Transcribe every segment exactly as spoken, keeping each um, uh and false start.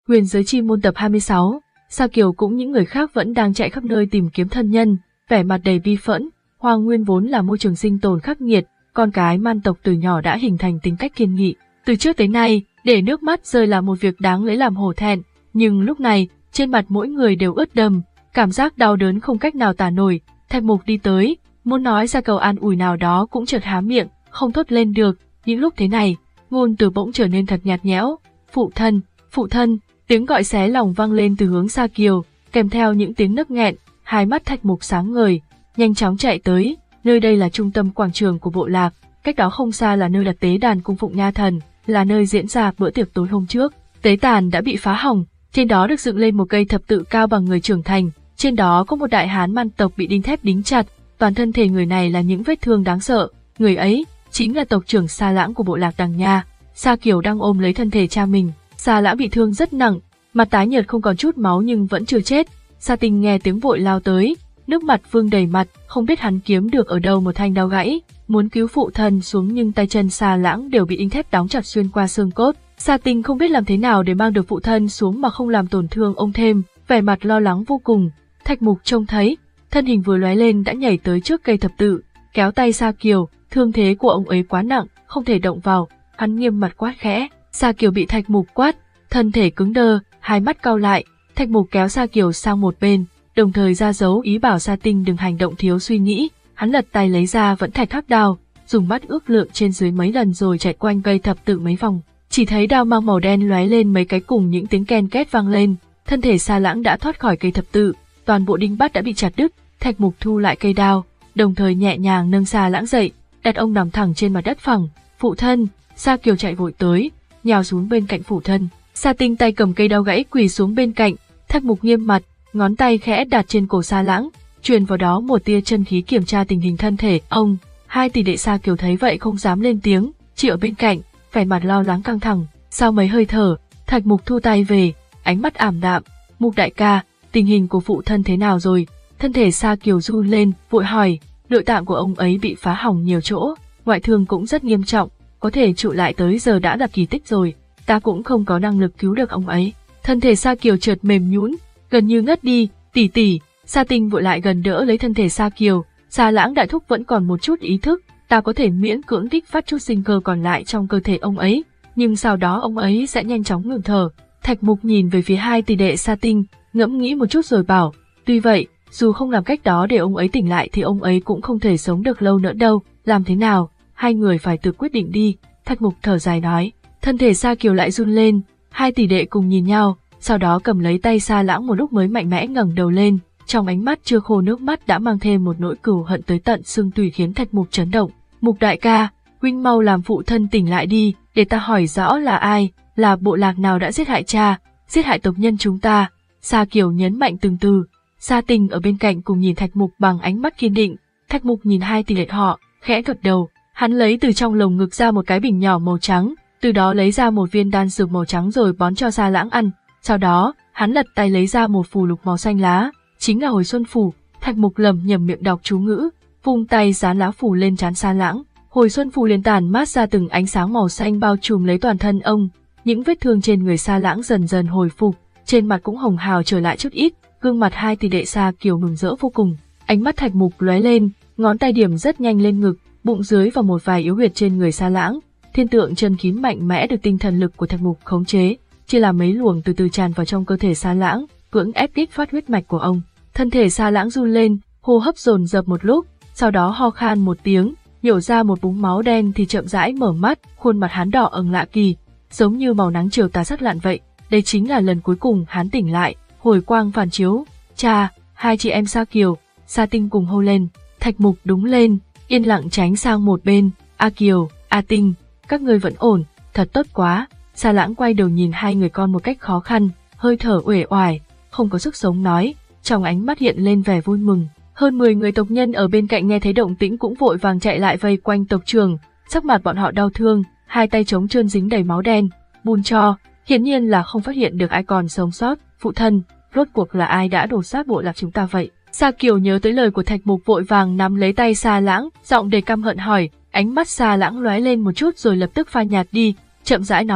Huyền giới chi môn tập hai mươi sáu, Sa Kiều cũng những người khác vẫn đang chạy khắp nơi tìm kiếm thân nhân, vẻ mặt đầy bi phẫn. Hoang Nguyên vốn là môi trường sinh tồn khắc nghiệt, con cái man tộc từ nhỏ đã hình thành tính cách kiên nghị. Từ trước tới nay, để nước mắt rơi là một việc đáng lấy làm hổ thẹn, nhưng lúc này, trên mặt mỗi người đều ướt đầm, cảm giác đau đớn không cách nào tả nổi. Thạch Mục đi tới, muốn nói ra câu an ủi nào đó cũng chợt há miệng, không thốt lên được. Những lúc thế này, ngôn từ bỗng trở nên thật nhạt nhẽo. Phụ thân, phụ thân, tiếng gọi xé lòng vang lên từ hướng Sa Kiều, kèm theo những tiếng nấc nghẹn. Hai mắt Thạch Mục sáng ngời, nhanh chóng chạy tới. Nơi đây là trung tâm quảng trường của bộ lạc, cách đó không xa là nơi đặt tế đàn cung phụng nha thần, là nơi diễn ra bữa tiệc tối hôm trước. Tế đàn đã bị phá hỏng, trên đó được dựng lên một cây thập tự cao bằng người trưởng thành, trên đó có một đại hán man tộc bị đinh thép đính chặt, toàn thân thể người này là những vết thương đáng sợ. Người ấy chính là tộc trưởng Sa Lãng của bộ lạc Đằng Nha. Sa Kiều đang ôm lấy thân thể cha mình. Sa Lãng bị thương rất nặng, mặt tái nhợt không còn chút máu nhưng vẫn chưa chết. Sa Tinh nghe tiếng vội lao tới, nước mặt vương đầy mặt, không biết hắn kiếm được ở đâu một thanh đao gãy, muốn cứu phụ thân xuống nhưng tay chân Sa Lãng đều bị đinh thép đóng chặt xuyên qua xương cốt. Sa Tinh không biết làm thế nào để mang được phụ thân xuống mà không làm tổn thương ông thêm, vẻ mặt lo lắng vô cùng. Thạch Mục trông thấy, thân hình vừa lóe lên đã nhảy tới trước cây thập tự, kéo tay Sa Kiều, thương thế của ông ấy quá nặng, không thể động vào, hắn nghiêm mặt quát khẽ. Sa Kiều bị Thạch Mục quát, thân thể cứng đơ, hai mắt cau lại. Thạch Mục kéo Sa Kiều sang một bên, đồng thời ra dấu ý bảo Sa Tinh đừng hành động thiếu suy nghĩ. Hắn lật tay lấy ra vẫn thạch hắc đao, dùng mắt ước lượng trên dưới mấy lần rồi chạy quanh cây thập tự mấy vòng. Chỉ thấy đao mang màu đen lóe lên mấy cái cùng những tiếng ken két vang lên, thân thể Sa Lãng đã thoát khỏi cây thập tự, toàn bộ đinh bắt đã bị chặt đứt. Thạch Mục thu lại cây đao, đồng thời nhẹ nhàng nâng Sa Lãng dậy, đặt ông nằm thẳng trên mặt đất phẳng. Phụ thân, Sa Kiều chạy vội tới, nhào xuống bên cạnh phụ thân. Sa Tinh tay cầm cây đao gãy quỳ xuống bên cạnh, Thạch Mục nghiêm mặt, ngón tay khẽ đặt trên cổ Sa Lãng, truyền vào đó một tia chân khí kiểm tra tình hình thân thể ông. Hai tỷ đệ Sa Kiều thấy vậy không dám lên tiếng, chỉ ở bên cạnh, vẻ mặt lo lắng căng thẳng. Sau mấy hơi thở, Thạch Mục thu tay về, ánh mắt ảm đạm. Mục đại ca, tình hình của phụ thân thế nào rồi? Thân thể Sa Kiều run lên, vội hỏi. Nội tạng của ông ấy bị phá hỏng nhiều chỗ, ngoại thương cũng rất nghiêm trọng, có thể trụ lại tới giờ đã là kỳ tích rồi. Ta cũng không có năng lực cứu được ông ấy. Thân thể Sa Kiều chợt mềm nhũn, gần như ngất đi. Tỷ tỷ, Sa Tinh vội lại gần đỡ lấy thân thể Sa Kiều. Sa Lãng đại thúc vẫn còn một chút ý thức, ta có thể miễn cưỡng kích phát chút sinh cơ còn lại trong cơ thể ông ấy, nhưng sau đó ông ấy sẽ nhanh chóng ngừng thở. Thạch Mục nhìn về phía hai tỷ đệ Sa Tinh, ngẫm nghĩ một chút rồi bảo, tuy vậy, dù không làm cách đó để ông ấy tỉnh lại thì ông ấy cũng không thể sống được lâu nữa đâu, làm thế nào, hai người phải tự quyết định đi. Thạch Mục thở dài nói. Thân thể Sa Kiều lại run lên, hai tỷ đệ cùng nhìn nhau, sau đó cầm lấy tay Sa Lãng một lúc mới mạnh mẽ ngẩng đầu lên, trong ánh mắt chưa khô nước mắt đã mang thêm một nỗi cừu hận tới tận xương tủy khiến Thạch Mục chấn động. Mục đại ca, huynh mau làm phụ thân tỉnh lại đi, để ta hỏi rõ là ai, là bộ lạc nào đã giết hại cha, giết hại tộc nhân chúng ta. Sa Kiều nhấn mạnh từng từ. Sa Tinh ở bên cạnh cùng nhìn Thạch Mục bằng ánh mắt kiên định. Thạch Mục nhìn hai tỷ đệ họ, khẽ gật đầu, hắn lấy từ trong lồng ngực ra một cái bình nhỏ màu trắng, từ đó lấy ra một viên đan dược màu trắng rồi bón cho Sa Lãng ăn. Sau đó, hắn lật tay lấy ra một phù lục màu xanh lá, chính là hồi xuân phù. Thạch Mục lẩm nhẩm miệng đọc chú ngữ, vung tay dán lá phù lên trán Sa Lãng. Hồi xuân phù liền tản mát ra từng ánh sáng màu xanh bao trùm lấy toàn thân ông. Những vết thương trên người Sa Lãng dần dần hồi phục, trên mặt cũng hồng hào trở lại chút ít. Gương mặt hai tỷ đệ Sa Kiều mừng rỡ vô cùng. Ánh mắt Thạch Mục lóe lên, ngón tay điểm rất nhanh lên ngực, bụng dưới và một vài yếu huyệt trên người Sa Lãng. Thiên tượng chân khí mạnh mẽ được tinh thần lực của Thạch Mục khống chế, chia làm mấy luồng từ từ tràn vào trong cơ thể Sa Lãng, cưỡng ép kích phát huyết mạch của ông. Thân thể Sa Lãng run lên, hô hấp dồn dập một lúc, sau đó ho khan một tiếng, nhổ ra một búng máu đen thì chậm rãi mở mắt, khuôn mặt hắn đỏ ửng lạ kỳ, giống như màu nắng chiều tà sắc lạn vậy. Đây chính là lần cuối cùng hắn tỉnh lại. Hồi quang phản chiếu, cha, hai chị em Sa Kiều, Sa Tinh cùng hô lên. Thạch Mục đúng lên, yên lặng tránh sang một bên. A Kiều, A Tinh, các ngươi vẫn ổn, thật tốt quá. Sa Lãng quay đầu nhìn hai người con một cách khó khăn, hơi thở uể oải, không có sức sống nói, trong ánh mắt hiện lên vẻ vui mừng. Hơn mười người tộc nhân ở bên cạnh nghe thấy động tĩnh cũng vội vàng chạy lại vây quanh tộc trưởng, sắc mặt bọn họ đau thương, hai tay trống trơn dính đầy máu đen, bùn tro, hiển nhiên là không phát hiện được ai còn sống sót. Phụ thân, rốt cuộc là ai đã đổ sát bộ lạc chúng ta vậy? Sa Kiều nhớ tới lời của Thạch Mục vội vàng nắm lấy tay Sa Lãng, giọng đầy căm hận hỏi. Ánh mắt Sa Lãng lóe lên một chút rồi lập tức phai nhạt đi, chậm rãi nói,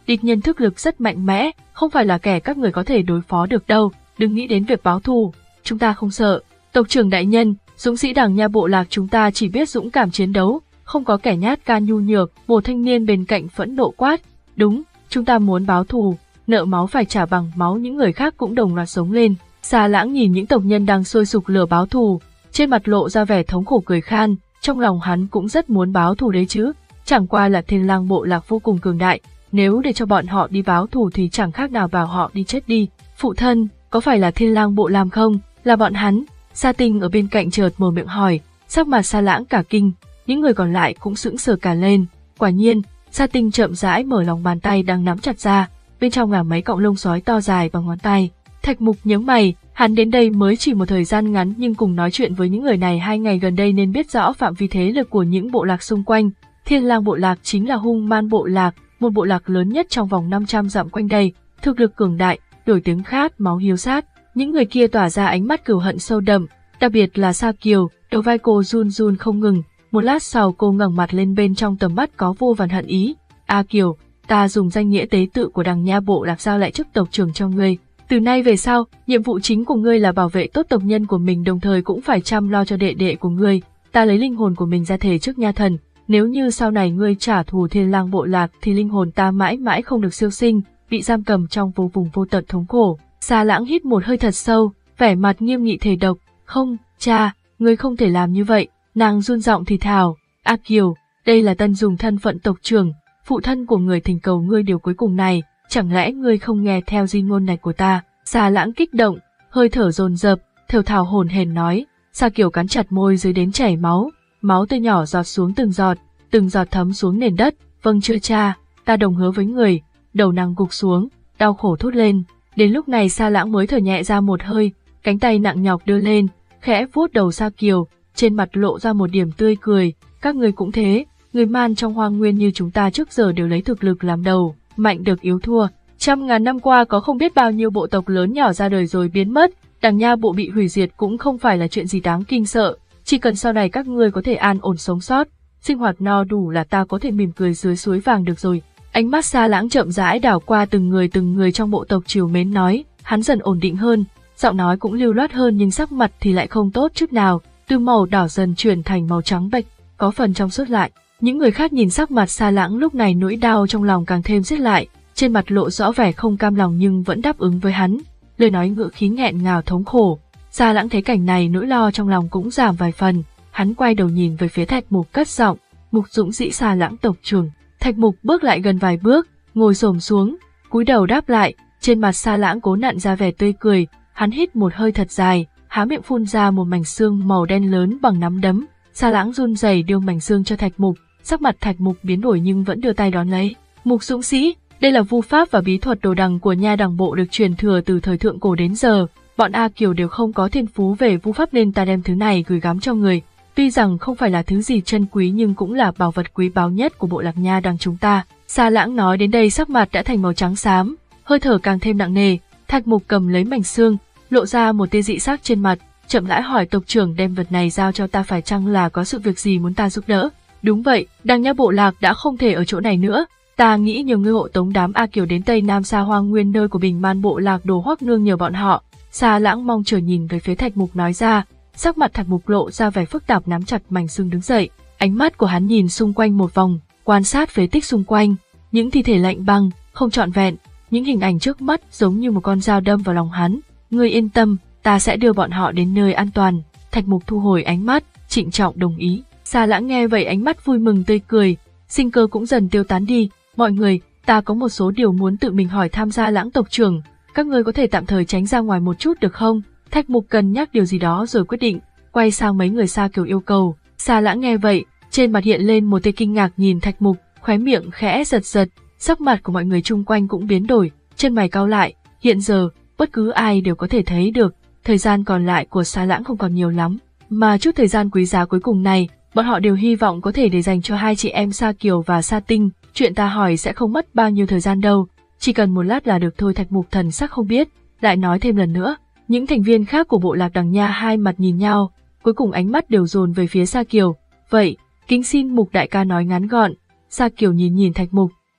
địch nhân thức lực rất mạnh mẽ, không phải là kẻ các người có thể đối phó được đâu, đừng nghĩ đến việc báo thù, chúng ta không sợ. Tộc trưởng đại nhân, dũng sĩ Đằng Nha bộ lạc chúng ta chỉ biết dũng cảm chiến đấu, không có kẻ nhát gan nhu nhược, một thanh niên bên cạnh phẫn nộ quát. Đúng, chúng ta muốn báo thù, nợ máu phải trả bằng máu. Những người khác cũng đồng loạt sống lên. Sa Lãng nhìn những tộc nhân đang sôi sục lửa báo thù, trên mặt lộ ra vẻ thống khổ cười khan, trong lòng hắn cũng rất muốn báo thù đấy chứ, chẳng qua là Thiên Lang bộ lạc vô cùng cường đại, nếu để cho bọn họ đi báo thù thì chẳng khác nào bảo họ đi chết đi. Phụ thân, có phải là Thiên Lang bộ làm không? Là bọn hắn? Sa Tinh ở bên cạnh chợt mở miệng hỏi, sắc mặt Sa Lãng cả kinh, những người còn lại cũng sững sờ cả lên. Quả nhiên, Sa Tinh chậm rãi mở lòng bàn tay đang nắm chặt ra, bên trong là mấy cọng lông sói to dài bằng ngón tay. Thạch Mục nhướng mày, hắn đến đây mới chỉ một thời gian ngắn nhưng cùng nói chuyện với những người này hai ngày gần đây nên biết rõ phạm vi thế lực của những bộ lạc xung quanh. Thiên Lang bộ lạc chính là hung man bộ lạc, một bộ lạc lớn nhất trong vòng năm trăm dặm quanh đây, thực lực cường đại, nổi tiếng khát máu hiếu sát. Những người kia tỏa ra ánh mắt cừu hận sâu đậm, đặc biệt là Sa Kiều, đầu vai cô run run không ngừng. Một lát sau cô ngẩng mặt lên, bên trong tầm mắt có vô vàn hận ý. A Kiều, ta dùng danh nghĩa tế tự của Đằng Nha bộ lạc giao lại chức tộc trưởng cho ngươi. Từ nay về sau, nhiệm vụ chính của ngươi là bảo vệ tốt tộc nhân của mình, đồng thời cũng phải chăm lo cho đệ đệ của ngươi. Ta lấy linh hồn của mình ra thề trước Nha thần, nếu như sau này ngươi trả thù Thiên Lang bộ lạc thì linh hồn ta mãi mãi không được siêu sinh, bị giam cầm trong vô vùng vô tận thống khổ. Sa Lãng hít một hơi thật sâu, vẻ mặt nghiêm nghị thề độc. Không, cha, ngươi không thể làm như vậy. Nàng run giọng thì thào. A Kiều, đây là tân dùng thân phận tộc trưởng, phụ thân của người thỉnh cầu ngươi điều cuối cùng này, chẳng lẽ ngươi không nghe theo di ngôn này của ta? Sa Lãng kích động, hơi thở dồn dập, thều thào hổn hển nói. Sa Kiều cắn chặt môi dưới đến chảy máu, máu tươi nhỏ giọt xuống từng giọt, từng giọt thấm xuống nền đất. Vâng chưa cha, ta đồng hứa với người. Đầu nàng gục xuống, đau khổ thốt lên. Đến lúc này Sa Lãng mới thở nhẹ ra một hơi, cánh tay nặng nhọc đưa lên, khẽ vuốt đầu Sa Kiều, trên mặt lộ ra một điểm tươi cười. Các người cũng thế, người man trong hoang nguyên như chúng ta trước giờ đều lấy thực lực làm đầu, mạnh được yếu thua. Trăm ngàn năm qua có không biết bao nhiêu bộ tộc lớn nhỏ ra đời rồi biến mất, Đằng Nha bộ bị hủy diệt cũng không phải là chuyện gì đáng kinh sợ, chỉ cần sau này các ngươi có thể an ổn sống sót, sinh hoạt no đủ là ta có thể mỉm cười dưới suối vàng được rồi. Ánh mắt Sa Lãng chậm rãi đảo qua từng người từng người trong bộ tộc trìu mến nói, hắn dần ổn định hơn, giọng nói cũng lưu loát hơn nhưng sắc mặt thì lại không tốt chút nào, từ màu đỏ dần chuyển thành màu trắng bệch, có phần trong suốt lại. Những người khác nhìn sắc mặt Sa Lãng lúc này nỗi đau trong lòng càng thêm siết lại, trên mặt lộ rõ vẻ không cam lòng nhưng vẫn đáp ứng với hắn, lời nói ngữ khí nghẹn ngào thống khổ. Sa Lãng thấy cảnh này nỗi lo trong lòng cũng giảm vài phần, hắn quay đầu nhìn về phía Thạch Mục cất giọng, Mục dũng sĩ Sa Lãng tộc trưởng. Thạch Mục bước lại gần vài bước, ngồi xổm xuống, cúi đầu đáp lại, trên mặt Sa Lãng cố nặn ra vẻ tươi cười, hắn hít một hơi thật dài, há miệng phun ra một mảnh xương màu đen lớn bằng nắm đấm. Sa Lãng run rẩy đưa mảnh xương cho Thạch Mục, sắc mặt Thạch Mục biến đổi nhưng vẫn đưa tay đón lấy. Mục dũng sĩ, đây là vu pháp và bí thuật đồ đằng của Nha Đằng bộ được truyền thừa từ thời thượng cổ đến giờ, bọn A Kiều đều không có thiên phú về vu pháp nên ta đem thứ này gửi gắm cho người. Tuy rằng không phải là thứ gì chân quý nhưng cũng là bảo vật quý báu nhất của bộ lạc Nha Đằng chúng ta. Sa Lãng nói đến đây sắc mặt đã thành màu trắng xám, hơi thở càng thêm nặng nề. Thạch Mục cầm lấy mảnh xương, lộ ra một tia dị sắc trên mặt, chậm rãi hỏi tộc trưởng đem vật này giao cho ta phải chăng là có sự việc gì muốn ta giúp đỡ? Đúng vậy, Đằng Nha bộ lạc đã không thể ở chỗ này nữa. Ta nghĩ nhờ ngươi hộ tống đám A Kiều đến Tây Nam Sa Hoang Nguyên nơi của Bình Man bộ lạc Đồ Hoắc Nương nhờ bọn họ. Sa Lãng mong chờ nhìn về phía Thạch Mục nói ra, sắc mặt Thạch Mục lộ ra vẻ phức tạp, nắm chặt mảnh xương đứng dậy, ánh mắt của hắn nhìn xung quanh một vòng, quan sát phế tích xung quanh, những thi thể lạnh băng, không trọn vẹn, những hình ảnh trước mắt giống như một con dao đâm vào lòng hắn. Ngươi yên tâm, ta sẽ đưa bọn họ đến nơi an toàn. Thạch Mục thu hồi ánh mắt, trịnh trọng đồng ý. Sa Lãng nghe vậy ánh mắt vui mừng tươi cười, sinh cơ cũng dần tiêu tán đi. Mọi người, ta có một số điều muốn tự mình hỏi tham gia Lãng tộc trưởng, các ngươi có thể tạm thời tránh ra ngoài một chút được không? Thạch Mục cân nhắc điều gì đó rồi quyết định, quay sang mấy người Sa Kiều yêu cầu. Sa Lãng nghe vậy, trên mặt hiện lên một tia kinh ngạc nhìn Thạch Mục, khóe miệng khẽ giật giật, sắc mặt của mọi người chung quanh cũng biến đổi, chân mày cau lại. Hiện giờ, bất cứ ai đều có thể thấy được, thời gian còn lại của Sa Lãng không còn nhiều lắm, mà chút thời gian quý giá cuối cùng này, bọn họ đều hy vọng có thể để dành cho hai chị em Sa Kiều và Sa Tinh. Chuyện ta hỏi sẽ không mất bao nhiêu thời gian đâu, chỉ cần một lát là được thôi. Thạch Mục thần sắc không biết, lại nói thêm lần nữa. Những thành viên khác của bộ lạc Đằng Nha hai mặt nhìn nhau, cuối cùng ánh mắt đều dồn về phía Sa Kiều. Vậy, kính xin Mục đại ca nói ngắn gọn. Sa Kiều nhìn nhìn Thạch Mục,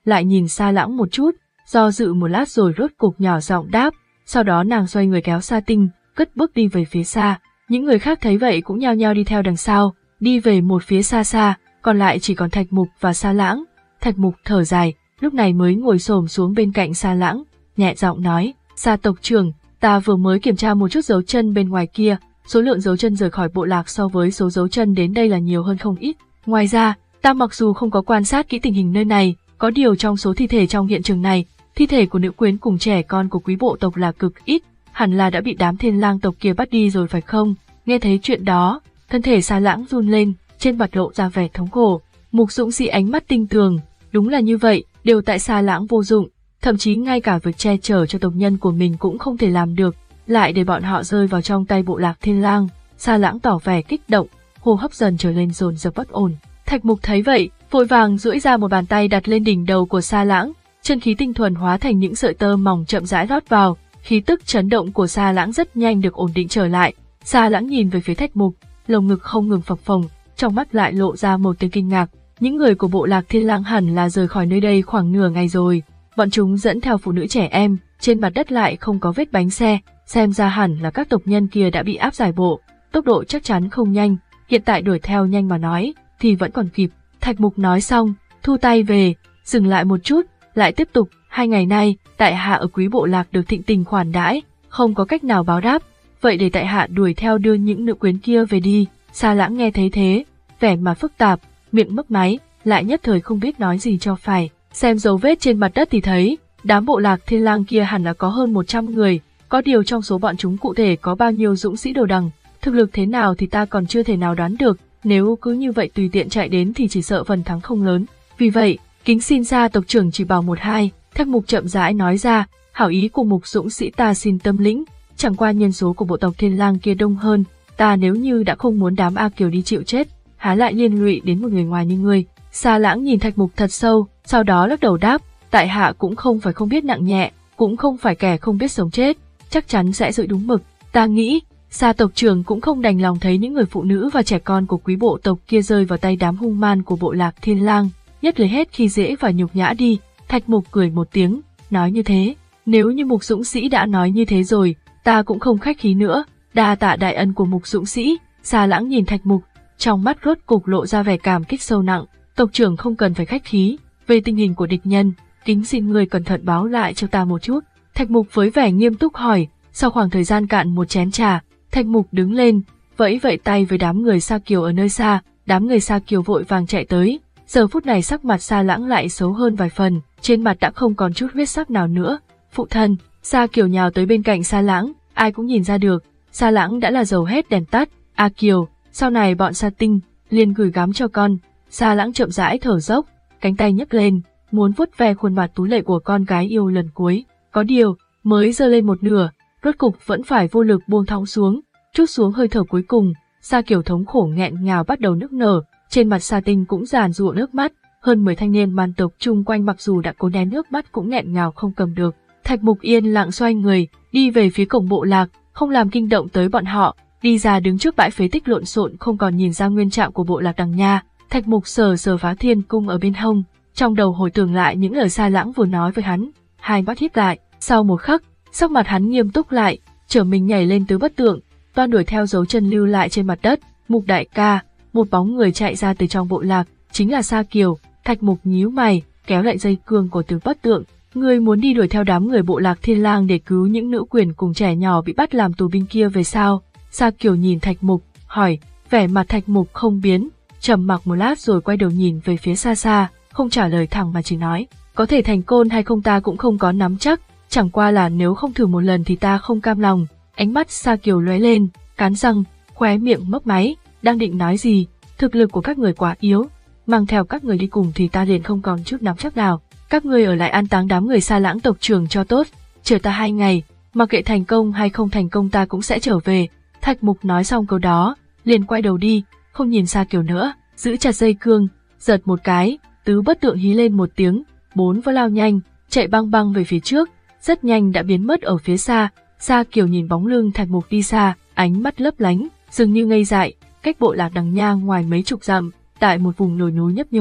lại nhìn Sa Lãng một chút, do dự một lát rồi rốt cục nhỏ giọng đáp, sau đó nàng xoay người kéo Sa Tinh, cất bước đi về phía xa. Những người khác thấy vậy cũng nhao nhao đi theo đằng sau, đi về một phía xa xa, còn lại chỉ còn Thạch Mục và Sa Lãng. Thạch Mục thở dài, lúc này mới ngồi xổm xuống bên cạnh Sa Lãng, nhẹ giọng nói, Sa tộc trưởng, ta vừa mới kiểm tra một chút dấu chân bên ngoài kia, số lượng dấu chân rời khỏi bộ lạc so với số dấu chân đến đây là nhiều hơn không ít. Ngoài ra, ta mặc dù không có quan sát kỹ tình hình nơi này, có điều trong số thi thể trong hiện trường này, thi thể của nữ quyến cùng trẻ con của quý bộ tộc là cực ít, hẳn là đã bị đám Thiên Lang tộc kia bắt đi rồi phải không? Nghe thấy chuyện đó, thân thể Sa Lãng run lên, trên mặt lộ ra vẻ thống khổ. Mục Dũng Sĩ ánh mắt tinh tường, đúng là như vậy, đều tại Sa Lãng vô dụng, thậm chí ngay cả việc che chở cho tộc nhân của mình cũng không thể làm được, lại để bọn họ rơi vào trong tay bộ lạc Thiên Lang. Sa Lãng tỏ vẻ kích động, hô hấp dần trở lên dồn dập bất ổn. Thạch Mục thấy vậy, vội vàng duỗi ra một bàn tay đặt lên đỉnh đầu của Sa Lãng, chân khí tinh thuần hóa thành những sợi tơ mỏng chậm rãi rót vào, khí tức chấn động của Sa Lãng rất nhanh được ổn định trở lại. Sa Lãng nhìn về phía Thạch Mục, lồng ngực không ngừng phập phồng, trong mắt lại lộ ra một tia kinh ngạc. Những người của bộ lạc Thiên Lang hẳn là rời khỏi nơi đây khoảng nửa ngày rồi, bọn chúng dẫn theo phụ nữ trẻ em, trên mặt đất lại không có vết bánh xe, xem ra hẳn là các tộc nhân kia đã bị áp giải bộ, tốc độ chắc chắn không nhanh, hiện tại đuổi theo nhanh mà nói thì vẫn còn kịp. Thạch Mục nói xong, thu tay về, dừng lại một chút, lại tiếp tục, hai ngày nay, tại hạ ở quý bộ lạc được thịnh tình khoản đãi, không có cách nào báo đáp, vậy để tại hạ đuổi theo đưa những nữ quyến kia về đi. Sa Lãng nghe thấy thế, vẻ mặt phức tạp, miệng mấp máy, lại nhất thời không biết nói gì cho phải. Xem dấu vết trên mặt đất thì thấy, đám bộ lạc Thiên Lang kia hẳn là có hơn một trăm người, có điều trong số bọn chúng cụ thể có bao nhiêu dũng sĩ đồ đằng, thực lực thế nào thì ta còn chưa thể nào đoán được, nếu cứ như vậy tùy tiện chạy đến thì chỉ sợ phần thắng không lớn. Vì vậy, kính xin Sa tộc trưởng chỉ bảo một hai. Thạch Mục chậm rãi nói ra, hảo ý của Mục Dũng Sĩ ta xin tâm lĩnh, chẳng qua nhân số của bộ tộc Thiên Lang kia đông hơn, ta nếu như đã không muốn đám A Kiều đi chịu chết, há lại liên lụy đến một người ngoài như ngươi. Sa Lãng nhìn Thạch Mục thật sâu, sau đó lắc đầu đáp, tại hạ cũng không phải không biết nặng nhẹ, cũng không phải kẻ không biết sống chết, chắc chắn sẽ giữ đúng mực. Ta nghĩ, Sa tộc trưởng cũng không đành lòng thấy những người phụ nữ và trẻ con của quý bộ tộc kia rơi vào tay đám hung man của bộ lạc Thiên Lang, nhất lấy hết khi dễ và nhục nhã đi. Thạch Mục cười một tiếng, nói như thế, nếu như Mục Dũng Sĩ đã nói như thế rồi, ta cũng không khách khí nữa, đa tạ đại ân của Mục Dũng Sĩ. Sa Lãng nhìn Thạch Mục, trong mắt rốt cục lộ ra vẻ cảm kích sâu nặng, tộc trưởng không cần phải khách khí, về tình hình của địch nhân, kính xin người cẩn thận báo lại cho ta một chút. Thạch Mục với vẻ nghiêm túc hỏi. Sau khoảng thời gian cạn một chén trà, Thạch Mục đứng lên, vẫy vẫy tay với đám người Sa Kiều ở nơi xa, đám người Sa Kiều vội vàng chạy tới. Giờ phút này sắc mặt Sa Lãng lại xấu hơn vài phần, trên mặt đã không còn chút huyết sắc nào nữa. Phụ thân, Sa Kiều nhào tới bên cạnh Sa Lãng, ai cũng nhìn ra được, Sa Lãng đã là dầu hết đèn tắt. A Kiều, sau này bọn Sa Tinh liền gửi gắm cho con. Sa Lãng chậm rãi thở dốc, cánh tay nhấc lên, muốn vuốt ve khuôn mặt tú lệ của con gái yêu lần cuối. Có điều, mới giơ lên một nửa, rốt cục vẫn phải vô lực buông thõng xuống, trút xuống hơi thở cuối cùng. Sa Kiều thống khổ nghẹn ngào bắt đầu nức nở, trên mặt Sa Tinh cũng giàn giụa nước mắt. Hơn mười thanh niên man tộc chung quanh mặc dù đã cố nén nước mắt cũng nghẹn ngào không cầm được. Thạch Mục yên lặng xoay người, đi về phía cổng bộ lạc, không làm kinh động tới bọn họ, đi ra đứng trước bãi phế tích lộn xộn không còn nhìn ra nguyên trạng của bộ lạc Đằng Nha. Thạch Mục sờ sờ Phá Thiên cung ở bên hông, trong đầu hồi tưởng lại những lời Sa Lãng vừa nói với hắn, hai mắt híp lại, sau một khắc, sắc mặt hắn nghiêm túc lại, trở mình nhảy lên tứ bất tượng, toan đuổi theo dấu chân lưu lại trên mặt đất. Mục đại ca, một bóng người chạy ra từ trong bộ lạc, chính là Sa Kiều. Thạch Mục nhíu mày, kéo lại dây cương của tứ bất tượng, ngươi muốn đi đuổi theo đám người bộ lạc Thiên Lang để cứu những nữ quyền cùng trẻ nhỏ bị bắt làm tù binh kia về sao? Sa Kiều nhìn Thạch Mục, hỏi. Vẻ mặt Thạch Mục không biến, trầm mặc một lát rồi quay đầu nhìn về phía xa xa, không trả lời thẳng mà chỉ nói, có thể thành côn hay không ta cũng không có nắm chắc, chẳng qua là nếu không thử một lần thì ta không cam lòng. Ánh mắt Sa Kiều lóe lên, cắn răng, khóe miệng mấp máy, đang định nói gì, thực lực của các người quá yếu, mang theo các người đi cùng thì ta liền không còn chút nắm chắc nào. Các người ở lại an táng đám người Sa Lãng tộc trưởng cho tốt, chờ ta hai ngày, mặc kệ thành công hay không thành công ta cũng sẽ trở về. Thạch Mục nói xong câu đó, liền quay đầu đi, không nhìn Sa Kiều nữa, giữ chặt dây cương, giật một cái, tứ bất tượng hí lên một tiếng, bốn vó lao nhanh, chạy băng băng về phía trước, rất nhanh đã biến mất ở phía xa. Sa Kiều nhìn bóng lưng Thạch Mục đi xa, ánh mắt lấp lánh, dường như ngây dại, cách bộ lạc Đằng Nha ngoài mấy chục dặm, tại một vùng đồi núi nhấp nhô,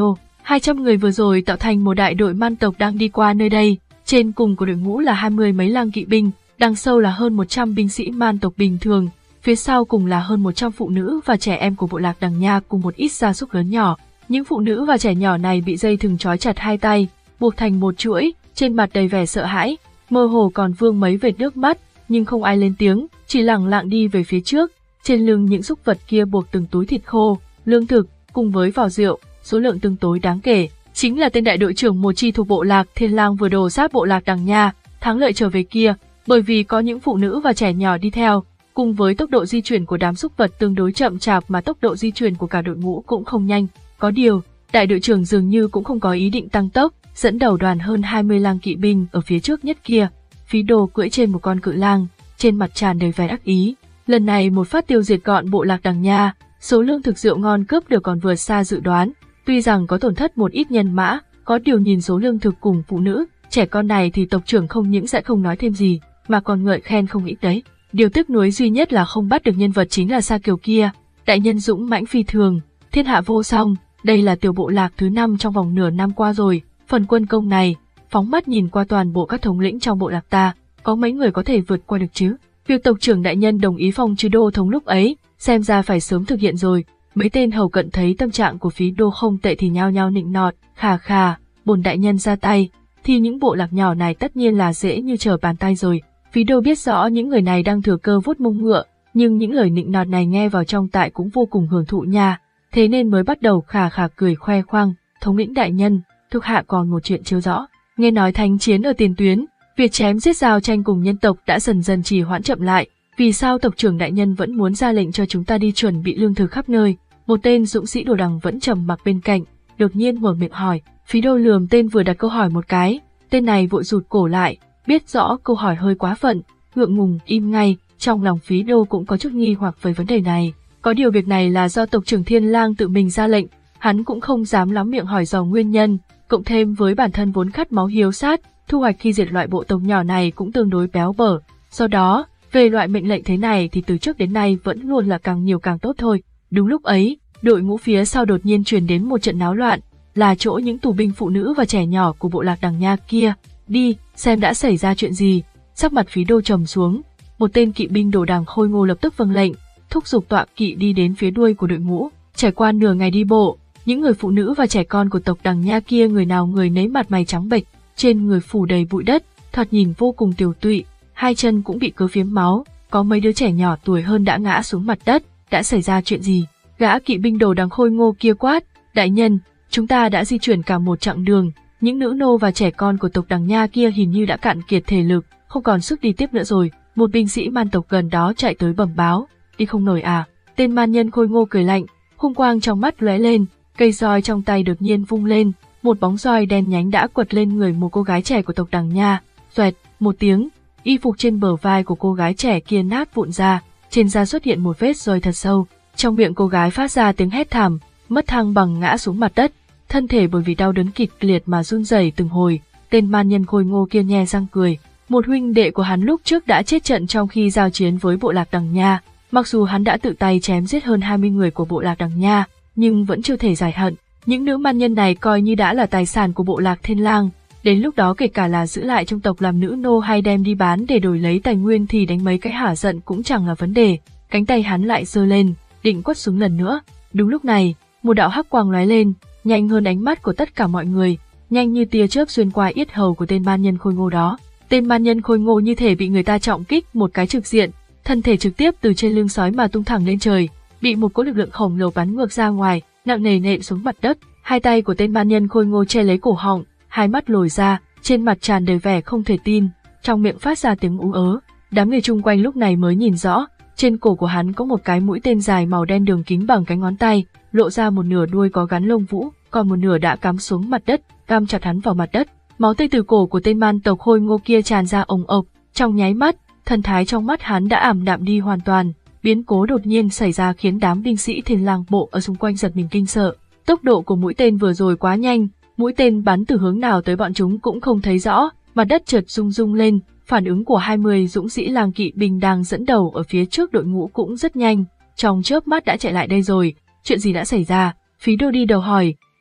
hai trăm người vừa rồi tạo thành một đại đội man tộc đang đi qua nơi đây, trên cùng của đội ngũ là hai mươi mấy lang kỵ binh, đằng sau là hơn một trăm binh sĩ man tộc bình thường, phía sau cùng là hơn một trăm phụ nữ và trẻ em của bộ lạc Đằng Nha cùng một ít gia súc lớn nhỏ. Những phụ nữ và trẻ nhỏ này bị dây thừng trói chặt hai tay, buộc thành một chuỗi, trên mặt đầy vẻ sợ hãi, mơ hồ còn vương mấy vệt nước mắt, nhưng không ai lên tiếng, chỉ lẳng lặng đi về phía trước. Trên lưng những súc vật kia buộc từng túi thịt khô, lương thực, cùng với vỏ rượu, số lượng tương tối đáng kể. Chính là tên đại đội trưởng một chi thuộc bộ lạc Thiên Lang vừa đổ sát bộ lạc Đằng Nha, thắng lợi trở về kia, bởi vì có những phụ nữ và trẻ nhỏ đi theo, cùng với tốc độ di chuyển của đám súc vật tương đối chậm chạp mà tốc độ di chuyển của cả đội ngũ cũng không nhanh. Có điều, đại đội trưởng dường như cũng không có ý định tăng tốc, dẫn đầu đoàn hơn hai mươi lang kỵ binh ở phía trước nhất kia. Phí Đồ cưỡi trên một con cự lang, trên mặt tràn đầy vẻ đắc ý. Lần này một phát tiêu diệt gọn bộ lạc Đằng Nha, số lương thực rượu ngon cướp được còn vượt xa dự đoán. Tuy rằng có tổn thất một ít nhân mã, có điều nhìn số lương thực cùng phụ nữ, trẻ con này thì tộc trưởng không những sẽ không nói thêm gì, mà còn ngợi khen không ít đấy. Điều tiếc nuối duy nhất là không bắt được nhân vật chính là Sa Kiều kia, đại nhân dũng mãnh phi thường, thiên hạ vô song. Đây là tiểu bộ lạc thứ năm trong vòng nửa năm qua rồi. Phần quân công này, phóng mắt nhìn qua toàn bộ các thống lĩnh trong bộ lạc ta, có mấy người có thể vượt qua được chứ? Việc tộc trưởng đại nhân đồng ý phong trừ đô thống lúc ấy, xem ra phải sớm thực hiện rồi. Mấy tên hầu cận thấy tâm trạng của Phí Đô không tệ thì nhao nhao nịnh nọt, khà khà, bổn đại nhân ra tay, thì những bộ lạc nhỏ này tất nhiên là dễ như trở bàn tay rồi. Phí Đô biết rõ những người này đang thừa cơ vuốt mông ngựa, nhưng những lời nịnh nọt này nghe vào trong tại cũng vô cùng hưởng thụ nha, thế nên mới bắt đầu khà khà cười khoe khoang, thống lĩnh đại nhân, thuộc hạ còn một chuyện chưa rõ. Nghe nói thánh chiến ở tiền tuyến, việc chém giết giao tranh cùng nhân tộc đã dần dần trì hoãn chậm lại, vì sao tộc trưởng đại nhân vẫn muốn ra lệnh cho chúng ta đi chuẩn bị lương thực khắp nơi? Một tên dũng sĩ đồ đằng vẫn trầm mặc bên cạnh, đột nhiên mở miệng hỏi. Phí Đô lườm tên vừa đặt câu hỏi một cái, tên này vội rụt cổ lại, biết rõ câu hỏi hơi quá phận, ngượng ngùng im ngay. Trong lòng Phí Đô cũng có chút nghi hoặc với vấn đề này, có điều việc này là do tộc trưởng Thiên Lang tự mình ra lệnh, hắn cũng không dám lắm miệng hỏi dò nguyên nhân, cộng thêm với bản thân vốn khát máu hiếu sát, thu hoạch khi diệt loại bộ tộc nhỏ này cũng tương đối béo bở. Do đó, về loại mệnh lệnh thế này thì từ trước đến nay vẫn luôn là càng nhiều càng tốt thôi. Đúng lúc ấy, đội ngũ phía sau đột nhiên truyền đến một trận náo loạn, là chỗ những tù binh phụ nữ và trẻ nhỏ của bộ lạc Đằng Nha kia. Đi, xem đã xảy ra chuyện gì. Sắc mặt Phí Đô trầm xuống, một tên kỵ binh đồ đằng khôi ngô lập tức vâng lệnh, thúc giục tọa kỵ đi đến phía đuôi của đội ngũ. Trải qua nửa ngày đi bộ, những người phụ nữ và trẻ con của tộc Đằng Nha kia người nào người nấy mặt mày trắng bệch, trên người phủ đầy bụi đất, thoạt nhìn vô cùng tiều tụy, hai chân cũng bị cứa phiếm máu, có mấy đứa trẻ nhỏ tuổi hơn đã ngã xuống mặt đất. Đã xảy ra chuyện gì? Gã kỵ binh đồ đằng khôi ngô kia quát, đại nhân, chúng ta đã di chuyển cả một chặng đường, những nữ nô và trẻ con của tộc Đằng Nha kia hình như đã cạn kiệt thể lực, không còn sức đi tiếp nữa rồi. Một binh sĩ man tộc gần đó chạy tới bẩm báo, đi không nổi à? Tên man nhân khôi ngô cười lạnh, hung quang trong mắt lóe lên, cây roi trong tay đột nhiên vung lên, một bóng roi đen nhánh đã quật lên người một cô gái trẻ của tộc Đằng Nha. Xoẹt, một tiếng, y phục trên bờ vai của cô gái trẻ kia nát vụn ra, trên da xuất hiện một vết roi thật sâu, trong miệng cô gái phát ra tiếng hét thảm, mất thăng bằng ngã xuống mặt đất, thân thể bởi vì đau đớn kịch liệt mà run rẩy từng hồi. Tên man nhân khôi ngô kia nhe răng cười, một huynh đệ của hắn lúc trước đã chết trận trong khi giao chiến với bộ lạc Đằng Nha, mặc dù hắn đã tự tay chém giết hơn hai mươi người của bộ lạc Đằng Nha, nhưng vẫn chưa thể giải hận. Những nữ man nhân này coi như đã là tài sản của bộ lạc Thiên Lang, đến lúc đó kể cả là giữ lại trong tộc làm nữ nô hay đem đi bán để đổi lấy tài nguyên thì đánh mấy cái hả giận cũng chẳng là vấn đề. Cánh tay hắn lại giơ lên, định quất xuống lần nữa. Đúng lúc này, một đạo hắc quang lóe lên, nhanh hơn ánh mắt của tất cả mọi người, nhanh như tia chớp xuyên qua yết hầu của tên man nhân khôi ngô đó. Tên man nhân khôi ngô như thể bị người ta trọng kích một cái trực diện, thân thể trực tiếp từ trên lưng sói mà tung thẳng lên trời, bị một cỗ lực lượng khổng lồ bắn ngược ra ngoài, nặng nề nện xuống mặt đất. Hai tay của tên man nhân khôi ngô che lấy cổ họng, hai mắt lồi ra, trên mặt tràn đầy vẻ không thể tin, trong miệng phát ra tiếng ú ớ. Đám người chung quanh lúc này mới nhìn rõ, trên cổ của hắn có một cái mũi tên dài màu đen đường kính bằng cái ngón tay, lộ ra một nửa đuôi có gắn lông vũ, còn một nửa đã cắm xuống mặt đất, găm chặt hắn vào mặt đất. Máu tươi từ cổ của tên man tộc khôi ngô kia tràn ra ồng ộc, trong nháy mắt, thần thái trong mắt hắn đã ảm đạm đi hoàn toàn. Biến cố đột nhiên xảy ra khiến đám binh sĩ Thiên Lang bộ ở xung quanh giật mình kinh sợ. Tốc độ của mũi tên vừa rồi quá nhanh, mũi tên bắn từ hướng nào tới bọn chúng cũng không thấy rõ, mặt đất chợt rung rung lên. Phản ứng của hai mươi dũng sĩ lang kỵ binh đang dẫn đầu ở phía trước đội ngũ cũng rất nhanh, trong chớp mắt đã chạy lại đây rồi. Chuyện gì đã xảy ra? Phí Đô đi đầu hỏi.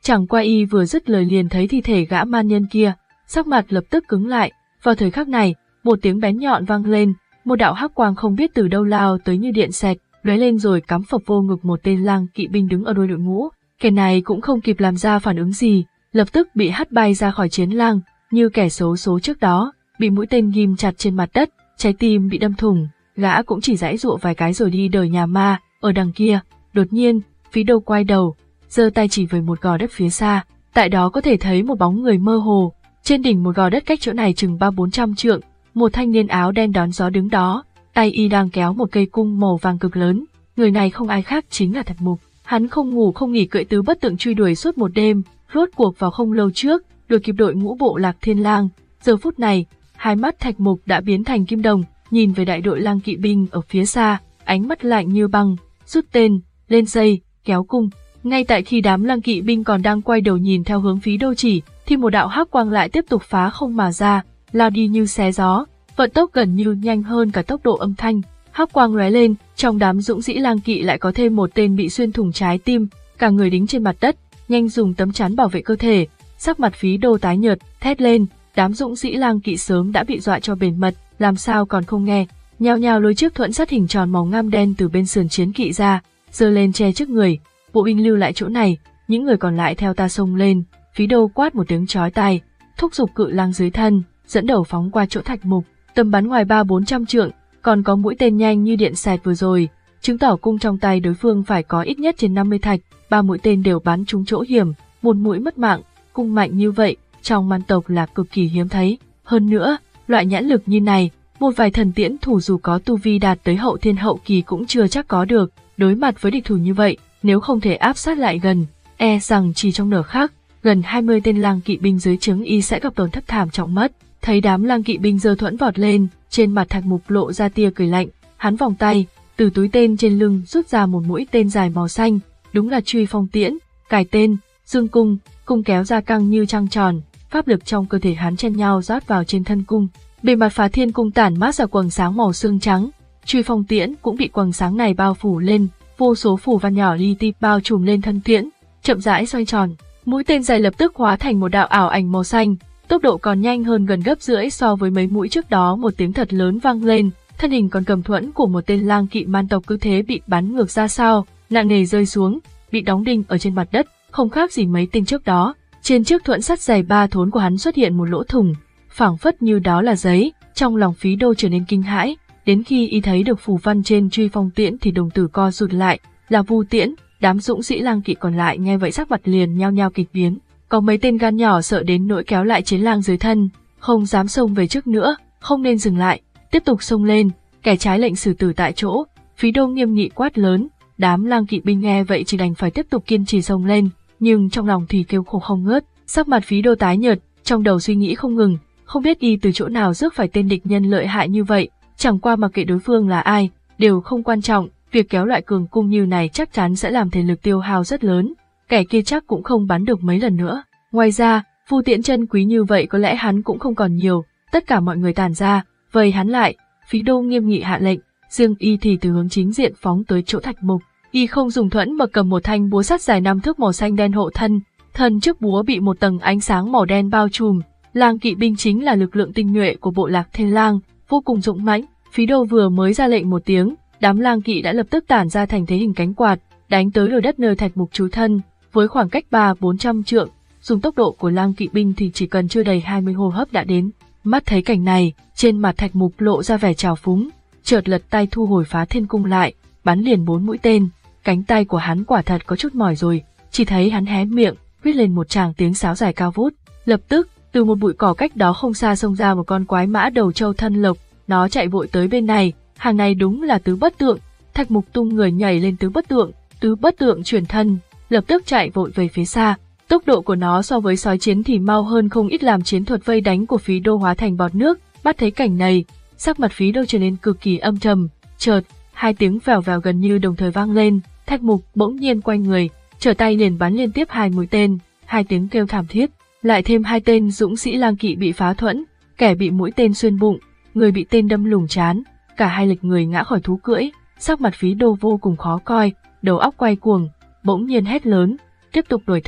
Chẳng qua y vừa dứt lời liền thấy thi thể gã man nhân kia, sắc mặt lập tức cứng lại. Vào thời khắc này, một tiếng bén nhọn vang lên, một đạo hắc quang không biết từ đâu lao tới như điện xẹt, lóe lên rồi cắm phập vô ngực một tên lang kỵ binh đứng ở đuôi đội ngũ. Kẻ này cũng không kịp làm ra phản ứng gì, lập tức bị hất bay ra khỏi chiến lang, như kẻ xấu số trước đó, bị mũi tên ghim chặt trên mặt đất, trái tim bị đâm thủng. Gã cũng chỉ giãy giụa vài cái rồi đi đời nhà ma. Ở đằng kia, đột nhiên, Phí Đô quay đầu, giơ tay chỉ về một gò đất phía xa, tại đó có thể thấy một bóng người mơ hồ. Trên đỉnh một gò đất cách chỗ này chừng ba bốn trăm trượng, một thanh niên áo đen đón gió đứng đó, tay y đang kéo một cây cung màu vàng cực lớn. Người này không ai khác chính là Thạch Mục. Hắn không ngủ không nghỉ cưỡi tứ bất tượng truy đuổi suốt một đêm, rốt cuộc vào không lâu trước, đuổi kịp đội ngũ bộ lạc Thiên Lang. Giờ phút này, hai mắt Thạch Mục đã biến thành kim đồng, nhìn về đại đội lang kỵ binh ở phía xa, ánh mắt lạnh như băng, rút tên, lên dây, kéo cung. Ngay tại khi đám lang kỵ binh còn đang quay đầu nhìn theo hướng Phí Đô chỉ, thì một đạo hắc quang lại tiếp tục phá không mà ra, lao đi như xé gió, vận tốc gần như nhanh hơn cả tốc độ âm thanh. Hắc quang lóe lên, trong đám dũng sĩ lang kỵ lại có thêm một tên bị xuyên thủng trái tim, cả người đính trên mặt đất, nhanh dùng tấm chắn bảo vệ cơ thể. Sắc mặt Phí Đô tái nhợt, thét lên, đám dũng sĩ lang kỵ sớm đã bị dọa cho bền mật, làm sao còn không nghe, nhao nhao lôi chiếc thuẫn sắt hình tròn màu ngăm đen từ bên sườn chiến kỵ ra, giơ lên che trước người. Bộ binh lưu lại chỗ này, những người còn lại theo ta xông lên. Phí Đô quát một tiếng chói tai, thúc giục cự lang dưới thân, dẫn đầu phóng qua chỗ Thạch Mục, tầm bắn ngoài ba bốn trăm trượng, còn có mũi tên nhanh như điện xẹt vừa rồi, chứng tỏ cung trong tay đối phương phải có ít nhất trên năm mươi thạch. Ba mũi tên đều bắn trúng chỗ hiểm, một mũi mất mạng. Cung mạnh như vậy, trong man tộc là cực kỳ hiếm thấy. Hơn nữa, loại nhãn lực như này, một vài thần tiễn thủ dù có tu vi đạt tới hậu thiên hậu kỳ cũng chưa chắc có được. Đối mặt với địch thủ như vậy, nếu không thể áp sát lại gần, e rằng chỉ trong nửa khắc, gần hai mươi tên lang kỵ binh dưới trướng y sẽ gặp tổn thất thảm trọng mất. Thấy đám lang kỵ binh giơ thuẫn vọt lên, trên mặt Thạch Mục lộ ra tia cười lạnh, hắn vòng tay, từ túi tên trên lưng rút ra một mũi tên dài màu xanh, đúng là truy phong tiễn, cài tên, dương cung, cung kéo ra căng như trăng tròn, pháp lực trong cơ thể hắn chen nhau rót vào trên thân cung. Bề mặt Phá Thiên cung tản mát ra quầng sáng màu xương trắng, truy phong tiễn cũng bị quầng sáng này bao phủ lên, vô số phù văn nhỏ li ti bao trùm lên thân tiễn, chậm rãi xoay tròn. Mũi tên dài lập tức hóa thành một đạo ảo ảnh màu xanh, tốc độ còn nhanh hơn gần gấp rưỡi so với mấy mũi trước đó. Một tiếng thật lớn vang lên, thân hình còn cầm thuẫn của một tên lang kỵ man tộc cứ thế bị bắn ngược ra sau, nặng nề rơi xuống, bị đóng đinh ở trên mặt đất, không khác gì mấy tên trước đó. Trên chiếc thuẫn sắt dày ba thốn của hắn xuất hiện một lỗ thủng, phảng phất như đó là giấy. Trong lòng Phí Đô trở nên kinh hãi, đến khi y thấy được phù văn trên truy phong tiễn thì đồng tử co rụt lại, là Vu Tiễn. Đám dũng sĩ lang kỵ còn lại nghe vậy sắc mặt liền nhao nhao kịch biến, có mấy tên gan nhỏ sợ đến nỗi kéo lại chiến lang dưới thân, không dám xông về trước nữa, không nên dừng lại, tiếp tục xông lên, kẻ trái lệnh xử tử tại chỗ. Phí Đô nghiêm nghị quát lớn, đám lang kỵ binh nghe vậy chỉ đành phải tiếp tục kiên trì xông lên, nhưng trong lòng thì kêu khổ không ngớt. Sắc mặt Phí Đô tái nhợt, trong đầu suy nghĩ không ngừng, không biết y từ chỗ nào rước phải tên địch nhân lợi hại như vậy. Chẳng qua mặc kệ đối phương là ai, đều không quan trọng, việc kéo loại cường cung như này chắc chắn sẽ làm thể lực tiêu hao rất lớn, kẻ kia chắc cũng không bắn được mấy lần nữa. Ngoài ra, Vu Tiễn chân quý như vậy có lẽ hắn cũng không còn nhiều. Tất cả mọi người tản ra, vây hắn lại. Phí Đô nghiêm nghị hạ lệnh, riêng y thì từ hướng chính diện phóng tới chỗ Thạch Mục. Y không dùng thuẫn mà cầm một thanh búa sắt dài năm thước màu xanh đen hộ thân, thân trước búa bị một tầng ánh sáng màu đen bao trùm. Lang kỵ binh chính là lực lượng tinh nhuệ của bộ lạc Thiên Lang, vô cùng dũng mãnh. Phí Đô vừa mới ra lệnh một tiếng, đám lang kỵ đã lập tức tản ra thành thế hình cánh quạt, đánh tới đồi đất nơi Thạch Mục trú thân. Với khoảng cách ba bốn trăm trượng, dùng tốc độ của lang kỵ binh thì chỉ cần chưa đầy hai mươi hô hấp đã đến. Mắt thấy cảnh này, trên mặt Thạch Mục lộ ra vẻ trào phúng, chợt lật tay thu hồi Phá Thiên cung lại, bắn liền bốn mũi tên. Cánh tay của hắn quả thật có chút mỏi rồi, chỉ thấy hắn hé miệng, huýt lên một tràng tiếng sáo dài cao vút. Lập tức, từ một bụi cỏ cách đó không xa xông ra một con quái mã đầu trâu thân lộc, nó chạy vội tới bên này. Hàng này đúng là Tứ Bất Tượng. Thạch Mục tung người nhảy lên Tứ Bất Tượng, Tứ Bất Tượng chuyển thân, lập tức chạy vội về phía xa. Tốc độ của nó so với sói chiến thì mau hơn không ít, làm chiến thuật vây đánh của Phí Đô hóa thành bọt nước. Bắt thấy cảnh này, sắc mặt Phí Đô trở nên cực kỳ âm trầm. Chợt, hai tiếng vèo vèo gần như đồng thời vang lên. Thạch Mục bỗng nhiên quay người, trở tay liền bắn liên tiếp hai mũi tên. Hai tiếng kêu thảm thiết, lại thêm hai tên dũng sĩ lang kỵ bị phá thuẫn, kẻ bị mũi tên xuyên bụng, người bị tên đâm lủng trán, cả hai lệch người ngã khỏi thú cưỡi. Sắc mặt Phí Đô vô cùng khó coi, đầu óc quay cuồng, bỗng nhiên hét lớn, tiếp tục đuổi theo.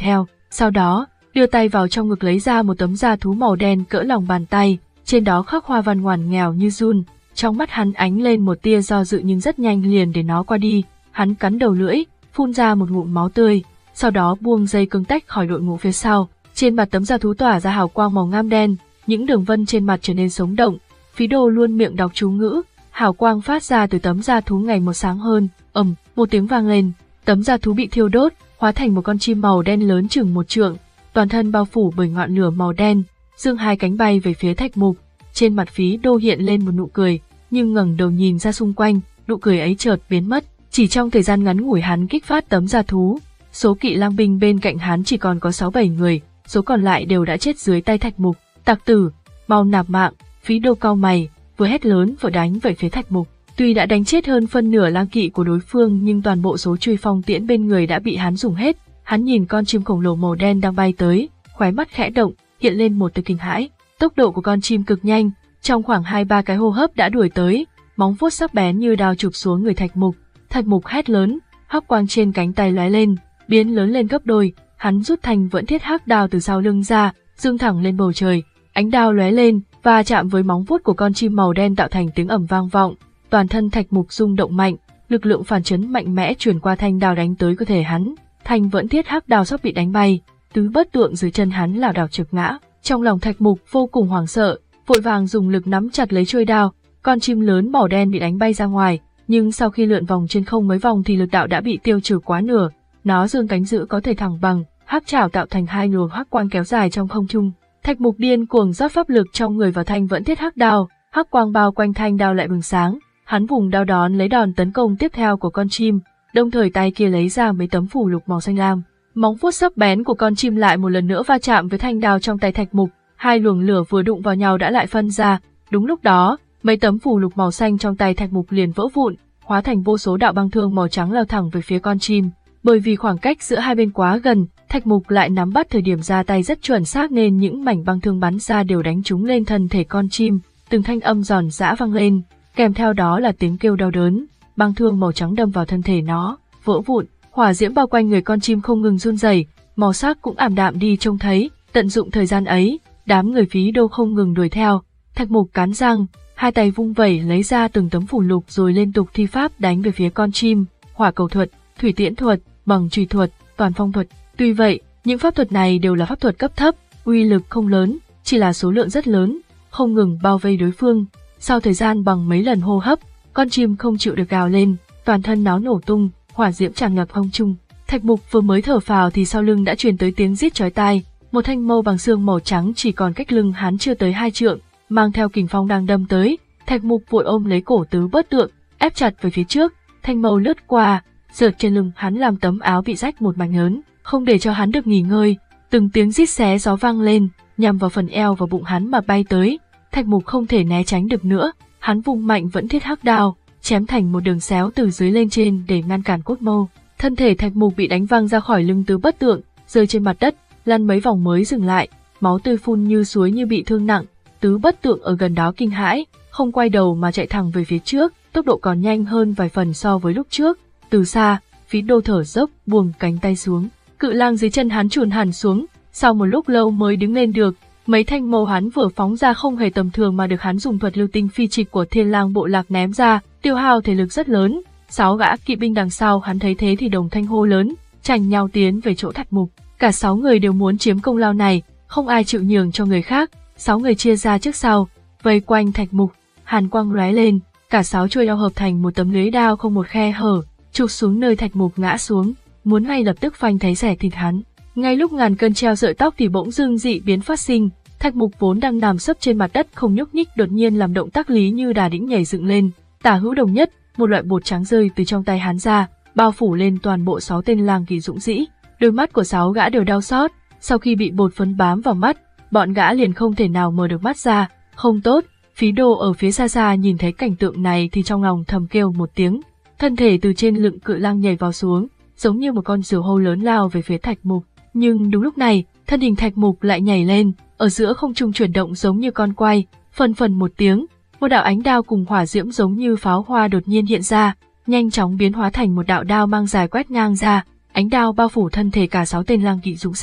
Sau đó, đưa tay vào trong ngực lấy ra một tấm da thú màu đen cỡ lòng bàn tay, trên đó khắc hoa văn ngoằn nghèo như giun. Trong mắt hắn ánh lên một tia do dự nhưng rất nhanh liền để nó qua đi. Hắn cắn đầu lưỡi, phun ra một ngụm máu tươi, sau đó buông dây cương tách khỏi đội ngũ phía sau. Trên mặt tấm da thú tỏa ra hào quang màu ngăm đen, những đường vân trên mặt trở nên sống động. Phí Đô luôn miệng đọc chú ngữ, hào quang phát ra từ tấm da thú ngày một sáng hơn. Ầm, một tiếng vang lên, tấm da thú bị thiêu đốt, hóa thành một con chim màu đen lớn chừng một trượng, toàn thân bao phủ bởi ngọn lửa màu đen, dương hai cánh bay về phía Thạch Mục. Trên mặt Phí Đô hiện lên một nụ cười, nhưng ngẩng đầu nhìn ra xung quanh, nụ cười ấy chợt biến mất. Chỉ trong thời gian ngắn ngủi hắn kích phát tấm da thú, số kỵ lang binh bên cạnh hắn chỉ còn có sáu bảy người, số còn lại đều đã chết dưới tay Thạch Mục. Tặc tử, mau nạp mạng! Phí Đô cau mày, vừa hét lớn vừa đánh về phía Thạch Mục. Tuy đã đánh chết hơn phân nửa lang kỵ của đối phương nhưng toàn bộ số truy phong tiễn bên người đã bị hắn dùng hết. Hắn nhìn con chim khổng lồ màu đen đang bay tới, khóe mắt khẽ động, hiện lên một tia kinh hãi. Tốc độ của con chim cực nhanh, trong khoảng hai ba cái hô hấp đã đuổi tới, móng vuốt sắc bén như đao chụp xuống người Thạch Mục. Thạch Mục hét lớn, hắc quang trên cánh tay lóe lên, biến lớn lên gấp đôi. Hắn rút thanh vẫn thiết hắc đao từ sau lưng ra, dương thẳng lên bầu trời. Ánh đao lóe lên và chạm với móng vuốt của con chim màu đen tạo thành tiếng ầm vang vọng. Toàn thân Thạch Mục rung động mạnh, lực lượng phản chấn mạnh mẽ truyền qua thanh đao đánh tới cơ thể hắn. Thanh vẫn thiết hắc đao sắp bị đánh bay, tứ bất tượng dưới chân hắn lảo đảo trượt ngã. Trong lòng Thạch Mục vô cùng hoảng sợ, vội vàng dùng lực nắm chặt lấy chuôi đao. Con chim lớn màu đen bị đánh bay ra ngoài, nhưng sau khi lượn vòng trên không mấy vòng thì lực đạo đã bị tiêu trừ quá nửa. Nó dương cánh giữ có thể thẳng bằng, hắc trảo tạo thành hai luồng hắc quang kéo dài trong không trung. Thạch Mục điên cuồng rót pháp lực trong người vào thanh vẫn thiết hắc đao, hắc quang bao quanh thanh đao lại bừng sáng. Hắn vùng đao đón lấy đòn tấn công tiếp theo của con chim, đồng thời tay kia lấy ra mấy tấm phù lục màu xanh lam. Móng vuốt sắc bén của con chim lại một lần nữa va chạm với thanh đao trong tay Thạch Mục, hai luồng lửa vừa đụng vào nhau đã lại phân ra. Đúng lúc đó, mấy tấm phù lục màu xanh trong tay Thạch Mục liền vỡ vụn, hóa thành vô số đạo băng thương màu trắng lao thẳng về phía con chim. Bởi vì khoảng cách giữa hai bên quá gần, Thạch Mục lại nắm bắt thời điểm ra tay rất chuẩn xác nên những mảnh băng thương bắn ra đều đánh trúng lên thân thể con chim, từng thanh âm giòn giã vang lên, kèm theo đó là tiếng kêu đau đớn. Băng thương màu trắng đâm vào thân thể nó, vỡ vụn, hỏa diễm bao quanh người con chim không ngừng run rẩy, màu sắc cũng ảm đạm đi trông thấy. Tận dụng thời gian ấy, đám người Phí Đô không ngừng đuổi theo. Thạch Mục cắn răng, hai tay vung vẩy lấy ra từng tấm phù lục rồi liên tục thi pháp đánh về phía con chim, hỏa cầu thuật, thủy tiễn thuật, bằng chùy thuật, toàn phong thuật. Tuy vậy, những pháp thuật này đều là pháp thuật cấp thấp, uy lực không lớn, chỉ là số lượng rất lớn, không ngừng bao vây đối phương. Sau thời gian bằng mấy lần hô hấp, con chim không chịu được gào lên, toàn thân nó nổ tung, hỏa diễm tràn ngập không trung. Thạch Mục vừa mới thở phào thì sau lưng đã truyền tới tiếng rít chói tai, một thanh mâu bằng xương màu trắng chỉ còn cách lưng hắn chưa tới hai trượng, mang theo kình phong đang đâm tới. Thạch Mục vội ôm lấy cổ tứ bất tượng, ép chặt về phía trước, thanh mâu lướt qua, rượt trên lưng hắn làm tấm áo bị rách một mảnh lớn, không để cho hắn được nghỉ ngơi. Từng tiếng rít xé gió vang lên, nhằm vào phần eo và bụng hắn mà bay tới. Thạch Mục không thể né tránh được nữa, hắn vung mạnh vẫn thiết hắc đao, chém thành một đường xéo từ dưới lên trên để ngăn cản cốt mâu. Thân thể Thạch Mục bị đánh văng ra khỏi lưng tứ bất tượng, rơi trên mặt đất, lăn mấy vòng mới dừng lại, máu tươi phun như suối như bị thương nặng. Tứ bất tượng ở gần đó kinh hãi, không quay đầu mà chạy thẳng về phía trước, tốc độ còn nhanh hơn vài phần so với lúc trước. Từ xa, Phí Đô thở dốc, buông cánh tay xuống, cự lang dưới chân hắn chùn hẳn xuống, sau một lúc lâu mới đứng lên được. Mấy thanh mâu hắn vừa phóng ra không hề tầm thường mà được hắn dùng thuật lưu tinh phi trịch của Thiên Lang bộ lạc ném ra, tiêu hao thể lực rất lớn. Sáu gã kỵ binh đằng sau hắn thấy thế thì đồng thanh hô lớn, tranh nhau tiến về chỗ Thạch Mục. Cả sáu người đều muốn chiếm công lao này, không ai chịu nhường cho người khác. Sáu người chia ra trước sau, vây quanh Thạch Mục. Hàn quang lóe lên, cả sáu chuôi đao hợp thành một tấm lưới đao không một khe hở, chụp xuống nơi Thạch Mục ngã xuống, muốn ngay lập tức phanh thấy xẻ thịt hắn. Ngay lúc ngàn cân treo sợi tóc thì bỗng dưng dị biến phát sinh. Thạch Mục vốn đang nằm sấp trên mặt đất không nhúc nhích đột nhiên làm động tác lý như đà đĩnh nhảy dựng lên, tả hữu đồng nhất, một loại bột trắng rơi từ trong tay hắn ra, bao phủ lên toàn bộ sáu tên lang kỵ dũng dĩ. Đôi mắt của sáu gã đều đau xót, sau khi bị bột phấn bám vào mắt, bọn gã liền không thể nào mở được mắt ra. Không tốt. Phí Đô ở phía xa xa nhìn thấy cảnh tượng này thì trong lòng thầm kêu một tiếng, thân thể từ trên lưng cự lang nhảy vào xuống, giống như một con diều hâu lớn lao về phía Thạch Mục. Nhưng đúng lúc này, thân hình Thạch Mục lại nhảy lên, ở giữa không trung chuyển động giống như con quay, phần phần một tiếng, một đạo ánh đao cùng hỏa diễm giống như pháo hoa đột nhiên hiện ra, nhanh chóng biến hóa thành một đạo đao mang dài quét ngang ra, ánh đao bao phủ thân thể cả sáu tên lang kỵ dũng sĩ.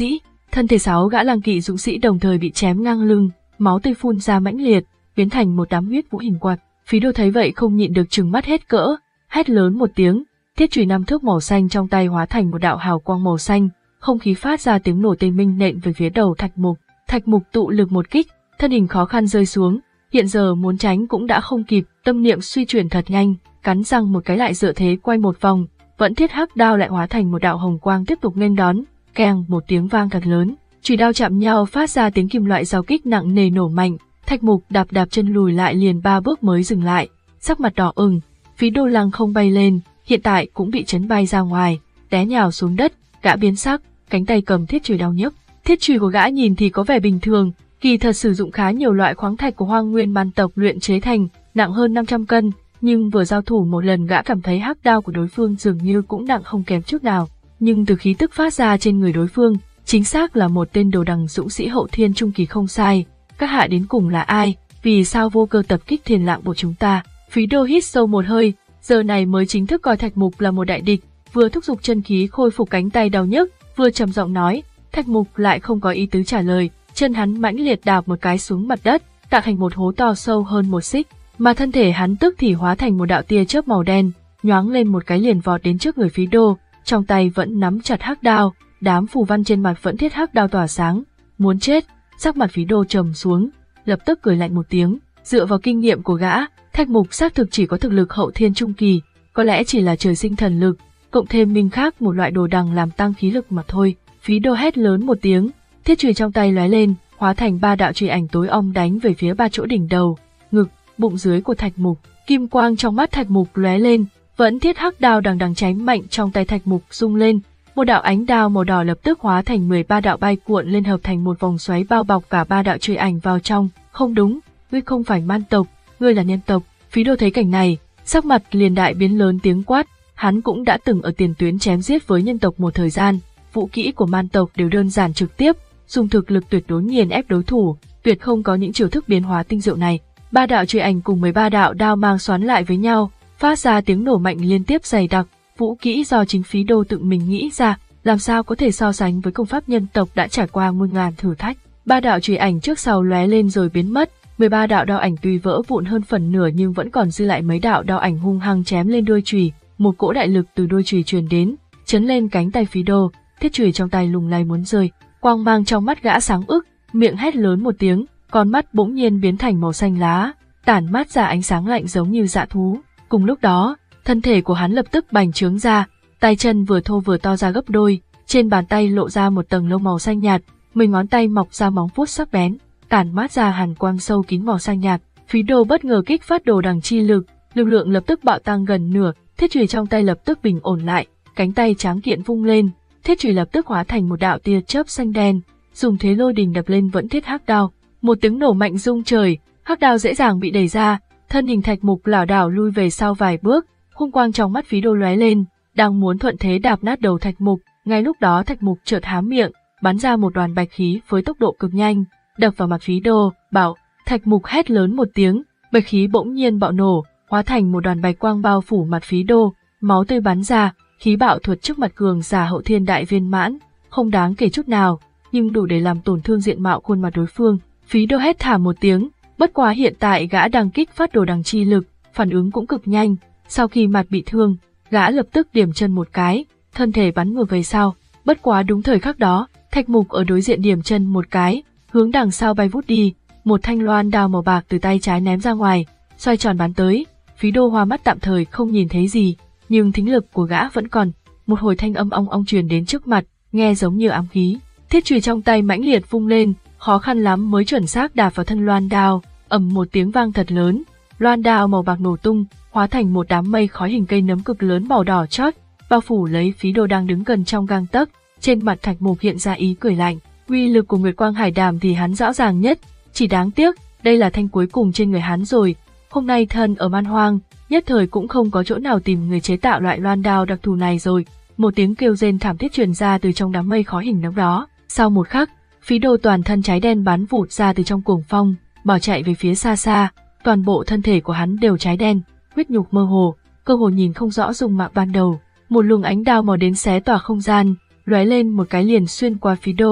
Thân thể sáu gã lang kỵ dũng sĩ đồng thời bị chém ngang lưng, máu tươi phun ra mãnh liệt, biến thành một đám huyết vũ hình quạt. Phí Đô thấy vậy không nhịn được trừng mắt hết cỡ, hét lớn một tiếng, thiết chùy năm thước màu xanh trong tay hóa thành một đạo hào quang màu xanh, không khí phát ra tiếng nổ tê minh nện về phía đầu Thạch Mục. Thạch Mục tụ lực một kích, thân hình khó khăn rơi xuống, hiện giờ muốn tránh cũng đã không kịp, tâm niệm suy chuyển thật nhanh, cắn răng một cái lại dựa thế quay một vòng, vẫn thiết hắc đao lại hóa thành một đạo hồng quang tiếp tục nghênh đón, keng một tiếng vang thật lớn, chùy đao chạm nhau phát ra tiếng kim loại giao kích nặng nề nổ mạnh. Thạch Mục đạp đạp chân lùi lại liền ba bước mới dừng lại, sắc mặt đỏ ửng. Phí Đô lăng không bay lên, hiện tại cũng bị chấn bay ra ngoài, té nhào xuống đất, gã biến sắc, cánh tay cầm thiết chùy đau nhức. Thiết chùy của gã nhìn thì có vẻ bình thường, kỳ thật sử dụng khá nhiều loại khoáng thạch của Hoang Nguyên Man tộc luyện chế thành, nặng hơn năm trăm cân, nhưng vừa giao thủ một lần gã cảm thấy hắc đao của đối phương dường như cũng nặng không kém chút nào. Nhưng từ khí tức phát ra trên người đối phương, chính xác là một tên đồ đằng dũng sĩ hậu thiên trung kỳ không sai. Các hạ đến cùng là ai, vì sao vô cơ tập kích thiền lạng bộ chúng ta? Phí Đô hít sâu một hơi, giờ này mới chính thức coi Thạch Mục là một đại địch, vừa thúc giục chân khí khôi phục cánh tay đau nhức, vừa trầm giọng nói. Thạch Mục lại không có ý tứ trả lời, chân hắn mãnh liệt đạp một cái xuống mặt đất, tạo thành một hố to sâu hơn một xích, mà thân thể hắn tức thì hóa thành một đạo tia chớp màu đen, nhoáng lên một cái liền vọt đến trước người Phí Đô, trong tay vẫn nắm chặt hắc đao, đám phù văn trên mặt vẫn thiết hắc đao tỏa sáng. Muốn chết. Sắc mặt Phí Đô trầm xuống, lập tức cười lạnh một tiếng, dựa vào kinh nghiệm của gã, Thạch Mục xác thực chỉ có thực lực hậu thiên trung kỳ, có lẽ chỉ là trời sinh thần lực, cộng thêm minh khắc một loại đồ đằng làm tăng khí lực mà thôi. Phí Đô hét lớn một tiếng, thiết chùy trong tay lóe lên, hóa thành ba đạo chùy ảnh tối om đánh về phía ba chỗ đỉnh đầu, ngực, bụng dưới của Thạch Mục. Kim quang trong mắt Thạch Mục lóe lên, vẫn thiết hắc đao đằng đằng cháy mạnh trong tay Thạch Mục rung lên. Một đạo ánh đao màu đỏ lập tức hóa thành mười ba đạo bay cuộn lên hợp thành một vòng xoáy bao bọc cả ba đạo chùy ảnh vào trong. Không đúng, ngươi không phải man tộc, ngươi là nhân tộc. Phí Đô thấy cảnh này, sắc mặt liền đại biến lớn tiếng quát, hắn cũng đã từng ở tiền tuyến chém giết với nhân tộc một thời gian, vũ kỹ của man tộc đều đơn giản trực tiếp, dùng thực lực tuyệt đối nghiền ép đối thủ, tuyệt không có những chiêu thức biến hóa tinh diệu này. Ba đạo chùy ảnh cùng mười ba đạo đao mang xoắn lại với nhau, phát ra tiếng nổ mạnh liên tiếp dày đặc. Vũ kỹ do chính Phí Đô tự mình nghĩ ra, làm sao có thể so sánh với công pháp nhân tộc đã trải qua muôn ngàn thử thách. Ba đạo chùy ảnh trước sau lóe lên rồi biến mất, mười ba đạo đao ảnh tuy vỡ vụn hơn phần nửa nhưng vẫn còn dư lại mấy đạo đao ảnh hung hăng chém lên đuôi chùy, một cỗ đại lực từ đuôi chùy truyền đến, chấn lên cánh tay Phí Đô, thiết chùy trong tay lung lay muốn rơi, quang mang trong mắt gã sáng ức, miệng hét lớn một tiếng, con mắt bỗng nhiên biến thành màu xanh lá, tản mát ra ánh sáng lạnh giống như dã thú. Cùng lúc đó, thân thể của hắn lập tức bành trướng ra, tay chân vừa thô vừa to ra gấp đôi, trên bàn tay lộ ra một tầng lông màu xanh nhạt, mười ngón tay mọc ra móng vuốt sắc bén, tản mát ra hàn quang sâu kín màu xanh nhạt. Phí Đô bất ngờ kích phát đồ đằng chi lực, lực lượng lập tức bạo tăng gần nửa, thiết chùy trong tay lập tức bình ổn lại, cánh tay tráng kiện vung lên, thiết chùy lập tức hóa thành một đạo tia chớp xanh đen, dùng thế lôi đình đập lên vẫn thiết hắc đao, một tiếng nổ mạnh rung trời, hắc đao dễ dàng bị đẩy ra, thân hình Thạch Mục lảo đảo lui về sau vài bước, hung quang trong mắt Phí Đô lóe lên, đang muốn thuận thế đạp nát đầu Thạch Mục, ngay lúc đó Thạch Mục chợt há miệng, bắn ra một đoàn bạch khí với tốc độ cực nhanh, đập vào mặt Phí Đô. Bảo! Thạch Mục hét lớn một tiếng, bạch khí bỗng nhiên bạo nổ, hóa thành một đoàn bạch quang bao phủ mặt Phí Đô, máu tươi bắn ra, khí bạo thuật trước mặt cường giả hậu thiên đại viên mãn, không đáng kể chút nào, nhưng đủ để làm tổn thương diện mạo khuôn mặt đối phương. Phí Đô hét thảm một tiếng, bất quá hiện tại gã đang kích phát đồ đằng chi lực, phản ứng cũng cực nhanh, sau khi mặt bị thương, gã lập tức điểm chân một cái, thân thể bắn ngược về sau, bất quá đúng thời khắc đó, Thạch Mục ở đối diện điểm chân một cái, hướng đằng sau bay vút đi, một thanh loan đao màu bạc từ tay trái ném ra ngoài, xoay tròn bắn tới. Phí Đô hoa mắt tạm thời không nhìn thấy gì, nhưng thính lực của gã vẫn còn, một hồi thanh âm ong ong truyền đến trước mặt, nghe giống như ám khí. Thiết chùy trong tay mãnh liệt vung lên, khó khăn lắm mới chuẩn xác đạp vào thân loan đao, ầm một tiếng vang thật lớn, loan đao màu bạc nổ tung, hóa thành một đám mây khói hình cây nấm cực lớn màu đỏ chót, bao phủ lấy Phí Đô đang đứng gần trong gang tấc. Trên mặt Thạch Mục hiện ra ý cười lạnh, uy lực của Nguyệt Quang Hải Đàm thì hắn rõ ràng nhất, chỉ đáng tiếc, đây là thanh cuối cùng trên người hắn rồi. Hôm nay thân ở man hoang, nhất thời cũng không có chỗ nào tìm người chế tạo loại loan đao đặc thù này rồi. Một tiếng kêu rên thảm thiết truyền ra từ trong đám mây khói hình nấm đó. Sau một khắc, Phí Đô toàn thân cháy đen bắn vụt ra từ trong cuồng phong, bỏ chạy về phía xa xa. Toàn bộ thân thể của hắn đều cháy đen, huyết nhục mơ hồ, cơ hồ nhìn không rõ dung mạo ban đầu. Một luồng ánh đao màu đến xé tỏa không gian, lóe lên một cái liền xuyên qua Phí Đô,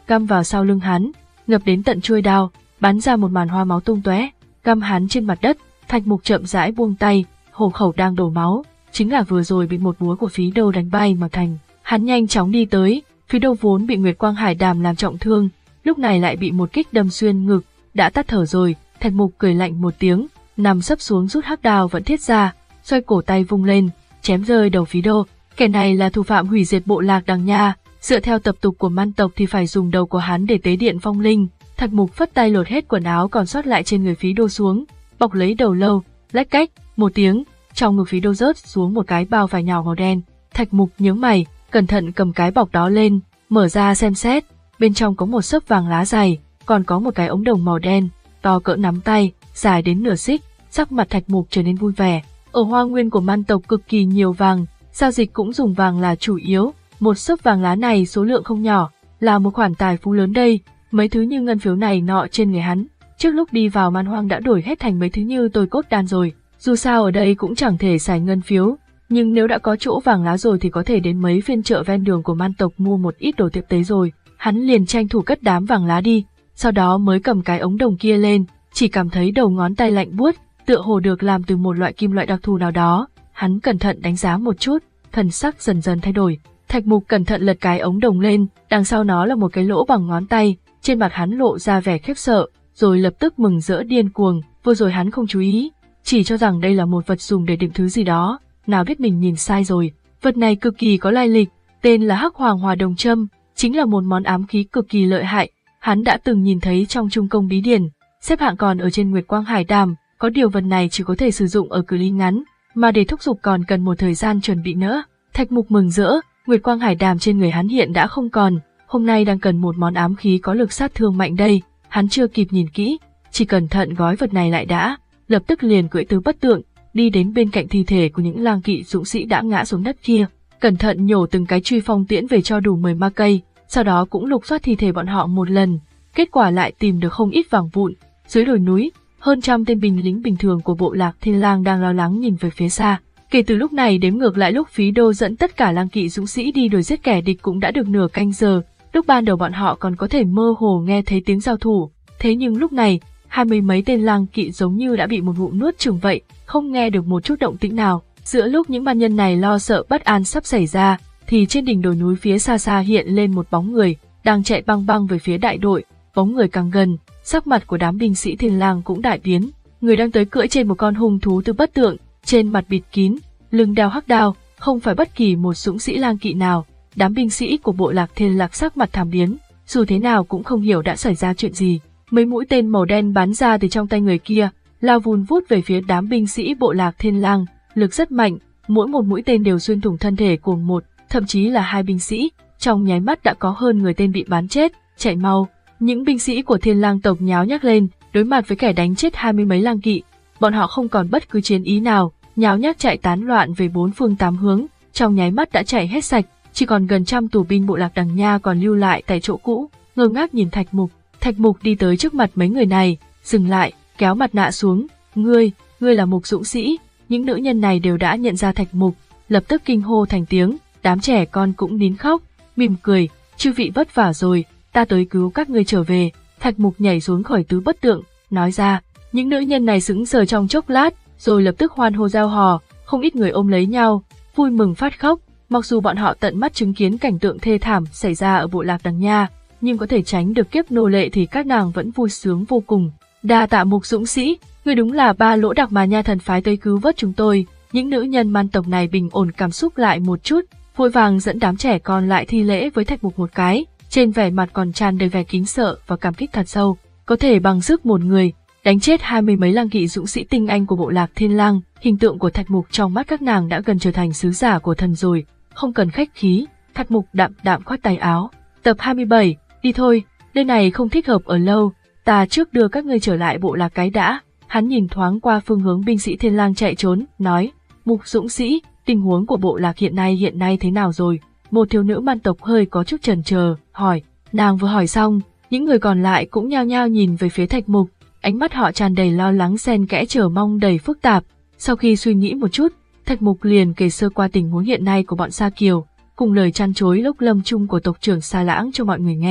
găm vào sau lưng hắn, ngập đến tận chuôi đao, bắn ra một màn hoa máu tung tóe, găm hắn trên mặt đất. Thạch Mục chậm rãi buông tay, hổ khẩu đang đổ máu, chính là vừa rồi bị một búa của Phí Đô đánh bay mà thành. Hắn nhanh chóng đi tới, Phí Đô vốn bị Nguyệt Quang Hải Đàm làm trọng thương, lúc này lại bị một kích đâm xuyên ngực, đã tắt thở rồi. Thạch Mục cười lạnh một tiếng, nằm sấp xuống rút hắc đao vẫn thiết ra, xoay cổ tay vung lên, chém rơi đầu Phí Đô. Kẻ này là thủ phạm hủy diệt bộ lạc Đằng Nha, dựa theo tập tục của man tộc thì phải dùng đầu của hắn để tế điện phong linh. Thạch Mục phất tay lột hết quần áo còn sót lại trên người Phí Đô xuống, bọc lấy đầu lâu, lách cách một tiếng, trong ngực Phí Đô rớt xuống một cái bao vải nhỏ màu đen. Thạch Mục nhướng mày, cẩn thận cầm cái bọc đó lên, mở ra xem xét, bên trong có một xấp vàng lá dày, còn có một cái ống đồng màu đen, to cỡ nắm tay, dài đến nửa xích. Sắc mặt Thạch Mục trở nên vui vẻ. Ở hoa nguyên của man tộc cực kỳ nhiều vàng, giao dịch cũng dùng vàng là chủ yếu. Một xấp vàng lá này số lượng không nhỏ, là một khoản tài phú lớn đây. Mấy thứ như ngân phiếu này nọ trên người hắn, trước lúc đi vào man hoang đã đổi hết thành mấy thứ như tôi cốt đan rồi. Dù sao ở đây cũng chẳng thể xài ngân phiếu, nhưng nếu đã có chỗ vàng lá rồi thì có thể đến mấy phiên chợ ven đường của man tộc mua một ít đồ tiếp tế rồi. Hắn liền tranh thủ cất đám vàng lá đi, sau đó mới cầm cái ống đồng kia lên, chỉ cảm thấy đầu ngón tay lạnh buốt, tựa hồ được làm từ một loại kim loại đặc thù nào đó. Hắn cẩn thận đánh giá một chút, thần sắc dần dần thay đổi. Thạch Mục cẩn thận lật cái ống đồng lên, đằng sau nó là một cái lỗ bằng ngón tay, trên mặt hắn lộ ra vẻ khiếp sợ, rồi lập tức mừng rỡ điên cuồng. Vừa rồi hắn không chú ý, chỉ cho rằng đây là một vật dùng để đựng thứ gì đó, nào biết mình nhìn sai rồi. Vật này cực kỳ có lai lịch, tên là Hắc Hoàng Hòa Đồng Châm, chính là một món ám khí cực kỳ lợi hại. Hắn đã từng nhìn thấy trong Trung Công Bí Điển, xếp hạng còn ở trên Nguyệt Quang Hải Đàm, có điều vật này chỉ có thể sử dụng ở cự ly ngắn, mà để thúc giục còn cần một thời gian chuẩn bị nữa. Thạch Mục mừng rỡ, Nguyệt Quang Hải Đàm trên người hắn hiện đã không còn, hôm nay đang cần một món ám khí có lực sát thương mạnh đây. Hắn chưa kịp nhìn kỹ, chỉ cẩn thận gói vật này lại đã, lập tức liền cưỡi tứ bất tượng, đi đến bên cạnh thi thể của những lang kỵ dũng sĩ đã ngã xuống đất kia, cẩn thận nhổ từng cái truy phong tiễn về cho đủ mười ma cây, sau đó cũng lục soát thi thể bọn họ một lần, kết quả lại tìm được không ít vàng vụn. Dưới đồi núi, hơn trăm tên binh lính bình thường của bộ lạc Thiên Lang đang lo lắng nhìn về phía xa. Kể từ lúc này đếm ngược lại lúc Phí Đô dẫn tất cả lang kỵ dũng sĩ đi đuổi giết kẻ địch cũng đã được nửa canh giờ. Lúc ban đầu bọn họ còn có thể mơ hồ nghe thấy tiếng giao thủ, thế nhưng lúc này, hai mươi mấy tên lang kỵ giống như đã bị một ngụm nuốt chửng vậy, không nghe được một chút động tĩnh nào. Giữa lúc những man nhân này lo sợ bất an sắp xảy ra, thì trên đỉnh đồi núi phía xa xa hiện lên một bóng người, đang chạy băng băng về phía đại đội. Bóng người càng gần, sắc mặt của đám binh sĩ Thiên Lang cũng đại biến. Người đang tới cưỡi trên một con hung thú từ bất tượng, trên mặt bịt kín, lưng đeo hắc đao, không phải bất kỳ một dũng sĩ lang kỵ nào. Đám binh sĩ của bộ lạc Thiên Lạc sắc mặt thảm biến, dù thế nào cũng không hiểu đã xảy ra chuyện gì. Mấy mũi tên màu đen bắn ra từ trong tay người kia, lao vun vút về phía đám binh sĩ bộ lạc Thiên Lang, lực rất mạnh, mỗi một mũi tên đều xuyên thủng thân thể của một, thậm chí là hai binh sĩ. Trong nháy mắt đã có hơn người tên bị bắn chết, chạy mau. Những binh sĩ của Thiên Lang tộc nháo nhác lên, đối mặt với kẻ đánh chết hai mươi mấy lang kỵ, bọn họ không còn bất cứ chiến ý nào, nháo nhác chạy tán loạn về bốn phương tám hướng, trong nháy mắt đã chạy hết sạch, chỉ còn gần trăm tù binh bộ lạc Đằng Nha còn lưu lại tại chỗ cũ, ngơ ngác nhìn Thạch Mục. Thạch Mục đi tới trước mặt mấy người này, dừng lại, kéo mặt nạ xuống. Ngươi, ngươi là Mục dũng sĩ. Những nữ nhân này đều đã nhận ra Thạch Mục, lập tức kinh hô thành tiếng, đám trẻ con cũng nín khóc, mỉm cười, chư vị vất vả rồi, ta tới cứu các ngươi trở về. Thạch Mục nhảy xuống khỏi tứ bất tượng, nói ra. Những nữ nhân này sững sờ trong chốc lát, rồi lập tức hoan hô reo hò, không ít người ôm lấy nhau, vui mừng phát khóc. Mặc dù bọn họ tận mắt chứng kiến cảnh tượng thê thảm xảy ra ở bộ lạc Đằng Nha, nhưng có thể tránh được kiếp nô lệ thì các nàng vẫn vui sướng vô cùng. Đa tạ Mục dũng sĩ, ngươi đúng là ba lỗ đặc mà Nha thần phái tới cứu vớt chúng tôi. Những nữ nhân man tộc này bình ổn cảm xúc lại một chút, vội vàng dẫn đám trẻ con lại thi lễ với Thạch Mục một cái, trên vẻ mặt còn tràn đầy vẻ kính sợ và cảm kích thật sâu. Có thể bằng sức một người đánh chết hai mươi mấy lang kỵ dũng sĩ tinh anh của bộ lạc Thiên Lang, hình tượng của Thạch Mục trong mắt các nàng đã gần trở thành sứ giả của thần rồi. Không cần khách khí, Thạch Mục đạm đạm khoát tay áo. Tập hai mươi bảy, đi thôi, nơi này không thích hợp ở lâu, ta trước đưa các ngươi trở lại bộ lạc cái đã. Hắn nhìn thoáng qua phương hướng binh sĩ Thiên Lang chạy trốn, nói, Mục dũng sĩ, tình huống của bộ lạc hiện nay hiện nay thế nào rồi? Một thiếu nữ man tộc hơi có chút chần chờ, hỏi. Nàng vừa hỏi xong, những người còn lại cũng nhao nhao nhìn về phía Thạch Mục, ánh mắt họ tràn đầy lo lắng xen kẽ chờ mong đầy phức tạp. Sau khi suy nghĩ một chút, Thạch Mục liền kể sơ qua tình huống hiện nay của bọn Sa Kiều, cùng lời chăn chối lúc lâm chung của tộc trưởng Sa Lãng cho mọi người nghe.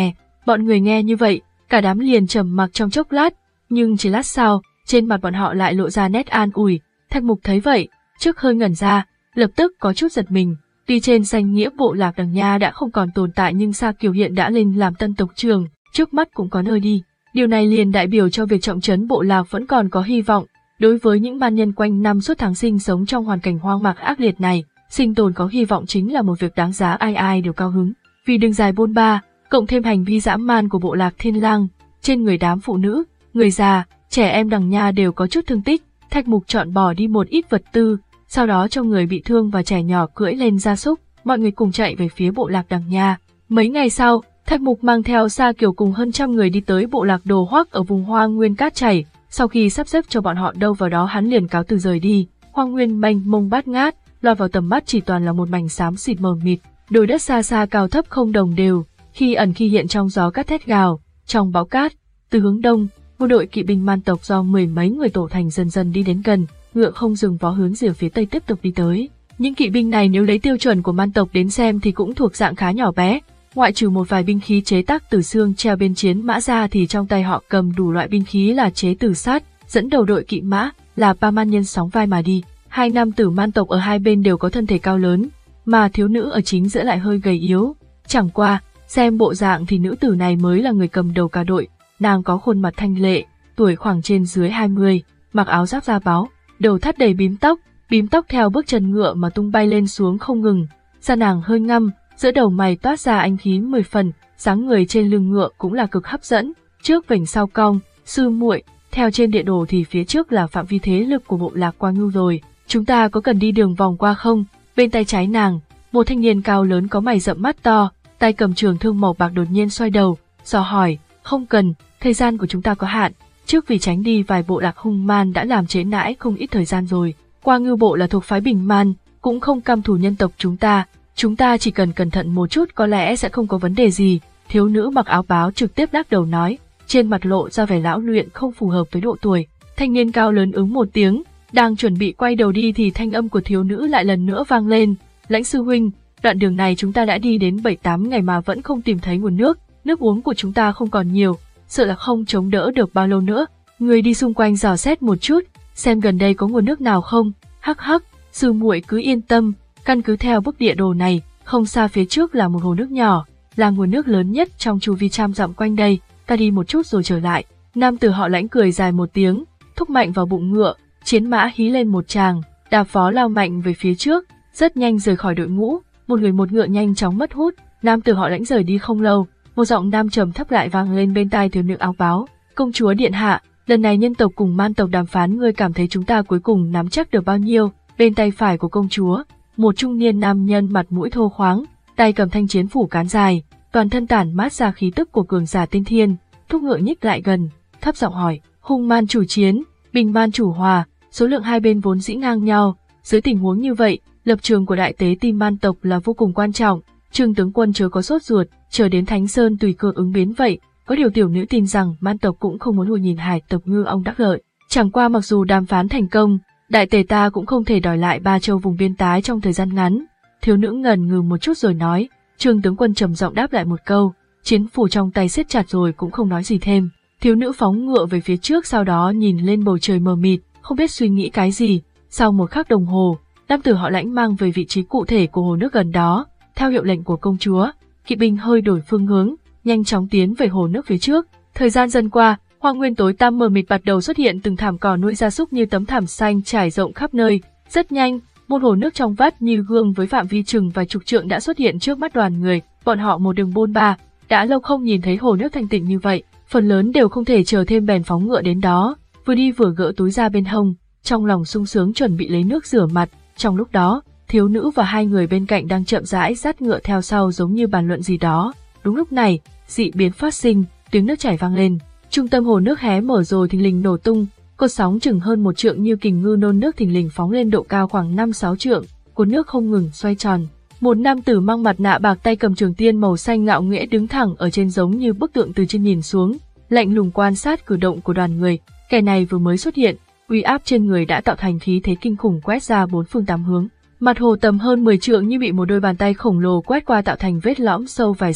Bọn người nghe như vậy, cả đám liền trầm mặc trong chốc lát, nhưng chỉ lát sau, trên mặt bọn họ lại lộ ra nét an ủi. Thạch Mục thấy vậy, trước hơi ngẩn ra, lập tức có chút giật mình. Tuy trên danh nghĩa bộ lạc Đằng Nha đã không còn tồn tại nhưng Sa Kiều hiện đã lên làm tân tộc trưởng, trước mắt cũng có nơi đi. Điều này liền đại biểu cho việc trọng trấn bộ lạc vẫn còn có hy vọng. Đối với những man nhân quanh năm suốt tháng sinh sống trong hoàn cảnh hoang mạc ác liệt này, sinh tồn có hy vọng chính là một việc đáng giá ai ai đều cao hứng. Vì đường dài bôn ba, cộng thêm hành vi dã man của bộ lạc Thiên Lang, trên người đám phụ nữ, người già, trẻ em Đằng Nha đều có chút thương tích. Thạch Mục chọn bỏ đi một ít vật tư, sau đó cho người bị thương và trẻ nhỏ cưỡi lên gia súc, mọi người cùng chạy về phía bộ lạc Đằng Nha. Mấy ngày sau, Thạch Mục mang theo Sa Kiều cùng hơn trăm người đi tới bộ lạc Đồ Hoắc ở vùng hoang nguyên cát chảy. Sau khi sắp xếp cho bọn họ đâu vào đó, hắn liền cáo từ rời đi. Hoang nguyên mênh mông bát ngát, lọt vào tầm mắt chỉ toàn là một mảnh xám xịt mờ mịt, đồi đất xa xa cao thấp không đồng đều, khi ẩn khi hiện trong gió cát thét gào. Trong bão cát, từ hướng đông, một đội kỵ binh man tộc do mười mấy người tổ thành dần dần đi đến gần, ngựa không dừng vó hướng rìa phía tây tiếp tục đi tới. Những kỵ binh này nếu lấy tiêu chuẩn của man tộc đến xem thì cũng thuộc dạng khá nhỏ bé, ngoại trừ một vài binh khí chế tác từ xương treo bên chiến mã ra thì trong tay họ cầm đủ loại binh khí là chế từ sắt. Dẫn đầu đội kỵ mã là ba man nhân sóng vai mà đi. Hai nam tử man tộc ở hai bên đều có thân thể cao lớn, mà thiếu nữ ở chính giữa lại hơi gầy yếu. Chẳng qua, xem bộ dạng thì nữ tử này mới là người cầm đầu cả đội. Nàng có khuôn mặt thanh lệ, tuổi khoảng trên dưới hai mươi, mặc áo giáp da báo, đầu thắt đầy bím tóc, bím tóc theo bước chân ngựa mà tung bay lên xuống không ngừng. Da nàng hơi ngăm, giữa đầu mày toát ra anh khí mười phần, dáng người trên lưng ngựa cũng là cực hấp dẫn, trước vểnh sau cong, sư muội, theo trên địa đồ thì phía trước là phạm vi thế lực của bộ lạc Qua Ngưu rồi, chúng ta có cần đi đường vòng qua không? Bên tay trái nàng, một thanh niên cao lớn có mày rậm mắt to, tay cầm trường thương màu bạc đột nhiên xoay đầu, dò hỏi, không cần, thời gian của chúng ta có hạn, trước vì tránh đi vài bộ lạc hung man đã làm trễ nãi không ít thời gian rồi. Qua Ngưu bộ là thuộc phái Bình Man, cũng không căm thù nhân tộc chúng ta, chúng ta chỉ cần cẩn thận một chút có lẽ sẽ không có vấn đề gì. Thiếu nữ mặc áo báo trực tiếp lắc đầu nói, trên mặt lộ ra vẻ lão luyện không phù hợp với độ tuổi. Thanh niên cao lớn ứng một tiếng, đang chuẩn bị quay đầu đi thì thanh âm của thiếu nữ lại lần nữa vang lên, Lãnh sư huynh, đoạn đường này chúng ta đã đi đến bảy tám ngày mà vẫn không tìm thấy nguồn nước, nước uống của chúng ta không còn nhiều, sợ là không chống đỡ được bao lâu nữa. Người đi xung quanh dò xét một chút, xem gần đây có nguồn nước nào không. Hắc hắc, sư muội cứ yên tâm, căn cứ theo bức địa đồ này, không xa phía trước là một hồ nước nhỏ, là nguồn nước lớn nhất trong chu vi trăm dặm quanh đây, ta đi một chút rồi trở lại. Nam tử họ Lãnh cười dài một tiếng, thúc mạnh vào bụng ngựa, chiến mã hí lên một tràng, đạp phó lao mạnh về phía trước, rất nhanh rời khỏi đội ngũ, một người một ngựa nhanh chóng mất hút. Nam tử họ Lãnh rời đi không lâu, một giọng nam trầm thấp lại vang lên bên tai thiếu nữ áo báo, công chúa điện hạ, lần này nhân tộc cùng man tộc đàm phán, ngươi cảm thấy chúng ta cuối cùng nắm chắc được bao nhiêu? Bên tay phải của công chúa, một trung niên nam nhân mặt mũi thô khoáng, tay cầm thanh chiến phủ cán dài, toàn thân tản mát ra khí tức của cường giả tiên thiên, thúc ngựa nhích lại gần, thấp giọng hỏi, hung man chủ chiến, bình man chủ hòa, số lượng hai bên vốn dĩ ngang nhau, dưới tình huống như vậy, lập trường của đại tế ti man tộc là vô cùng quan trọng. Trương tướng quân chớ có sốt ruột, chờ đến Thánh Sơn tùy cơ ứng biến vậy. Có điều tiểu nữ tin rằng man tộc cũng không muốn hùa nhìn hải tộc ngư ông đắc lợi. Chẳng qua mặc dù đàm phán thành công, đại tề ta cũng không thể đòi lại ba châu vùng biên tái trong thời gian ngắn. Thiếu nữ ngần ngừ một chút rồi nói. Trương tướng quân trầm giọng đáp lại một câu, chiến phủ trong tay siết chặt rồi cũng không nói gì thêm. Thiếu nữ phóng ngựa về phía trước, sau đó nhìn lên bầu trời mờ mịt, không biết suy nghĩ cái gì. Sau một khắc đồng hồ, nam tử họ Lãnh mang về vị trí cụ thể của hồ nước gần đó. Theo hiệu lệnh của công chúa, kỵ binh hơi đổi phương hướng, nhanh chóng tiến về hồ nước phía trước. Thời gian dần qua, hoang nguyên tối tăm mờ mịt bắt đầu xuất hiện từng thảm cỏ nuôi gia súc như tấm thảm xanh trải rộng khắp nơi. Rất nhanh, một hồ nước trong vắt như gương với phạm vi chừng vài chục trượng đã xuất hiện trước mắt đoàn người. Bọn họ một đường bôn ba, đã lâu không nhìn thấy hồ nước thanh tịnh như vậy, phần lớn đều không thể chờ thêm bèn phóng ngựa đến đó, vừa đi vừa gỡ túi ra bên hông, trong lòng sung sướng chuẩn bị lấy nước rửa mặt. Trong lúc đó, thiếu nữ và hai người bên cạnh đang chậm rãi dắt ngựa theo sau giống như bàn luận gì đó. Đúng lúc này, dị biến phát sinh, tiếng nước chảy vang lên. Trung tâm hồ nước hé mở rồi thình lình nổ tung, cột sóng chừng hơn một trượng như kình ngư nôn nước thình lình phóng lên độ cao khoảng năm sáu trượng, cột nước không ngừng xoay tròn. Một nam tử mang mặt nạ bạc tay cầm trường tiên màu xanh ngạo nghễ đứng thẳng ở trên giống như bức tượng từ trên nhìn xuống, lạnh lùng quan sát cử động của đoàn người. Kẻ này vừa mới xuất hiện, uy áp trên người đã tạo thành khí thế kinh khủng quét ra bốn phương tám hướng. Mặt hồ tầm hơn mười trượng như bị một đôi bàn tay khổng lồ quét qua tạo thành vết lõm sâu vài xích,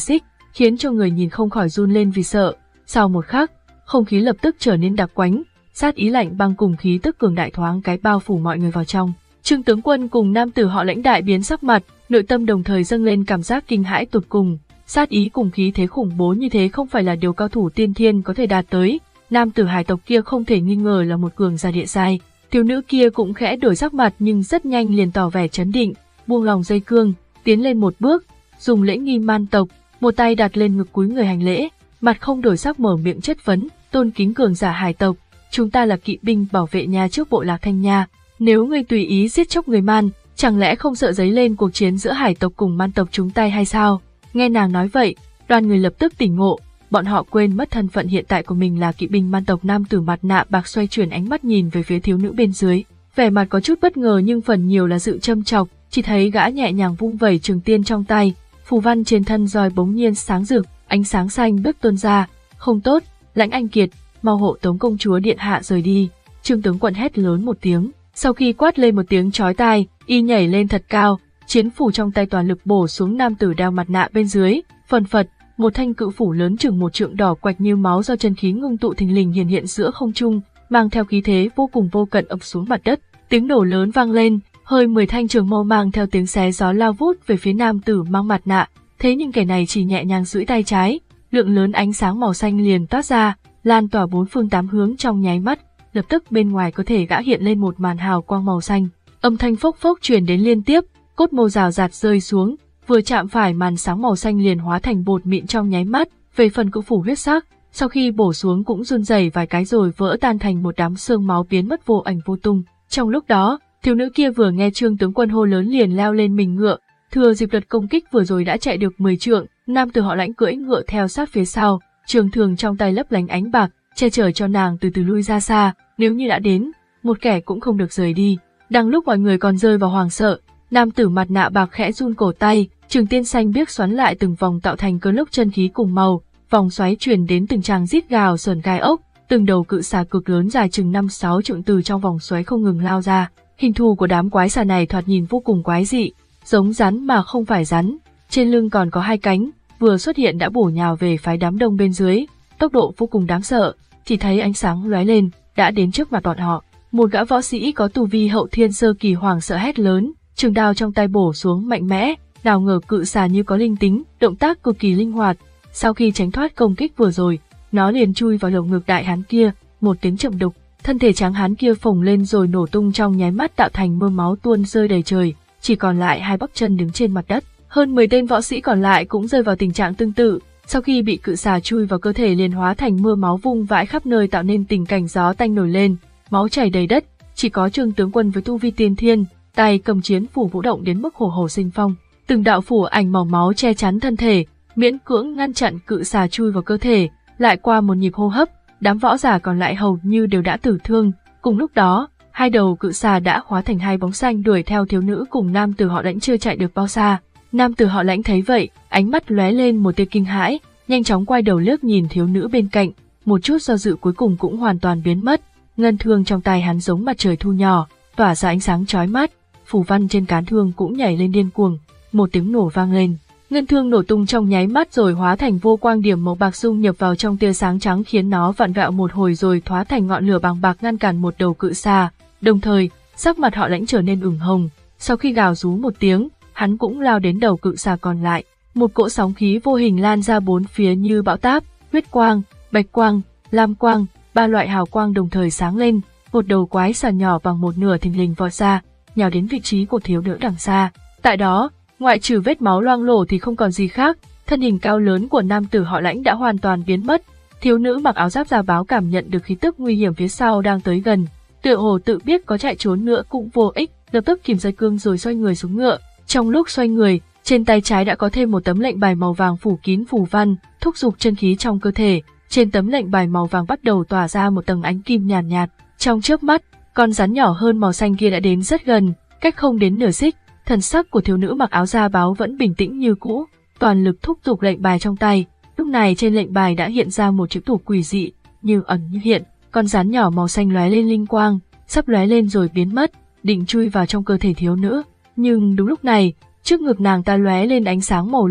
khiến cho người nhìn không khỏi run lên vì sợ. Sau một khắc, không khí lập tức trở nên đặc quánh, sát ý lạnh băng cùng khí tức cường đại thoáng cái bao phủ mọi người vào trong. Trương tướng quân cùng nam tử họ Lãnh đại biến sắc mặt, nội tâm đồng thời dâng lên cảm giác kinh hãi tột cùng. Sát ý cùng khí thế khủng bố như thế không phải là điều cao thủ tiên thiên có thể đạt tới. Nam tử hải tộc kia không thể nghi ngờ là một cường giả địa giai. Thiếu nữ kia cũng khẽ đổi sắc mặt nhưng rất nhanh liền tỏ vẻ trấn định, buông lòng dây cương, tiến lên một bước, dùng lễ nghi man tộc, một tay đặt lên ngực cúi người hành lễ, mặt không đổi sắc mở miệng chất vấn, tôn kính cường giả hải tộc, chúng ta là kỵ binh bảo vệ nhà trước bộ Lạc Thanh Nha, nếu ngươi tùy ý giết chóc người man, chẳng lẽ không sợ dấy lên cuộc chiến giữa hải tộc cùng man tộc chúng ta hay sao? Nghe nàng nói vậy, đoàn người lập tức tỉnh ngộ, bọn họ quên mất thân phận hiện tại của mình là kỵ binh man tộc. Nam tử mặt nạ bạc xoay chuyển ánh mắt nhìn về phía thiếu nữ bên dưới, vẻ mặt có chút bất ngờ nhưng phần nhiều là sự châm chọc, chỉ thấy gã nhẹ nhàng vung vẩy trường tiên trong tay, phù văn trên thân roi bỗng nhiên sáng rực, ánh sáng xanh bức tuôn ra, không tốt, Lãnh Anh Kiệt, mau hộ tống công chúa điện hạ rời đi. Trương tướng quân hét lớn một tiếng, sau khi quát lên một tiếng chói tai, y nhảy lên thật cao, chiến phủ trong tay toàn lực bổ xuống nam tử đeo mặt nạ bên dưới, phần phật, một thanh cự phủ lớn chừng một trượng đỏ quạch như máu do chân khí ngưng tụ thình lình hiện hiện giữa không trung, mang theo khí thế vô cùng vô cận ập xuống mặt đất, tiếng nổ lớn vang lên, hơi mười thanh trường mâu mang theo tiếng xé gió lao vút về phía nam tử mang mặt nạ, thế nhưng kẻ này chỉ nhẹ nhàng duỗi tay trái, lượng lớn ánh sáng màu xanh liền toát ra, lan tỏa bốn phương tám hướng trong nháy mắt, lập tức bên ngoài cơ thể gã hiện lên một màn hào quang màu xanh, âm thanh phốc phốc truyền đến liên tiếp, cốt mâu rào rạt rơi xuống, vừa chạm phải màn sáng màu xanh liền hóa thành bột mịn trong nháy mắt. Về phần cự phủ huyết sắc, sau khi bổ xuống cũng run rẩy vài cái rồi vỡ tan thành một đám xương máu biến mất vô ảnh vô tung. Trong lúc đó, thiếu nữ kia vừa nghe Trương tướng quân hô lớn liền leo lên mình ngựa, thừa dịp đợt công kích vừa rồi đã chạy được mười trượng, nam tử họ Lãnh cưỡi ngựa theo sát phía sau, trường thường trong tay lấp lánh ánh bạc, che chở cho nàng từ từ lui ra xa, nếu như đã đến, một kẻ cũng không được rời đi. Đang lúc mọi người còn rơi vào hoảng sợ, nam tử mặt nạ bạc khẽ run cổ tay, trường tiên xanh biếc xoắn lại từng vòng tạo thành cơn lốc chân khí cùng màu, vòng xoáy truyền đến từng tràng rít gào sờn gai ốc, từng đầu cự xà cực lớn dài chừng năm sáu trượng từ trong vòng xoáy không ngừng lao ra. Hình thù của đám quái xà này thoạt nhìn vô cùng quái dị, giống rắn mà không phải rắn, trên lưng còn có hai cánh, vừa xuất hiện đã bổ nhào về phái đám đông bên dưới, tốc độ vô cùng đáng sợ, chỉ thấy ánh sáng lóe lên, đã đến trước mặt bọn họ. Một gã võ sĩ có tu vi hậu thiên sơ kỳ hoảng sợ hét lớn, trường đao trong tay bổ xuống mạnh mẽ, nào ngờ cự xà như có linh tính, động tác cực kỳ linh hoạt. Sau khi tránh thoát công kích vừa rồi, nó liền chui vào lồng ngực đại hán kia, một tiếng chậm đục, thân thể trắng hán kia phồng lên rồi nổ tung trong nháy mắt tạo thành mưa máu tuôn rơi đầy trời, chỉ còn lại hai bắp chân đứng trên mặt đất. Hơn mười tên võ sĩ còn lại cũng rơi vào tình trạng tương tự, sau khi bị cự xà chui vào cơ thể liền hóa thành mưa máu vung vãi khắp nơi tạo nên tình cảnh gió tanh nổi lên, máu chảy đầy đất, chỉ có Trương tướng quân với tu vi tiên thiên, tay cầm chiến phủ vũ động đến mức hổ hổ sinh phong, từng đạo phủ ảnh màu máu che chắn thân thể, miễn cưỡng ngăn chặn cự xà chui vào cơ thể. Lại qua một nhịp hô hấp, đám võ giả còn lại hầu như đều đã tử thương. Cùng lúc đó, hai đầu cự xà đã hóa thành hai bóng xanh đuổi theo thiếu nữ cùng nam tử họ Lãnh chưa chạy được bao xa. Nam tử họ Lãnh thấy vậy, ánh mắt lóe lên một tia kinh hãi, nhanh chóng quay đầu liếc nhìn thiếu nữ bên cạnh, một chút do dự cuối cùng cũng hoàn toàn biến mất. Ngân thương trong tay hắn giống mặt trời thu nhỏ, tỏa ra ánh sáng chói mắt, phù văn trên cán thương cũng nhảy lên điên cuồng, một tiếng nổ vang lên. Ngân thương nổ tung trong nháy mắt rồi hóa thành vô quang điểm màu bạc dung nhập vào trong tia sáng trắng khiến nó vặn vẹo một hồi rồi thoá thành ngọn lửa bằng bạc ngăn cản một đầu cự xà. Đồng thời, sắc mặt họ Lãnh trở nên ửng hồng, sau khi gào rú một tiếng, hắn cũng lao đến đầu cự xà còn lại. Một cỗ sóng khí vô hình lan ra bốn phía như bão táp, huyết quang, bạch quang, lam quang, ba loại hào quang đồng thời sáng lên, một đầu quái xà nhỏ bằng một nửa thình lình vọt ra, nhào đến vị trí của thiếu nữ đằng xa. Tại đó, ngoại trừ vết máu loang lổ thì không còn gì khác, thân hình cao lớn của nam tử họ Lãnh đã hoàn toàn biến mất. Thiếu nữ mặc áo giáp da báo cảm nhận được khí tức nguy hiểm phía sau đang tới gần, tựa hồ tự biết có chạy trốn nữa cũng vô ích, lập tức kìm dây cương rồi xoay người xuống ngựa. Trong lúc xoay người, trên tay trái đã có thêm một tấm lệnh bài màu vàng phủ kín phù văn, thúc giục chân khí trong cơ thể. Trên tấm lệnh bài màu vàng bắt đầu tỏa ra một tầng ánh kim nhàn nhạt, nhạt. Trong chớp mắt, con rắn nhỏ hơn màu xanh kia đã đến rất gần, cách không đến nửa xích. Thần sắc của thiếu nữ mặc áo da báo vẫn bình tĩnh như cũ, toàn lực thúc giục lệnh bài trong tay. Lúc này trên lệnh bài đã hiện ra một chữ thủ quỷ dị, như ẩn như hiện, con rắn nhỏ màu xanh lóe lên linh quang, sắp lóe lên rồi biến mất, định chui vào trong cơ thể thiếu nữ. Nhưng đúng lúc này, trước ngực nàng ta lóe lên ánh sáng màu lục,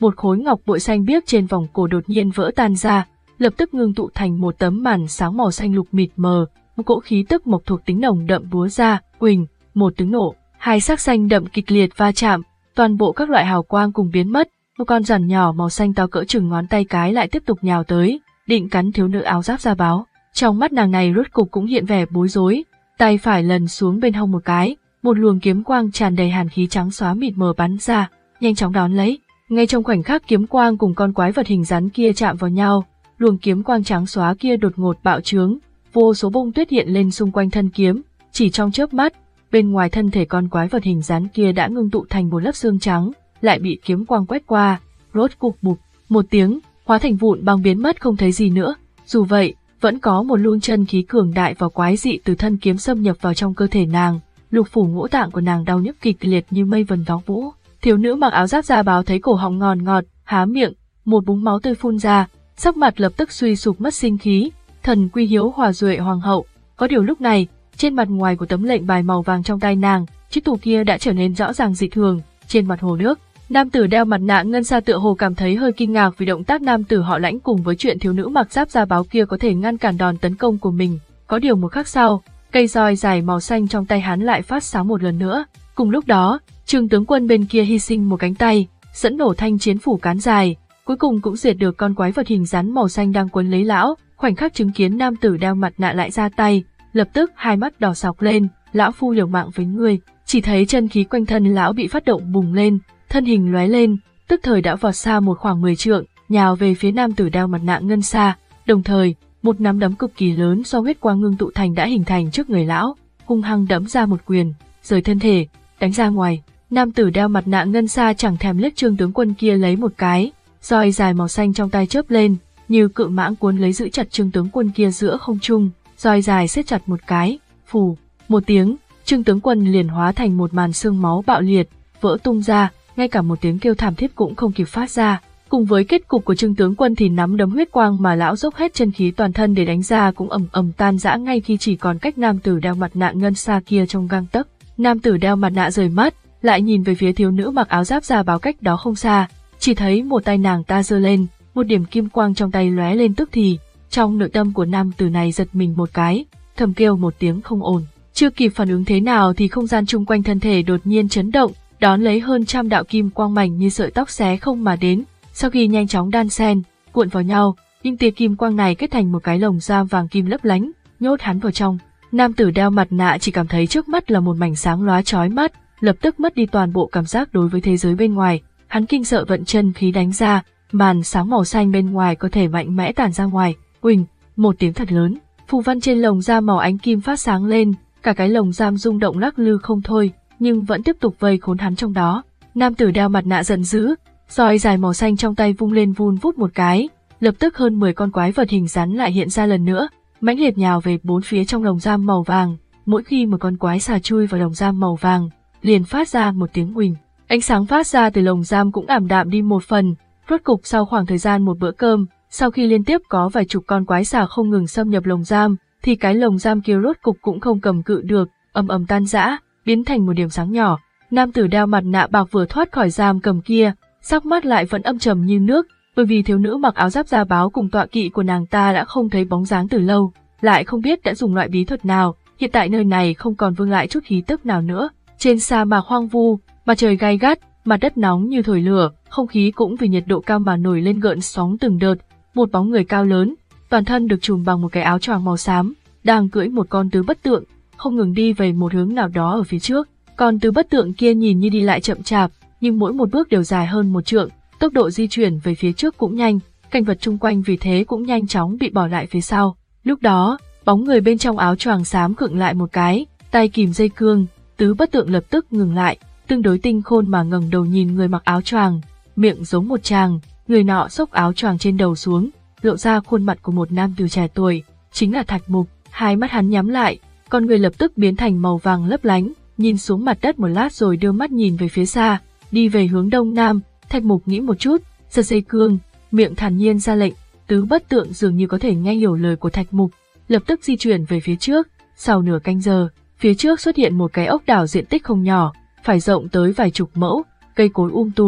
một khối ngọc bội xanh biếc trên vòng cổ đột nhiên vỡ tan ra, lập tức ngưng tụ thành một tấm màn sáng màu xanh lục mịt mờ, một cỗ khí tức mộc thuộc tính nồng đậm búa ra, uỳnh, một tiếng nổ, hai sắc xanh đậm kịch liệt va chạm, toàn bộ các loại hào quang cùng biến mất, một con rắn nhỏ màu xanh to cỡ chừng ngón tay cái lại tiếp tục nhào tới, định cắn thiếu nữ áo giáp da báo. Trong mắt nàng này rốt cục cũng hiện vẻ bối rối, tay phải lần xuống bên hông một cái, một luồng kiếm quang tràn đầy hàn khí trắng xóa mịt mờ bắn ra, nhanh chóng đón lấy. Ngay trong khoảnh khắc kiếm quang cùng con quái vật hình rắn kia chạm vào nhau, luồng kiếm quang trắng xóa kia đột ngột bạo trướng, vô số bông tuyết hiện lên xung quanh thân kiếm, chỉ trong chớp mắt, bên ngoài thân thể con quái vật hình rắn kia đã ngưng tụ thành một lớp xương trắng, lại bị kiếm quang quét qua, rốt cục bụp một tiếng, hóa thành vụn băng biến mất không thấy gì nữa. Dù vậy, vẫn có một luồng chân khí cường đại và quái dị từ thân kiếm xâm nhập vào trong cơ thể nàng, lục phủ ngũ tạng của nàng đau nhức kịch liệt như mây vần gió vũ. Thiếu nữ mặc áo giáp da báo thấy cổ họng ngọt ngọt, há miệng, một búng máu tươi phun ra, sắc mặt lập tức suy sụp mất sinh khí, thần quy hiếu hòa duệ hoàng hậu. Có điều lúc này, trên mặt ngoài của tấm lệnh bài màu vàng trong tay nàng, chiếc tù kia đã trở nên rõ ràng dị thường. Trên mặt hồ nước, nam tử đeo mặt nạ ngân sa tựa hồ cảm thấy hơi kinh ngạc vì động tác nam tử họ Lãnh cùng với chuyện thiếu nữ mặc giáp da báo kia có thể ngăn cản đòn tấn công của mình. Có điều một khắc sau, cây roi dài màu xanh trong tay hắn lại phát sáng một lần nữa. Cùng lúc đó, Trương tướng quân bên kia hy sinh một cánh tay, dẫn nổ thanh chiến phủ cán dài, cuối cùng cũng diệt được con quái vật hình rắn màu xanh đang quấn lấy lão. Khoảnh khắc chứng kiến nam tử đeo mặt nạ lại ra tay, lập tức hai mắt đỏ sọc lên, lão phu liều mạng với ngươi. Chỉ thấy chân khí quanh thân lão bị phát động bùng lên, thân hình lóe lên, tức thời đã vọt xa một khoảng mười trượng, nhào về phía nam tử đeo mặt nạ ngân sa. Đồng thời, một nắm đấm cực kỳ lớn do huyết quang ngưng tụ thành đã hình thành trước người lão, hung hăng đấm ra một quyền, rời thân thể, đánh ra ngoài. Nam tử đeo mặt nạ ngân sa chẳng thèm liếc Trương tướng quân kia lấy một cái, roi dài màu xanh trong tay chớp lên, như cự mãng cuốn lấy giữ chặt Trương tướng quân kia giữa không trung, roi dài siết chặt một cái, phù, một tiếng, Trương tướng quân liền hóa thành một màn xương máu bạo liệt, vỡ tung ra, ngay cả một tiếng kêu thảm thiết cũng không kịp phát ra. Cùng với kết cục của Trương tướng quân thì nắm đấm huyết quang mà lão dốc hết chân khí toàn thân để đánh ra cũng ầm ầm tan rã ngay khi chỉ còn cách nam tử đeo mặt nạ ngân sa kia trong gang tấc. Nam tử đeo mặt nạ rời mắt, lại nhìn về phía thiếu nữ mặc áo giáp da báo cách đó không xa, chỉ thấy một tay nàng ta giơ lên, một điểm kim quang trong tay lóe lên tức thì, trong nội tâm của nam tử này giật mình một cái, thầm kêu một tiếng không ổn. Chưa kịp phản ứng thế nào thì không gian chung quanh thân thể đột nhiên chấn động, đón lấy hơn trăm đạo kim quang mảnh như sợi tóc xé không mà đến, sau khi nhanh chóng đan xen, cuộn vào nhau, những tia kim quang này kết thành một cái lồng giam vàng kim lấp lánh, nhốt hắn vào trong. Nam tử đeo mặt nạ chỉ cảm thấy trước mắt là một mảnh sáng lóa chói mắt, lập tức mất đi toàn bộ cảm giác đối với thế giới bên ngoài. Hắn kinh sợ vận chân khí đánh ra, màn sáng màu xanh bên ngoài có thể mạnh mẽ tản ra ngoài. Uỳnh, một tiếng thật lớn, phù văn trên lồng giam màu ánh kim phát sáng lên, cả cái lồng giam rung động lắc lư không thôi, nhưng vẫn tiếp tục vây khốn hắn trong đó. Nam tử đeo mặt nạ giận dữ, roi dài màu xanh trong tay vung lên vun vút một cái, lập tức hơn mười con quái vật hình rắn lại hiện ra lần nữa, mãnh liệt nhào về bốn phía trong lồng giam màu vàng. Mỗi khi một con quái xà chui vào lồng giam màu vàng, liền phát ra một tiếng uỳnh. Ánh sáng phát ra từ lồng giam cũng ảm đạm đi một phần. Rốt cục sau khoảng thời gian một bữa cơm, sau khi liên tiếp có vài chục con quái xà không ngừng xâm nhập lồng giam, thì cái lồng giam kia rốt cục cũng không cầm cự được, ầm ầm tan rã, biến thành một điểm sáng nhỏ. Nam tử đeo mặt nạ bạc vừa thoát khỏi giam cầm kia, sắc mắt lại vẫn âm trầm như nước, bởi vì thiếu nữ mặc áo giáp da báo cùng tọa kỵ của nàng ta đã không thấy bóng dáng từ lâu, lại không biết đã dùng loại bí thuật nào, hiện tại nơi này không còn vương lại chút khí tức nào nữa. Trên sa mạc hoang vu, mặt trời gay gắt, mặt đất nóng như thổi lửa, không khí cũng vì nhiệt độ cao mà nổi lên gợn sóng từng đợt. Một bóng người cao lớn, toàn thân được trùm bằng một cái áo choàng màu xám, đang cưỡi một con tứ bất tượng, không ngừng đi về một hướng nào đó ở phía trước. Con tứ bất tượng kia nhìn như đi lại chậm chạp, nhưng mỗi một bước đều dài hơn một trượng, tốc độ di chuyển về phía trước cũng nhanh, cảnh vật chung quanh vì thế cũng nhanh chóng bị bỏ lại phía sau. Lúc đó, bóng người bên trong áo choàng xám khựng lại một cái, tay kìm dây cương, tứ bất tượng lập tức ngừng lại, tương đối tinh khôn mà ngẩng đầu nhìn người mặc áo choàng, miệng giống một chàng, người nọ xốc áo choàng trên đầu xuống, lộ ra khuôn mặt của một nam tử trẻ tuổi, chính là Thạch Mục. Hai mắt hắn nhắm lại, con người lập tức biến thành màu vàng lấp lánh, nhìn xuống mặt đất một lát rồi đưa mắt nhìn về phía xa, đi về hướng đông nam. Thạch Mục nghĩ một chút, giật dây cương, miệng thản nhiên ra lệnh. Tứ bất tượng dường như có thể nghe hiểu lời của Thạch Mục, lập tức di chuyển về phía trước. Sau nửa canh giờ, phía trước xuất hiện một cái ốc đảo diện tích không nhỏ, phải rộng tới vài chục mẫu, cây cối um tùm,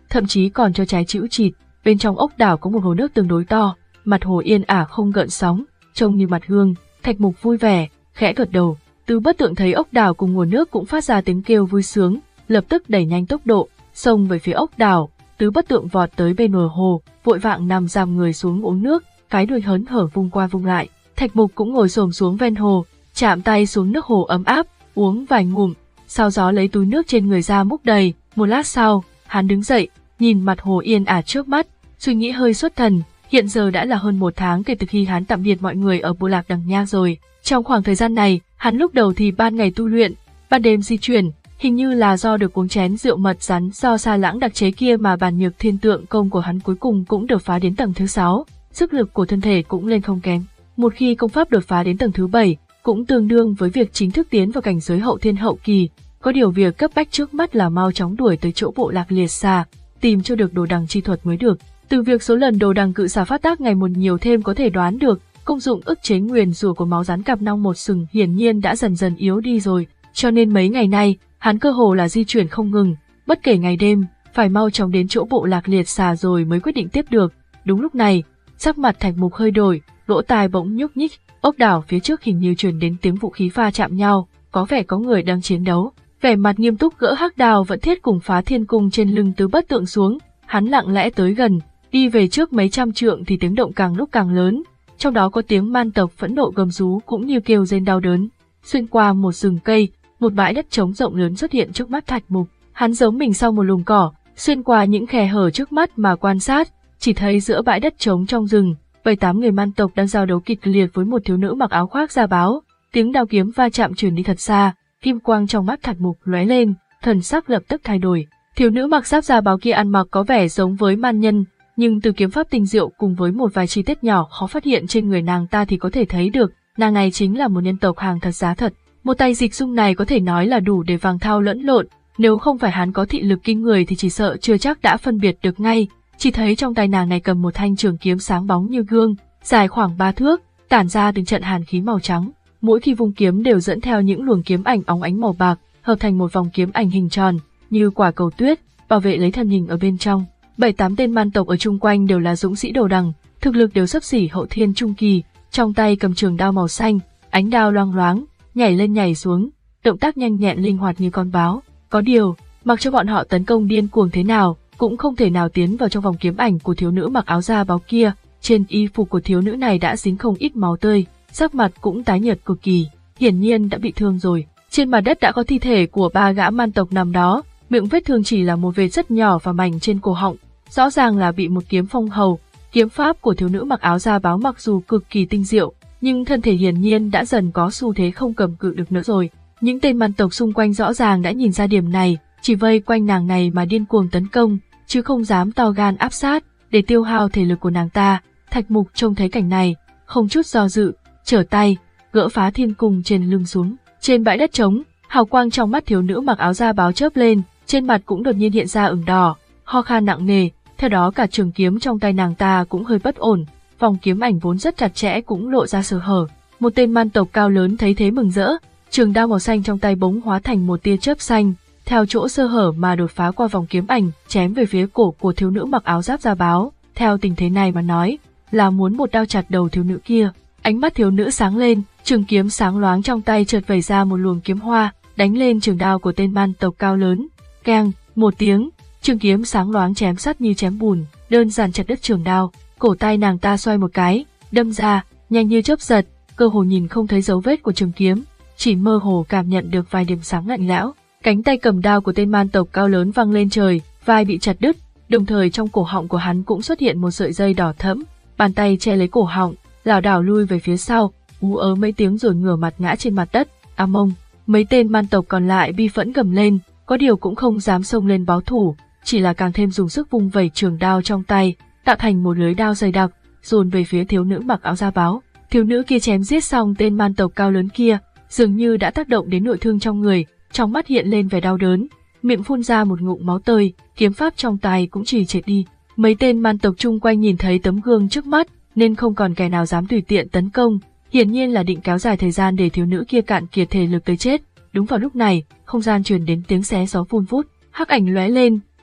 thậm chí còn cho trái chĩu chịt. Bên trong ốc đảo có một hồ nước tương đối to, mặt hồ yên ả không gợn sóng, trông như mặt gương. Thạch Mục vui vẻ, khẽ gật đầu. Tứ Bất Tượng thấy ốc đảo cùng nguồn nước cũng phát ra tiếng kêu vui sướng, lập tức đẩy nhanh tốc độ, xông về phía ốc đảo. Tứ Bất Tượng vọt tới bên bờ hồ, vội vàng nằm rạp người xuống uống nước, cái đuôi hớn hở vung qua vung lại. Thạch Mục cũng ngồi xổm xuống ven hồ, chạm tay xuống nước hồ ấm áp, uống vài ngụm, sau đó lấy túi nước trên người ra múc đầy. Một lát sau, hắn đứng dậy, nhìn mặt hồ yên ả trước mắt, suy nghĩ hơi xuất thần. Hiện giờ đã là hơn một tháng kể từ khi hắn tạm biệt mọi người ở bộ lạc Đằng Nha rồi. Trong khoảng thời gian này, hắn lúc đầu thì ban ngày tu luyện, ban đêm di chuyển, hình như là do được uống chén rượu mật rắn do Sa Lãng đặc chế kia mà bản nhược thiên tượng công của hắn cuối cùng cũng đột phá đến tầng thứ sáu, sức lực của thân thể cũng lên không kém. Một khi công pháp đột phá đến tầng thứ bảy, cũng tương đương với việc chính thức tiến vào cảnh giới hậu thiên hậu kỳ. Có điều việc cấp bách trước mắt là mau chóng đuổi tới chỗ bộ lạc liệt xà, tìm cho được đồ đằng chi thuật mới được. Từ việc số lần đồ đằng cự xà phát tác ngày một nhiều thêm có thể đoán được, công dụng ức chế nguyền rủa của máu rắn cặp nong một sừng hiển nhiên đã dần dần yếu đi rồi, cho nên mấy ngày nay, hắn cơ hồ là di chuyển không ngừng, bất kể ngày đêm, phải mau chóng đến chỗ bộ lạc liệt xà rồi mới quyết định tiếp được. Đúng lúc này, sắc mặt Thạch Mục hơi đổi, lỗ tai bỗng nhúc nhích, ốc đảo phía trước hình như truyền đến tiếng vũ khí va chạm nhau, có vẻ có người đang chiến đấu. Vẻ mặt nghiêm túc gỡ hắc đào vẫn thiết cùng Phá Thiên Cung trên lưng Tứ Bất Tượng xuống, hắn lặng lẽ tới gần, đi về trước mấy trăm trượng thì tiếng động càng lúc càng lớn, trong đó có tiếng man tộc phẫn nộ gầm rú cũng như kêu rên đau đớn. Xuyên qua một rừng cây, một bãi đất trống rộng lớn xuất hiện trước mắt Thạch Mục, hắn giấu mình sau một lùm cỏ, xuyên qua những khe hở trước mắt mà quan sát, chỉ thấy giữa bãi đất trống trong rừng, bảy tám người man tộc đang giao đấu kịch liệt với một thiếu nữ mặc áo khoác da báo, tiếng đao kiếm va chạm truyền đi thật xa, kim quang trong mắt Thạch Mục lóe lên, thần sắc lập tức thay đổi. Thiếu nữ mặc giáp da báo kia ăn mặc có vẻ giống với man nhân, nhưng từ kiếm pháp tinh diệu cùng với một vài chi tiết nhỏ khó phát hiện trên người nàng ta thì có thể thấy được, nàng này chính là một nhân tộc hàng thật giá thật. Một tay dịch dung này có thể nói là đủ để vàng thao lẫn lộn, nếu không phải hắn có thị lực kinh người thì chỉ sợ chưa chắc đã phân biệt được ngay. Chỉ thấy trong tay nàng này cầm một thanh trường kiếm sáng bóng như gương, dài khoảng ba thước, tản ra từng trận hàn khí màu trắng. Mỗi khi vung kiếm đều dẫn theo những luồng kiếm ảnh óng ánh màu bạc, hợp thành một vòng kiếm ảnh hình tròn, như quả cầu tuyết, bảo vệ lấy thân hình ở bên trong. Bảy tám tên man tộc ở chung quanh đều là dũng sĩ đồ đằng, thực lực đều xấp xỉ hậu thiên trung kỳ, trong tay cầm trường đao màu xanh, ánh đao loang loáng, nhảy lên nhảy xuống, động tác nhanh nhẹn linh hoạt như con báo. Có điều, mặc cho bọn họ tấn công điên cuồng thế nào, cũng không thể nào tiến vào trong vòng kiếm ảnh của thiếu nữ mặc áo da báo kia. Trên y phục của thiếu nữ này đã dính không ít máu tươi, sắc mặt cũng tái nhợt cực kỳ, hiển nhiên đã bị thương rồi. Trên mặt đất đã có thi thể của ba gã man tộc nằm đó, miệng vết thương chỉ là một vết rất nhỏ và mảnh trên cổ họng, rõ ràng là bị một kiếm phong hầu. Kiếm pháp của thiếu nữ mặc áo da báo mặc dù cực kỳ tinh diệu, nhưng thân thể hiển nhiên đã dần có xu thế không cầm cự được nữa rồi. Những tên man tộc xung quanh rõ ràng đã nhìn ra điểm này, chỉ vây quanh nàng này mà điên cuồng tấn công, chứ không dám to gan áp sát, để tiêu hao thể lực của nàng ta. Thạch Mục trông thấy cảnh này, không chút do dự, trở tay, gỡ Phá Thiên Cung trên lưng xuống. Trên bãi đất trống, hào quang trong mắt thiếu nữ mặc áo da báo chớp lên, trên mặt cũng đột nhiên hiện ra ửng đỏ, ho khan nặng nề, theo đó cả trường kiếm trong tay nàng ta cũng hơi bất ổn, vòng kiếm ảnh vốn rất chặt chẽ cũng lộ ra sơ hở. Một tên man tộc cao lớn thấy thế mừng rỡ, trường đao màu xanh trong tay bỗng hóa thành một tia chớp xanh, theo chỗ sơ hở mà đột phá qua vòng kiếm ảnh, chém về phía cổ của thiếu nữ mặc áo giáp da báo. Theo tình thế này mà nói, là muốn một đao chặt đầu thiếu nữ kia. Ánh mắt thiếu nữ sáng lên, trường kiếm sáng loáng trong tay chợt vẩy ra một luồng kiếm hoa, đánh lên trường đao của tên man tộc cao lớn. Keng, một tiếng, trường kiếm sáng loáng chém sắt như chém bùn, đơn giản chặt đứt trường đao. Cổ tay nàng ta xoay một cái, đâm ra, nhanh như chớp giật, cơ hồ nhìn không thấy dấu vết của trường kiếm, chỉ mơ hồ cảm nhận được vài điểm sáng lạnh lẽo. Cánh tay cầm đao của tên man tộc cao lớn văng lên trời, vai bị chặt đứt, đồng thời trong cổ họng của hắn cũng xuất hiện một sợi dây đỏ thẫm, bàn tay che lấy cổ họng, lảo đảo lui về phía sau, ú ớ mấy tiếng rồi ngửa mặt ngã trên mặt đất. A mông, mấy tên man tộc còn lại bi phẫn gầm lên, có điều cũng không dám xông lên báo thủ, chỉ là càng thêm dùng sức vung vẩy trường đao trong tay, tạo thành một lưới đao dày đặc, dồn về phía thiếu nữ mặc áo da báo. Thiếu nữ kia chém giết xong tên man tộc cao lớn kia, dường như đã tác động đến nội thương trong người, trong mắt hiện lên vẻ đau đớn, miệng phun ra một ngụm máu tươi, kiếm pháp trong tay cũng trì trệ đi. Mấy tên man tộc chung quanh nhìn thấy tấm gương trước mắt, nên không còn kẻ nào dám tùy tiện tấn công, hiển nhiên là định kéo dài thời gian để thiếu nữ kia cạn kiệt thể lực tới chết. Đúng vào lúc này, không gian truyền đến tiếng xé gió vun vút, hắc ảnh lóe lên,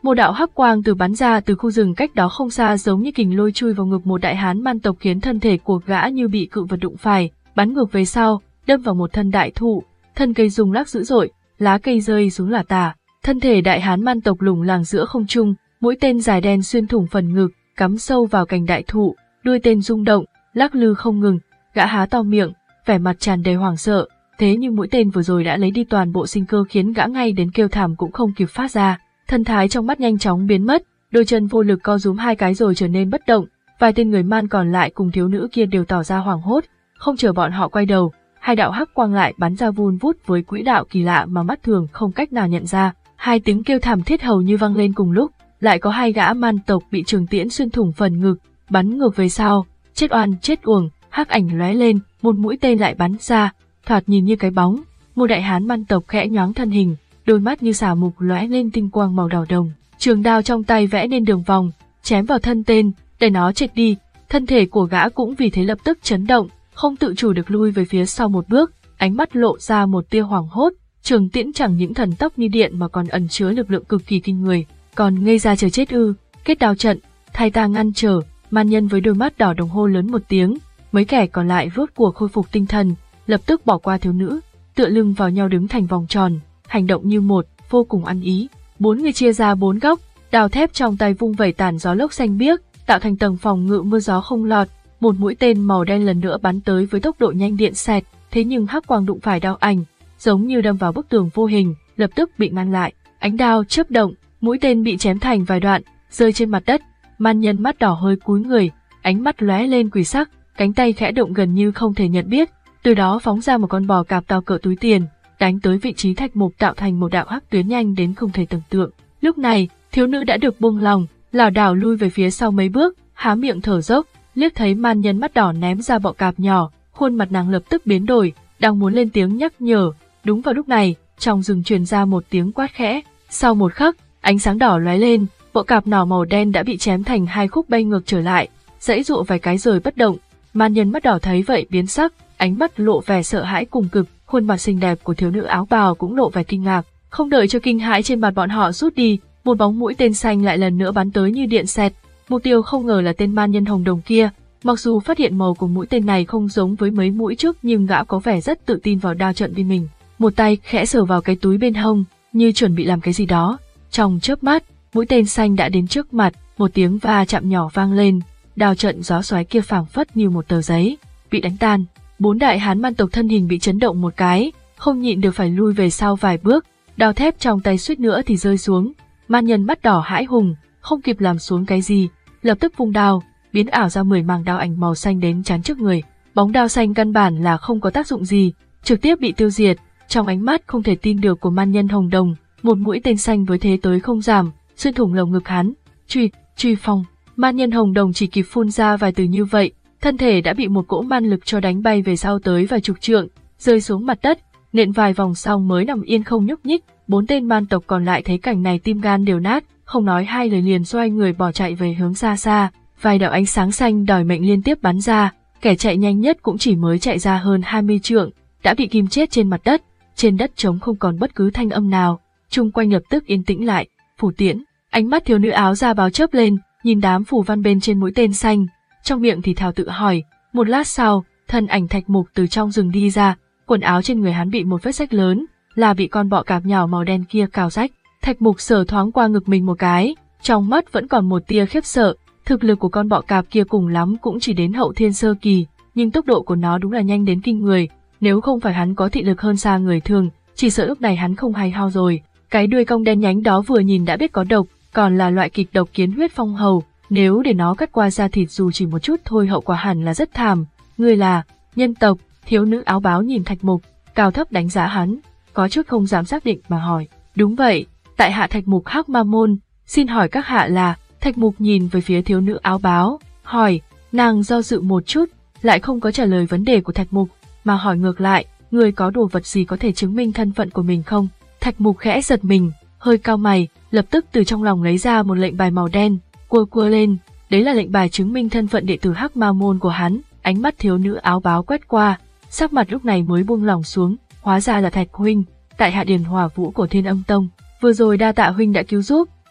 Một đạo hắc quang từ bắn ra từ khu rừng cách đó không xa, giống như kình lôi chui vào ngực một đại hán man tộc, khiến thân thể của gã như bị cự vật đụng phải, bắn ngược về sau, đâm vào một thân đại thụ. Thân cây rung lắc dữ dội, lá cây rơi xuống lả tả. Thân thể đại hán man tộc lủng lẳng giữa không trung, mũi tên dài đen xuyên thủng phần ngực, cắm sâu vào cành đại thụ, đuôi tên rung động, lắc lư không ngừng. Gã há to miệng, vẻ mặt tràn đầy hoảng sợ, thế nhưng mũi tên vừa rồi đã lấy đi toàn bộ sinh cơ, khiến gã ngay đến kêu thảm cũng không kịp phát ra. Thân thái trong mắt nhanh chóng biến mất, đôi chân vô lực co rúm hai cái rồi trở nên bất động. Vài tên người man còn lại cùng thiếu nữ kia đều tỏ ra hoảng hốt. Không chờ bọn họ quay đầu, hai đạo hắc quang lại bắn ra vun vút với quỹ đạo kỳ lạ mà mắt thường không cách nào nhận ra. Hai tiếng kêu thảm thiết hầu như vang lên cùng lúc, lại có hai gã man tộc bị trường tiễn xuyên thủng phần ngực, bắn ngược về sau. Chết oan chết uổng, hắc ảnh lóe lên, một mũi tên lại bắn ra, thoạt nhìn như cái bóng. Một đại hán man tộc khẽ nhoáng thân hình, đôi mắt như xà mục lóe lên tinh quang màu đỏ đồng, trường đao trong tay vẽ nên đường vòng, chém vào thân tên, để nó trệch đi. Thân thể của gã cũng vì thế lập tức chấn động, không tự chủ được lui về phía sau một bước, ánh mắt lộ ra một tia hoảng hốt. Trường tiễn chẳng những thần tốc như điện mà còn ẩn chứa lực lượng cực kỳ kinh người. Còn ngây ra chờ chết ư? Kết đao trận, thay ta ngăn trở. Man nhân với đôi mắt đỏ đồng hô lớn một tiếng. Mấy kẻ còn lại rốt cuộc khôi phục tinh thần, lập tức bỏ qua thiếu nữ, tựa lưng vào nhau đứng thành vòng tròn, hành động như một, vô cùng ăn ý. Bốn người chia ra bốn góc, đao thép trong tay vung vẩy tàn gió lốc xanh biếc, tạo thành tầng phòng ngự mưa gió không lọt. Một mũi tên màu đen lần nữa bắn tới với tốc độ nhanh điện xẹt, thế nhưng hắc quang đụng phải đao ảnh, giống như đâm vào bức tường vô hình, lập tức bị ngăn lại. Ánh đao chớp động, mũi tên bị chém thành vài đoạn, rơi trên mặt đất. Man nhân mắt đỏ hơi cúi người, ánh mắt lóe lên quỷ sắc, cánh tay khẽ động gần như không thể nhận biết, từ đó phóng ra một con bò cạp to cỡ túi tiền, đánh tới vị trí Thạch Mục, tạo thành một đạo hắc tuyến nhanh đến không thể tưởng tượng. Lúc này, thiếu nữ đã được buông lòng, lảo đảo lui về phía sau mấy bước, há miệng thở dốc, liếc thấy man nhân mắt đỏ ném ra bọ cạp nhỏ, khuôn mặt nàng lập tức biến đổi, đang muốn lên tiếng nhắc nhở. Đúng vào lúc này, trong rừng truyền ra một tiếng quát khẽ. Sau một khắc, ánh sáng đỏ lóe lên, bọ cạp nhỏ màu đen đã bị chém thành hai khúc bay ngược trở lại, giãy giụa vài cái rồi bất động. Man nhân mắt đỏ thấy vậy biến sắc, ánh mắt lộ vẻ sợ hãi cùng cực, khuôn mặt xinh đẹp của thiếu nữ áo bào cũng lộ vẻ kinh ngạc. Không đợi cho kinh hãi trên mặt bọn họ rút đi, một bóng mũi tên xanh lại lần nữa bắn tới như điện xẹt. Mục tiêu không ngờ là tên man nhân hồng đồng kia. Mặc dù phát hiện màu của mũi tên này không giống với mấy mũi trước, nhưng gã có vẻ rất tự tin vào đao trận bên mình. Một tay khẽ sờ vào cái túi bên hông, như chuẩn bị làm cái gì đó. Trong chớp mắt, mũi tên xanh đã đến trước mặt, một tiếng va chạm nhỏ vang lên, đao trận gió xoáy kia phảng phất như một tờ giấy, bị đánh tan. Bốn đại hán man tộc thân hình bị chấn động một cái, không nhịn được phải lui về sau vài bước, đao thép trong tay suýt nữa thì rơi xuống. Man nhân mắt đỏ hãi hùng, không kịp làm xuống cái gì, lập tức vung đao, biến ảo ra mười mảng đao ảnh màu xanh đến chắn trước người. Bóng đao xanh căn bản là không có tác dụng gì, trực tiếp bị tiêu diệt. Trong ánh mắt không thể tin được của man nhân hồng đồng, một mũi tên xanh với thế tới không giảm, xuyên thủng lồng ngực hắn. Truy, truy phong. Man nhân hồng đồng chỉ kịp phun ra vài từ như vậy, thân thể đã bị một cỗ man lực cho đánh bay về sau tới vài chục trượng, rơi xuống mặt đất, nện vài vòng xong mới nằm yên không nhúc nhích. Bốn tên man tộc còn lại thấy cảnh này tim gan đều nát, không nói hai lời liền xoay người bỏ chạy về hướng xa xa. Vài đạo ánh sáng xanh đòi mệnh liên tiếp bắn ra, kẻ chạy nhanh nhất cũng chỉ mới chạy ra hơn hai mươi trượng, đã bị ghim chết trên mặt đất. Trên đất trống không còn bất cứ thanh âm nào, chung quanh lập tức yên tĩnh lại. Phủ tiễn, ánh mắt thiếu nữ áo da báo chớp lên, nhìn đám phù văn bên trên mũi tên xanh, trong miệng thì thào tự hỏi. Một lát sau, thân ảnh Thạch Mục từ trong rừng đi ra, quần áo trên người hắn bị một vết rách lớn, là bị con bọ cạp nhỏ màu đen kia cào rách. Thạch Mục sờ thoáng qua ngực mình một cái, trong mắt vẫn còn một tia khiếp sợ. Thực lực của con bọ cạp kia cùng lắm cũng chỉ đến hậu thiên sơ kỳ, nhưng tốc độ của nó đúng là nhanh đến kinh người. Nếu không phải hắn có thị lực hơn xa người thường, chỉ sợ lúc này hắn không hay ho rồi. Cái đuôi cong đen nhánh đó vừa nhìn đã biết có độc, còn là loại kịch độc kiến huyết phong hầu. Nếu để nó cắt qua da thịt dù chỉ một chút thôi, hậu quả hẳn là rất thảm. Ngươi là nhân tộc? Thiếu nữ áo báo nhìn Thạch Mục, cao thấp đánh giá hắn, có chút không dám xác định mà hỏi. Đúng vậy, tại hạ Thạch Mục Hắc Ma Môn, xin hỏi các hạ là? Thạch Mục nhìn về phía thiếu nữ áo báo, hỏi. Nàng do dự một chút, lại không có trả lời vấn đề của Thạch Mục, mà hỏi ngược lại, người có đồ vật gì có thể chứng minh thân phận của mình không? Thạch Mục khẽ giật mình, hơi cau mày, lập tức từ trong lòng lấy ra một lệnh bài màu đen, cua cua lên, đấy là lệnh bài chứng minh thân phận đệ tử Hắc Ma Môn của hắn. Ánh mắt thiếu nữ áo báo quét qua, sắc mặt lúc này mới buông lỏng xuống, hóa ra là Thạch huynh, tại hạ Điền Hỏa Vũ của Thiên Âm Tông, vừa rồi đa tạ huynh đã cứu giúp.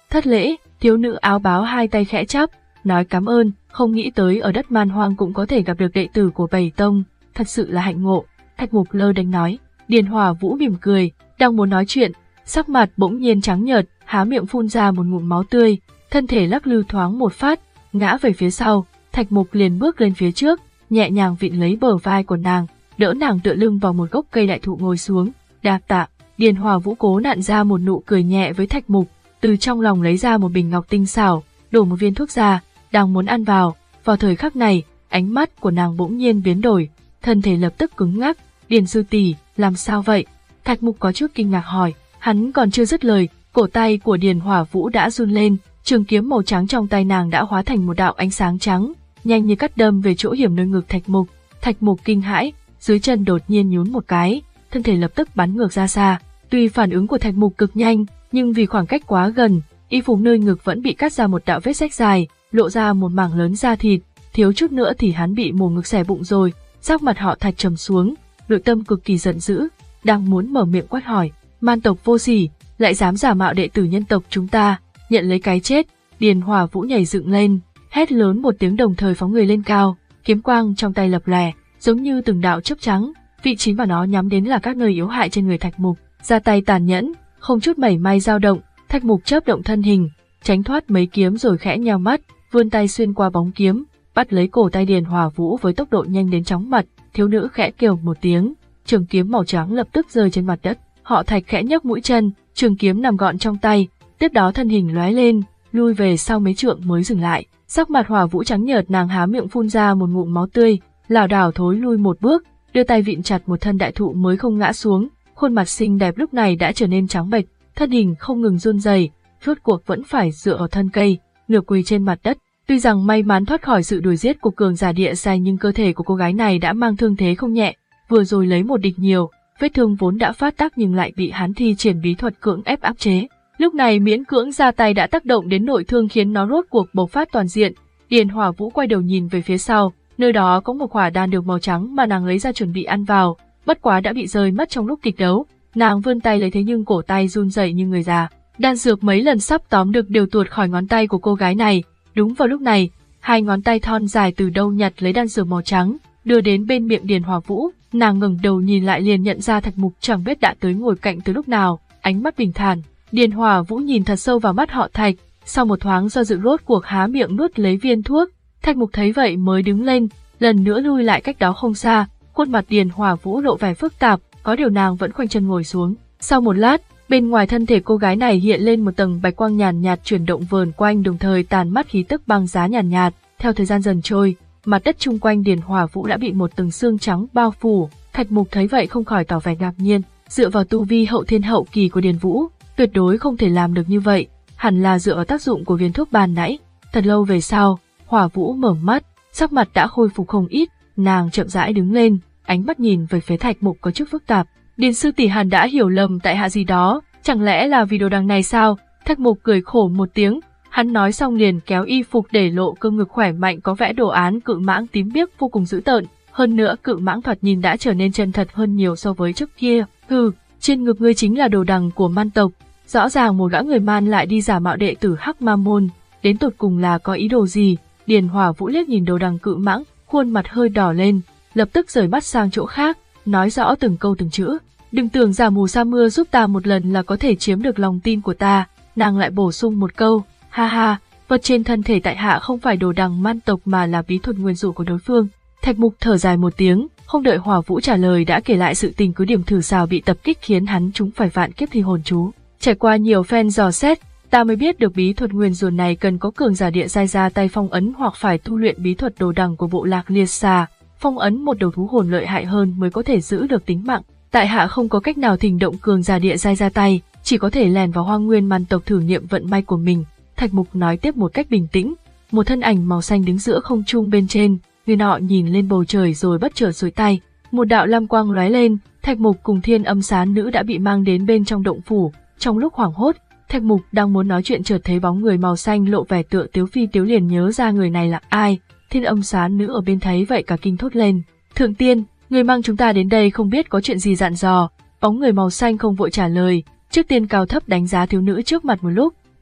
Thất lễ, thiếu nữ áo báo hai tay khẽ chắp, nói cảm ơn, không nghĩ tới ở đất man hoang cũng có thể gặp được đệ tử của Bảy Tông, thật sự là hạnh ngộ. Thạch Mục lơ đánh nói. Điền Hỏa Vũ mỉm cười, đang muốn nói chuyện, sắc mặt bỗng nhiên trắng nhợt, há miệng phun ra một ngụm máu tươi, thân thể lắc lư thoáng một phát, ngã về phía sau. Thạch Mục liền bước lên phía trước, nhẹ nhàng vịn lấy bờ vai của nàng, đỡ nàng tựa lưng vào một gốc cây đại thụ ngồi xuống. Đa tạ. Điền Hỏa Vũ cố nặn ra một nụ cười nhẹ với Thạch Mục, từ trong lòng lấy ra một bình ngọc tinh xảo, đổ một viên thuốc ra, đang muốn ăn vào. Vào thời khắc này, ánh mắt của nàng bỗng nhiên biến đổi, thân thể lập tức cứng ngắc. Điền sư tỷ, làm sao vậy? Thạch Mục có chút kinh ngạc hỏi. Hắn còn chưa dứt lời, cổ tay của Điền Hỏa Vũ đã run lên, trường kiếm màu trắng trong tay nàng đã hóa thành một đạo ánh sáng trắng, nhanh như cắt đâm về chỗ hiểm nơi ngực Thạch Mục. Thạch Mục kinh hãi, dưới chân đột nhiên nhún một cái, thân thể lập tức bắn ngược ra xa. Tuy phản ứng của Thạch Mục cực nhanh, nhưng vì khoảng cách quá gần, y phục nơi ngực vẫn bị cắt ra một đạo vết rách dài, lộ ra một mảng lớn da thịt, thiếu chút nữa thì hắn bị mổ ngực xẻ bụng rồi. Sắc mặt họ Thạch trầm xuống, nội tâm cực kỳ giận dữ, đang muốn mở miệng quát hỏi, man tộc vô sỉ, lại dám giả mạo đệ tử nhân tộc chúng ta, nhận lấy cái chết. Điền Hỏa Vũ nhảy dựng lên, hét lớn một tiếng đồng thời phóng người lên cao, kiếm quang trong tay lập lòe, giống như từng đạo chớp trắng, vị trí mà nó nhắm đến là các nơi yếu hại trên người Thạch Mục, ra tay tàn nhẫn, không chút mảy may dao động. Thạch Mục chớp động thân hình, tránh thoát mấy kiếm rồi khẽ nheo mắt, vươn tay xuyên qua bóng kiếm, bắt lấy cổ tay Điền Hỏa Vũ với tốc độ nhanh đến chóng mặt. Thiếu nữ khẽ kêu một tiếng, trường kiếm màu trắng lập tức rơi trên mặt đất. Họ Thạch khẽ nhấc mũi chân, trường kiếm nằm gọn trong tay, tiếp đó thân hình lóe lên, lui về sau mấy trượng mới dừng lại. Sắc mặt Hỏa Vũ trắng nhợt, nàng há miệng phun ra một ngụm máu tươi, lảo đảo thối lui một bước, đưa tay vịn chặt một thân đại thụ mới không ngã xuống. Khuôn mặt xinh đẹp lúc này đã trở nên trắng bệch, thân hình không ngừng run rẩy, rốt cuộc vẫn phải dựa vào thân cây, nửa quỳ trên mặt đất. Tuy rằng may mắn thoát khỏi sự đuổi giết của cường giả địa giai, nhưng cơ thể của cô gái này đã mang thương thế không nhẹ, vừa rồi lấy một địch nhiều, vết thương vốn đã phát tác nhưng lại bị hắn thi triển bí thuật cưỡng ép áp chế. Lúc này miễn cưỡng ra tay đã tác động đến nội thương khiến nó rốt cuộc bộc phát toàn diện. Điền Hỏa Vũ quay đầu nhìn về phía sau, nơi đó có một quả đan dược màu trắng mà nàng lấy ra chuẩn bị ăn vào, bất quá đã bị rơi mất trong lúc kịch đấu. Nàng vươn tay lấy thế nhưng cổ tay run rẩy như người già, đan dược mấy lần sắp tóm được đều tuột khỏi ngón tay của cô gái này. Đúng vào lúc này, hai ngón tay thon dài từ đâu nhặt lấy đan dược màu trắng, đưa đến bên miệng Điền Hỏa Vũ. Nàng ngẩng đầu nhìn lại liền nhận ra Thạch Mục chẳng biết đã tới ngồi cạnh từ lúc nào, ánh mắt bình thản. Điền Hỏa Vũ nhìn thật sâu vào mắt họ Thạch, sau một thoáng do dự rốt cuộc há miệng nuốt lấy viên thuốc. Thạch Mục thấy vậy mới đứng lên, lần nữa lui lại cách đó không xa. Khuôn mặt Điền Hỏa Vũ lộ vẻ phức tạp, có điều nàng vẫn khoanh chân ngồi xuống. Sau một lát, bên ngoài thân thể cô gái này hiện lên một tầng bạch quang nhàn nhạt, nhạt chuyển động vờn quanh, đồng thời tàn mắt khí tức băng giá nhàn nhạt, nhạt. Theo thời gian dần trôi, mặt đất chung quanh Điền Hỏa Vũ đã bị một tầng xương trắng bao phủ. Thạch Mục thấy vậy không khỏi tỏ vẻ ngạc nhiên, dựa vào tu vi hậu thiên hậu kỳ của Điền Vũ, tuyệt đối không thể làm được như vậy, hẳn là dựa vào tác dụng của viên thuốc ban nãy. Thật lâu về sau, Hỏa Vũ mở mắt, sắc mặt đã khôi phục không ít, nàng chậm rãi đứng lên, ánh mắt nhìn về phía Thạch Mục có chút phức tạp. Điền sư tỷ hẳn đã hiểu lầm tại hạ gì đó, chẳng lẽ là vì đồ đằng này sao? Thạch Mục cười khổ một tiếng, hắn nói xong liền kéo y phục để lộ cơ ngực khỏe mạnh có vẽ đồ án cự mãng tím biếc vô cùng dữ tợn, hơn nữa cự mãng thoạt nhìn đã trở nên chân thật hơn nhiều so với trước kia. Hừ, trên ngực ngươi chính là đồ đằng của man tộc, rõ ràng một gã người man lại đi giả mạo đệ tử Hắc Ma môn, đến tột cùng là có ý đồ gì? Điền Hỏa Vũ liếc nhìn đồ đằng cự mãng, khuôn mặt hơi đỏ lên, lập tức rời mắt sang chỗ khác, nói rõ từng câu từng chữ. Đừng tưởng giả mù sa mưa giúp ta một lần là có thể chiếm được lòng tin của ta. Nàng lại bổ sung một câu, ha ha, vật trên thân thể tại hạ không phải đồ đằng man tộc mà là bí thuật nguyên rủa của đối phương. Thạch Mục thở dài một tiếng, không đợi Hỏa Vũ trả lời đã kể lại sự tình cứ điểm thử xào bị tập kích khiến hắn chúng phải vạn kiếp thi hồn chú. Trải qua nhiều phen dò xét, ta mới biết được bí thuật nguyên rủa này cần có cường giả địa giai ra tay phong ấn hoặc phải tu luyện bí thuật đồ đằng của bộ lạc Liệt Xà, phong ấn một đầu thú hồn lợi hại hơn mới có thể giữ được tính mạng. Tại hạ không có cách nào thỉnh động cường giả địa giai ra tay, chỉ có thể lèn vào Hoang Nguyên man tộc thử nghiệm vận may của mình. Thạch Mục nói tiếp một cách bình tĩnh. Một thân ảnh màu xanh đứng giữa không trung bên trên, người nọ nhìn lên bầu trời rồi bất chợt xuôi tay, một đạo lam quang lóe lên, Thạch Mục cùng Thiên Âm Sán Nữ đã bị mang đến bên trong động phủ. Trong lúc hoảng hốt, Thạch Mục đang muốn nói chuyện chợt thấy bóng người màu xanh lộ vẻ tựa tiếu phi tiếu, liền nhớ ra người này là ai. Thiên Âm Sán Nữ ở bên thấy vậy cả kinh thốt lên, thượng tiên, người mang chúng ta đến đây không biết có chuyện gì dặn dò. Bóng người màu xanh không vội trả lời, trước tiên cao thấp đánh giá thiếu nữ trước mặt một lúc,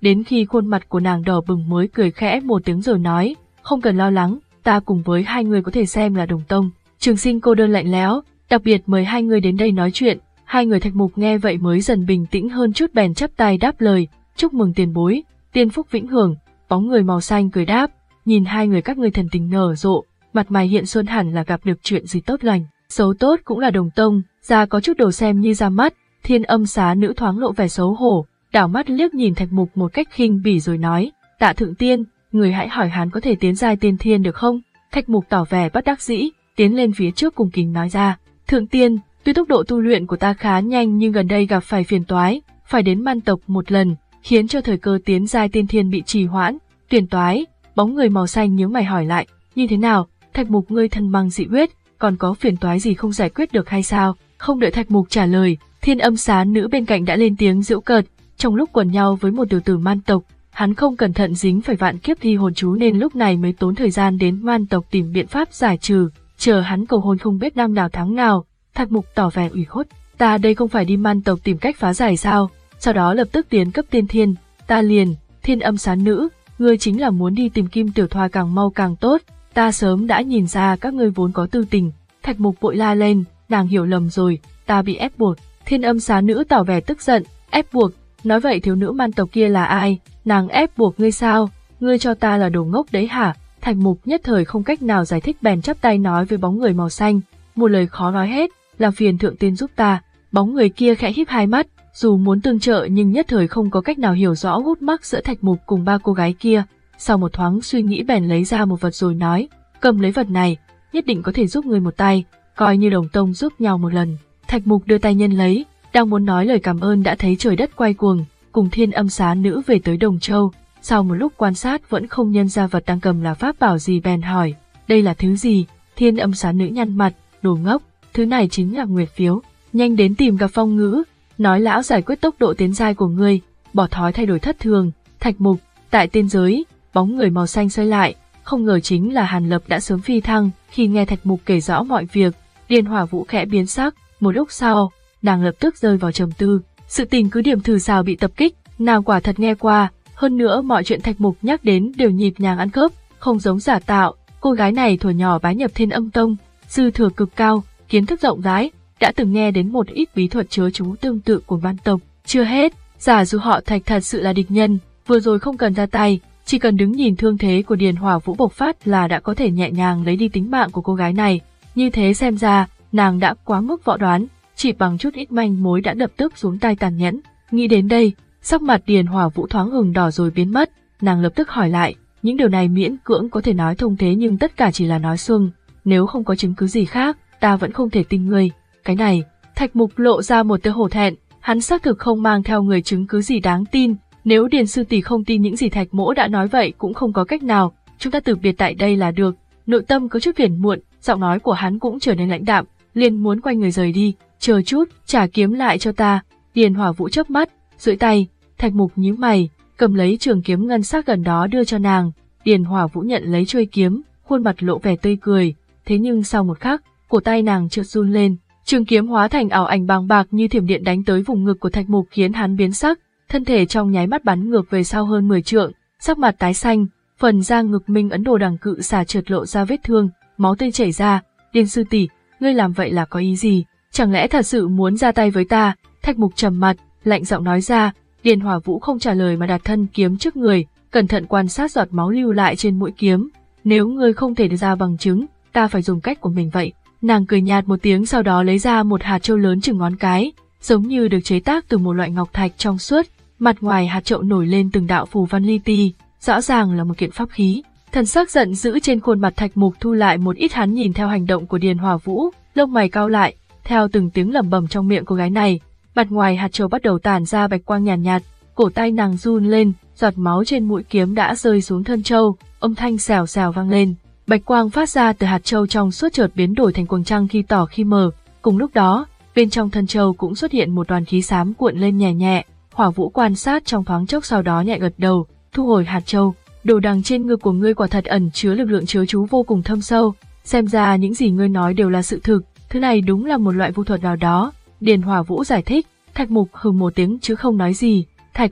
đến khi khuôn mặt của nàng đỏ bừng mới cười khẽ một tiếng rồi nói, không cần lo lắng, ta cùng với hai người có thể xem là đồng tông. Trường Sinh cô đơn lạnh lẽo, đặc biệt mời hai người đến đây nói chuyện. Hai người Thạch Mục nghe vậy mới dần bình tĩnh hơn chút, bèn chắp tay đáp lời, chúc mừng tiền bối, tiên phúc vĩnh hưởng. Bóng người màu xanh cười đáp, nhìn hai người các ngươi thần tình nở rộ, mặt mày hiện xuân hẳn là gặp được chuyện gì tốt lành. Xấu tốt cũng là đồng tông, da có chút đồ xem như ra mắt. Thiên Âm Xá Nữ thoáng lộ vẻ xấu hổ, đảo mắt liếc nhìn Thạch Mục một cách khinh bỉ rồi nói, Tạ thượng tiên, người hãy hỏi hắn có thể tiến giai tiên thiên được không? Thạch Mục tỏ vẻ bất đắc dĩ, tiến lên phía trước cùng kính nói ra, thượng tiên, tuy tốc độ tu luyện của ta khá nhanh nhưng gần đây gặp phải phiền toái, phải đến man tộc một lần, khiến cho thời cơ tiến giai tiên thiên bị trì hoãn. Phiền toái? Bóng người màu xanh nhíu mày hỏi lại, như thế nào? Thạch Mục ngươi thân mang dị huyết, còn có phiền toái gì không giải quyết được hay sao? Không đợi Thạch Mục trả lời, Thiên Âm Xá Nữ bên cạnh đã lên tiếng giễu cợt, trong lúc quần nhau với một tiểu tử man tộc, hắn không cẩn thận dính phải vạn kiếp thi hồn chú nên lúc này mới tốn thời gian đến man tộc tìm biện pháp giải trừ, chờ hắn cầu hôn không biết năm nào tháng nào. Thạch Mục tỏ vẻ ủy khuất, ta đây không phải đi man tộc tìm cách phá giải sao? Sau đó lập tức tiến cấp tiên thiên, ta liền, Thiên Âm Xá Nữ, ngươi chính là muốn đi tìm Kim Tiểu Thoa càng mau càng tốt, ta sớm đã nhìn ra các ngươi vốn có tư tình. Thạch Mục vội la lên, nàng hiểu lầm rồi, ta bị ép buộc. Thiên Âm Xá Nữ tỏ vẻ tức giận, ép buộc, nói vậy thiếu nữ man tộc kia là ai? Nàng ép buộc ngươi sao? Ngươi cho ta là đồ ngốc đấy hả? Thạch Mục nhất thời không cách nào giải thích bèn chắp tay nói với bóng người màu xanh, một lời khó nói hết, làm phiền thượng tiên giúp ta. Bóng người kia khẽ híp hai mắt, dù muốn tương trợ nhưng nhất thời không có cách nào hiểu rõ gút mắc giữa Thạch Mục cùng ba cô gái kia. Sau một thoáng suy nghĩ bèn lấy ra một vật rồi nói, cầm lấy vật này, nhất định có thể giúp ngươi một tay, coi như đồng tông giúp nhau một lần. Thạch Mục đưa tay nhân lấy, đang muốn nói lời cảm ơn đã thấy trời đất quay cuồng, cùng Thiên Âm Xá Nữ về tới Đồng Châu. Sau một lúc quan sát vẫn không nhận ra vật đang cầm là pháp bảo gì bèn hỏi, đây là thứ gì? Thiên Âm Xá Nữ nhăn mặt, đồ ngốc, thứ này chính là nguyệt phiếu, nhanh đến tìm gặp Phong Ngữ, nói lão giải quyết tốc độ tiến giai của ngươi, bỏ thói thay đổi thất thường. Thạch Mục, tại tiên giới, bóng người màu xanh xoay lại, không ngờ chính là Hàn Lập đã sớm phi thăng. Khi nghe Thạch Mục kể rõ mọi việc, Điền Hỏa Vũ khẽ biến sắc, một lúc sau, nàng lập tức rơi vào trầm tư. Sự tình cứ điểm thử xào bị tập kích, nàng quả thật nghe qua, hơn nữa mọi chuyện Thạch Mục nhắc đến đều nhịp nhàng ăn khớp, không giống giả tạo. Cô gái này thuở nhỏ bái nhập Thiên Âm Tông, dư thừa cực cao, kiến thức rộng rãi, đã từng nghe đến một ít bí thuật chứa chú tương tự của man tộc. Chưa hết, giả dù họ Thạch thật sự là địch nhân, vừa rồi không cần ra tay, chỉ cần đứng nhìn thương thế của Điền Hỏa Vũ bộc phát là đã có thể nhẹ nhàng lấy đi tính mạng của cô gái này. Như thế xem ra, nàng đã quá mức võ đoán, chỉ bằng chút ít manh mối đã lập tức xuống tay tàn nhẫn. Nghĩ đến đây, sắc mặt Điền Hỏa Vũ thoáng ửng đỏ rồi biến mất, nàng lập tức hỏi lại, những điều này miễn cưỡng có thể nói thông thế nhưng tất cả chỉ là nói xuông, nếu không có chứng cứ gì khác, ta vẫn không thể tin ngươi. Cái này, Thạch Mục lộ ra một tia hổ thẹn, hắn xác thực không mang theo người chứng cứ gì đáng tin, nếu Điền sư tỷ không tin những gì Thạch Mỗ đã nói vậy cũng không có cách nào, chúng ta từ biệt tại đây là được. Nội tâm có chút phiền muộn, giọng nói của hắn cũng trở nên lãnh đạm, liền muốn quay người rời đi. Chờ chút, trả kiếm lại cho ta. Điền Hỏa Vũ chớp mắt, duỗi tay, Thạch Mục nhíu mày, cầm lấy trường kiếm ngân sắc gần đó đưa cho nàng. Điền Hỏa Vũ nhận lấy chuôi kiếm, khuôn mặt lộ vẻ tươi cười, thế nhưng sau một khắc, cổ tay nàng chợt run lên, trường kiếm hóa thành ảo ảnh bàng bạc như thiểm điện đánh tới vùng ngực của Thạch Mục khiến hắn biến sắc, thân thể trong nháy mắt bắn ngược về sau hơn mười trượng, sắc mặt tái xanh, phần da ngực Minh Ấn Đồ đằng cự xà chợt lộ ra vết thương, máu tươi chảy ra. Điền sư tỷ, ngươi làm vậy là có ý gì? Chẳng lẽ thật sự muốn ra tay với ta? Thạch Mục trầm mặt, lạnh giọng nói ra. Điền Hỏa Vũ không trả lời mà đặt thân kiếm trước người, cẩn thận quan sát giọt máu lưu lại trên mũi kiếm. Nếu ngươi không thể đưa ra bằng chứng, ta phải dùng cách của mình vậy. Nàng cười nhạt một tiếng, sau đó lấy ra một hạt châu lớn chừng ngón cái, giống như được chế tác từ một loại ngọc thạch trong suốt. Mặt ngoài hạt châu nổi lên từng đạo phù văn li ti, rõ ràng là một kiện pháp khí. Thần sắc giận dữ trên khuôn mặt Thạch Mục thu lại một ít, hắn nhìn theo hành động của Điền Hỏa Vũ, lông mày cau lại, theo từng tiếng lẩm bẩm trong miệng cô gái này, mặt ngoài hạt châu bắt đầu tản ra bạch quang nhàn nhạt, nhạt, cổ tay nàng run lên, giọt máu trên mũi kiếm đã rơi xuống thân châu, âm thanh xèo xèo vang lên, bạch quang phát ra từ hạt châu trong suốt chợt biến đổi thành quầng trăng khi tỏ khi mờ. Cùng lúc đó, bên trong thân châu cũng xuất hiện một đoàn khí xám cuộn lên nhẹ nhẹ. Hỏa Vũ quan sát trong thoáng chốc, sau đó nhẹ gật đầu, thu hồi hạt châu. Đồ đằng trên ngực của ngươi quả thật ẩn chứa lực lượng chứa chú vô cùng thâm sâu, xem ra những gì ngươi nói đều là sự thực, thứ này đúng là một loại vu thuật nào đó. Điền Hỏa Vũ giải thích. Thạch Mục hừ một tiếng chứ không nói gì. Thạch huynh,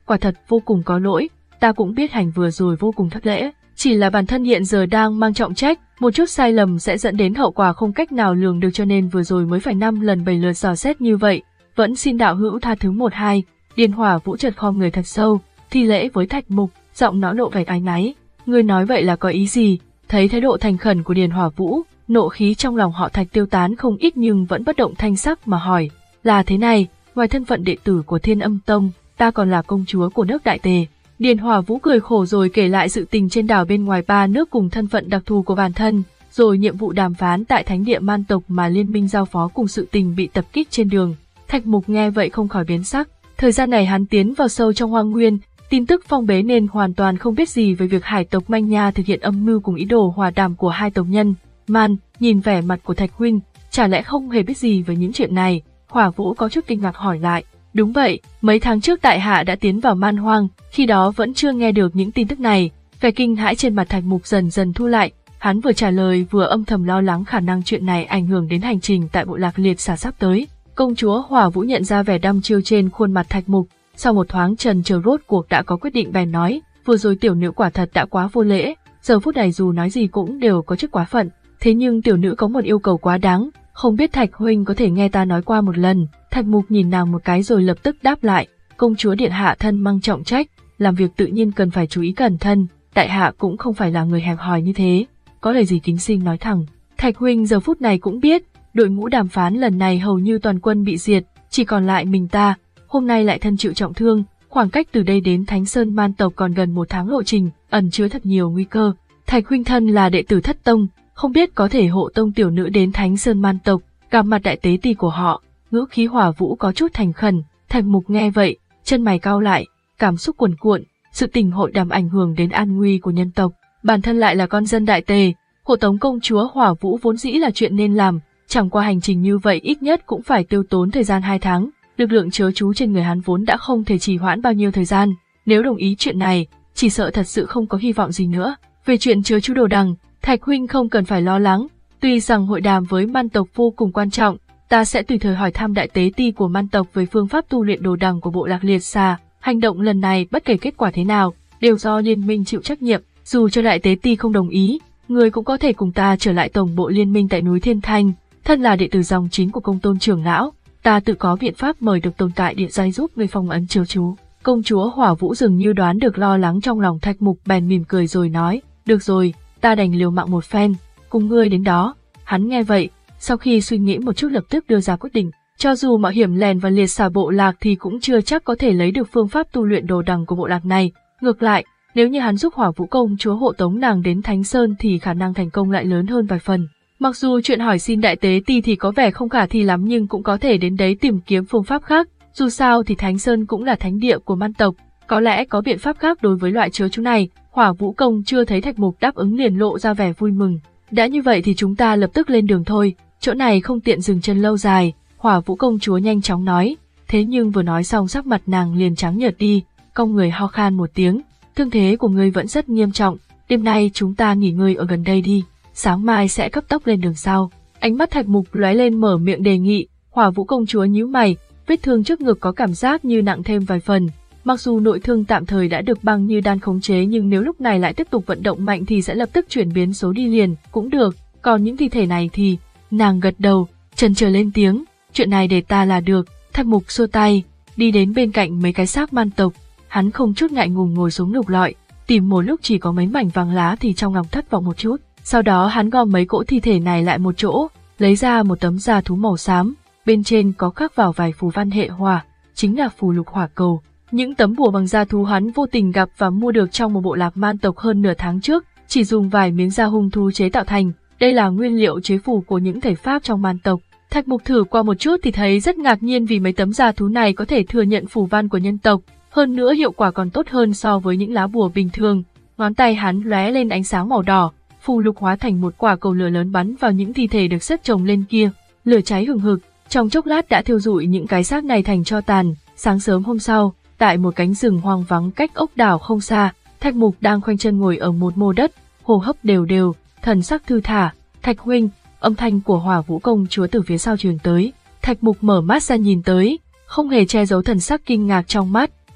quả thật vô cùng có lỗi, ta cũng biết hành vừa rồi vô cùng thất lễ, chỉ là bản thân hiện giờ đang mang trọng trách, một chút sai lầm sẽ dẫn đến hậu quả không cách nào lường được cho nên vừa rồi mới phải năm lần bảy lượt dò xét như vậy, vẫn xin đạo hữu tha thứ một hai. Điền Hỏa Vũ chợt khom người thật sâu, thi lễ với Thạch Mục, giọng nó lộ vẻ áy náy. Ngươi nói vậy là có ý gì? Thấy thái độ thành khẩn của Điền Hỏa Vũ, nộ khí trong lòng họ Thạch tiêu tán không ít nhưng vẫn bất động thanh sắc mà hỏi, là thế này, ngoài thân phận đệ tử của Thiên Âm Tông, ta còn là công chúa của nước Đại Tề. Điền Hỏa Vũ cười khổ rồi kể lại sự tình trên đảo bên ngoài ba nước cùng thân phận đặc thù của bản thân, rồi nhiệm vụ đàm phán tại thánh địa man tộc mà liên minh giao phó cùng sự tình bị tập kích trên đường. Thạch Mục nghe vậy không khỏi biến sắc, thời gian này hắn tiến vào sâu trong hoang nguyên, tin tức phong bế nên hoàn toàn không biết gì về việc hải tộc Manh Nha thực hiện âm mưu cùng ý đồ hòa đàm của hai tộc nhân. Man, nhìn vẻ mặt của Thạch huynh, chả lẽ không hề biết gì về những chuyện này? Hỏa Vũ có chút kinh ngạc hỏi lại. Đúng vậy, mấy tháng trước tại hạ đã tiến vào man hoang, khi đó vẫn chưa nghe được những tin tức này. Vẻ kinh hãi trên mặt Thạch Mục dần dần thu lại, hắn vừa trả lời vừa âm thầm lo lắng khả năng chuyện này ảnh hưởng đến hành trình tại bộ lạc liệt xả sắp tới. Công chúa Hỏa Vũ nhận ra vẻ đăm chiêu trên khuôn mặt Thạch Mục, sau một thoáng trần chờ rốt cuộc đã có quyết định bèn nói, vừa rồi tiểu nữ quả thật đã quá vô lễ, giờ phút này dù nói gì cũng đều có chút quá phận, thế nhưng tiểu nữ có một yêu cầu quá đáng, không biết Thạch huynh có thể nghe ta nói qua một lần. Thạch Mục nhìn nàng một cái rồi lập tức đáp lại, công chúa điện hạ thân mang trọng trách, làm việc tự nhiên cần phải chú ý cẩn thận, đại hạ cũng không phải là người hẹp hòi như thế, có lời gì kính xin nói thẳng. Thạch huynh giờ phút này cũng biết, đội ngũ đàm phán lần này hầu như toàn quân bị diệt, chỉ còn lại mình ta, hôm nay lại thân chịu trọng thương, khoảng cách từ đây đến Thánh Sơn man tộc còn gần một tháng lộ trình, ẩn chứa thật nhiều nguy cơ. Thạch huynh thân là đệ tử thất tông, không biết có thể hộ tông tiểu nữ đến Thánh Sơn man tộc, gặp mặt đại tế ti của họ. Ngữ khí Hỏa Vũ có chút thành khẩn. Thạch Mục nghe vậy, chân mày cau lại, cảm xúc cuồn cuộn, sự tình hội đàm ảnh hưởng đến an nguy của nhân tộc, bản thân lại là con dân Đại Tề, hộ tống công chúa Hỏa Vũ vốn dĩ là chuyện nên làm, chẳng qua hành trình như vậy ít nhất cũng phải tiêu tốn thời gian hai tháng, lực lượng chớ chú trên người hắn vốn đã không thể trì hoãn bao nhiêu thời gian, nếu đồng ý chuyện này, chỉ sợ thật sự không có hy vọng gì nữa. Về chuyện chớ chú đồ đằng, Thạch huynh không cần phải lo lắng, tuy rằng hội đàm với man tộc vô cùng quan trọng, ta sẽ tùy thời hỏi thăm đại tế ti của man tộc về phương pháp tu luyện đồ đằng của bộ lạc liệt xà. Hành động lần này bất kể kết quả thế nào, đều do liên minh chịu trách nhiệm. Dù cho đại tế ti không đồng ý, người cũng có thể cùng ta trở lại tổng bộ liên minh tại núi Thiên Thanh. Thân là đệ tử dòng chính của công tôn trưởng lão, ta tự có biện pháp mời được tồn tại địa giai giúp người phong ấn chiếu chú. Công chúa Hỏa Vũ dường như đoán được lo lắng trong lòng Thạch Mục bèn mỉm cười rồi nói, được rồi, ta đành liều mạng một phen, cùng ngươi đến đó. Hắn nghe vậy, sau khi suy nghĩ một chút lập tức đưa ra quyết định, cho dù mạo hiểm lèn vào liệt xà bộ lạc thì cũng chưa chắc có thể lấy được phương pháp tu luyện đồ đằng của bộ lạc này. Ngược lại, nếu như hắn giúp Hỏa Vũ công chúa hộ tống nàng đến Thánh Sơn thì khả năng thành công lại lớn hơn vài phần. Mặc dù chuyện hỏi xin đại tế ti thì có vẻ không khả thi lắm nhưng cũng có thể đến đấy tìm kiếm phương pháp khác, dù sao thì Thánh Sơn cũng là thánh địa của man tộc, có lẽ có biện pháp khác đối với loại chớ chú này. Hỏa Vũ công chưa thấy Thạch Mục đáp ứng liền lộ ra vẻ vui mừng. Đã như vậy thì chúng ta lập tức lên đường thôi, chỗ này không tiện dừng chân lâu dài, Hỏa Vũ công chúa nhanh chóng nói. Thế nhưng vừa nói xong sắc mặt nàng liền trắng nhợt đi, cong người ho khan một tiếng, thương thế của ngươi vẫn rất nghiêm trọng, đêm nay chúng ta nghỉ ngơi ở gần đây đi, sáng mai sẽ cấp tốc lên đường sau. Ánh mắt Thạch Mục lóe lên mở miệng đề nghị. Hỏa Vũ công chúa nhíu mày, vết thương trước ngực có cảm giác như nặng thêm vài phần. Mặc dù nội thương tạm thời đã được băng như đan khống chế nhưng nếu lúc này lại tiếp tục vận động mạnh thì sẽ lập tức chuyển biến số đi liền, cũng được, còn những thi thể này thì... Nàng gật đầu, chần chờ lên tiếng, chuyện này để ta là được. Thạch Mục xua tay, đi đến bên cạnh mấy cái xác man tộc, hắn không chút ngại ngùng ngồi xuống lục lọi, tìm một lúc chỉ có mấy mảnh vàng lá thì trong lòng thất vọng một chút. Sau đó hắn gom mấy cỗ thi thể này lại một chỗ, lấy ra một tấm da thú màu xám, bên trên có khắc vào vài phù văn hệ hỏa, chính là phù lục hỏa cầu. Những tấm bùa bằng da thú hắn vô tình gặp và mua được trong một bộ lạc man tộc hơn nửa tháng trước, chỉ dùng vài miếng da hung thú chế tạo thành, đây là nguyên liệu chế phù của những thể pháp trong man tộc. Thạch Mục thử qua một chút thì thấy rất ngạc nhiên vì mấy tấm da thú này có thể thừa nhận phù văn của nhân tộc, hơn nữa hiệu quả còn tốt hơn so với những lá bùa bình thường. Ngón tay hắn lóe lên ánh sáng màu đỏ, phù lục hóa thành một quả cầu lửa lớn bắn vào những thi thể được xếp chồng lên kia, lửa cháy hừng hực, trong chốc lát đã thiêu rụi những cái xác này thành tro tàn. Sáng sớm hôm sau, tại một cánh rừng hoang vắng cách ốc đảo không xa, Thạch Mục đang khoanh chân ngồi ở một mô đất, hô hấp đều đều, thần sắc thư thả. Thạch huynh, âm thanh của Hỏa Vũ công chúa từ phía sau truyền tới. Thạch Mục mở mắt ra nhìn tới, không hề che giấu thần sắc kinh ngạc trong mắt,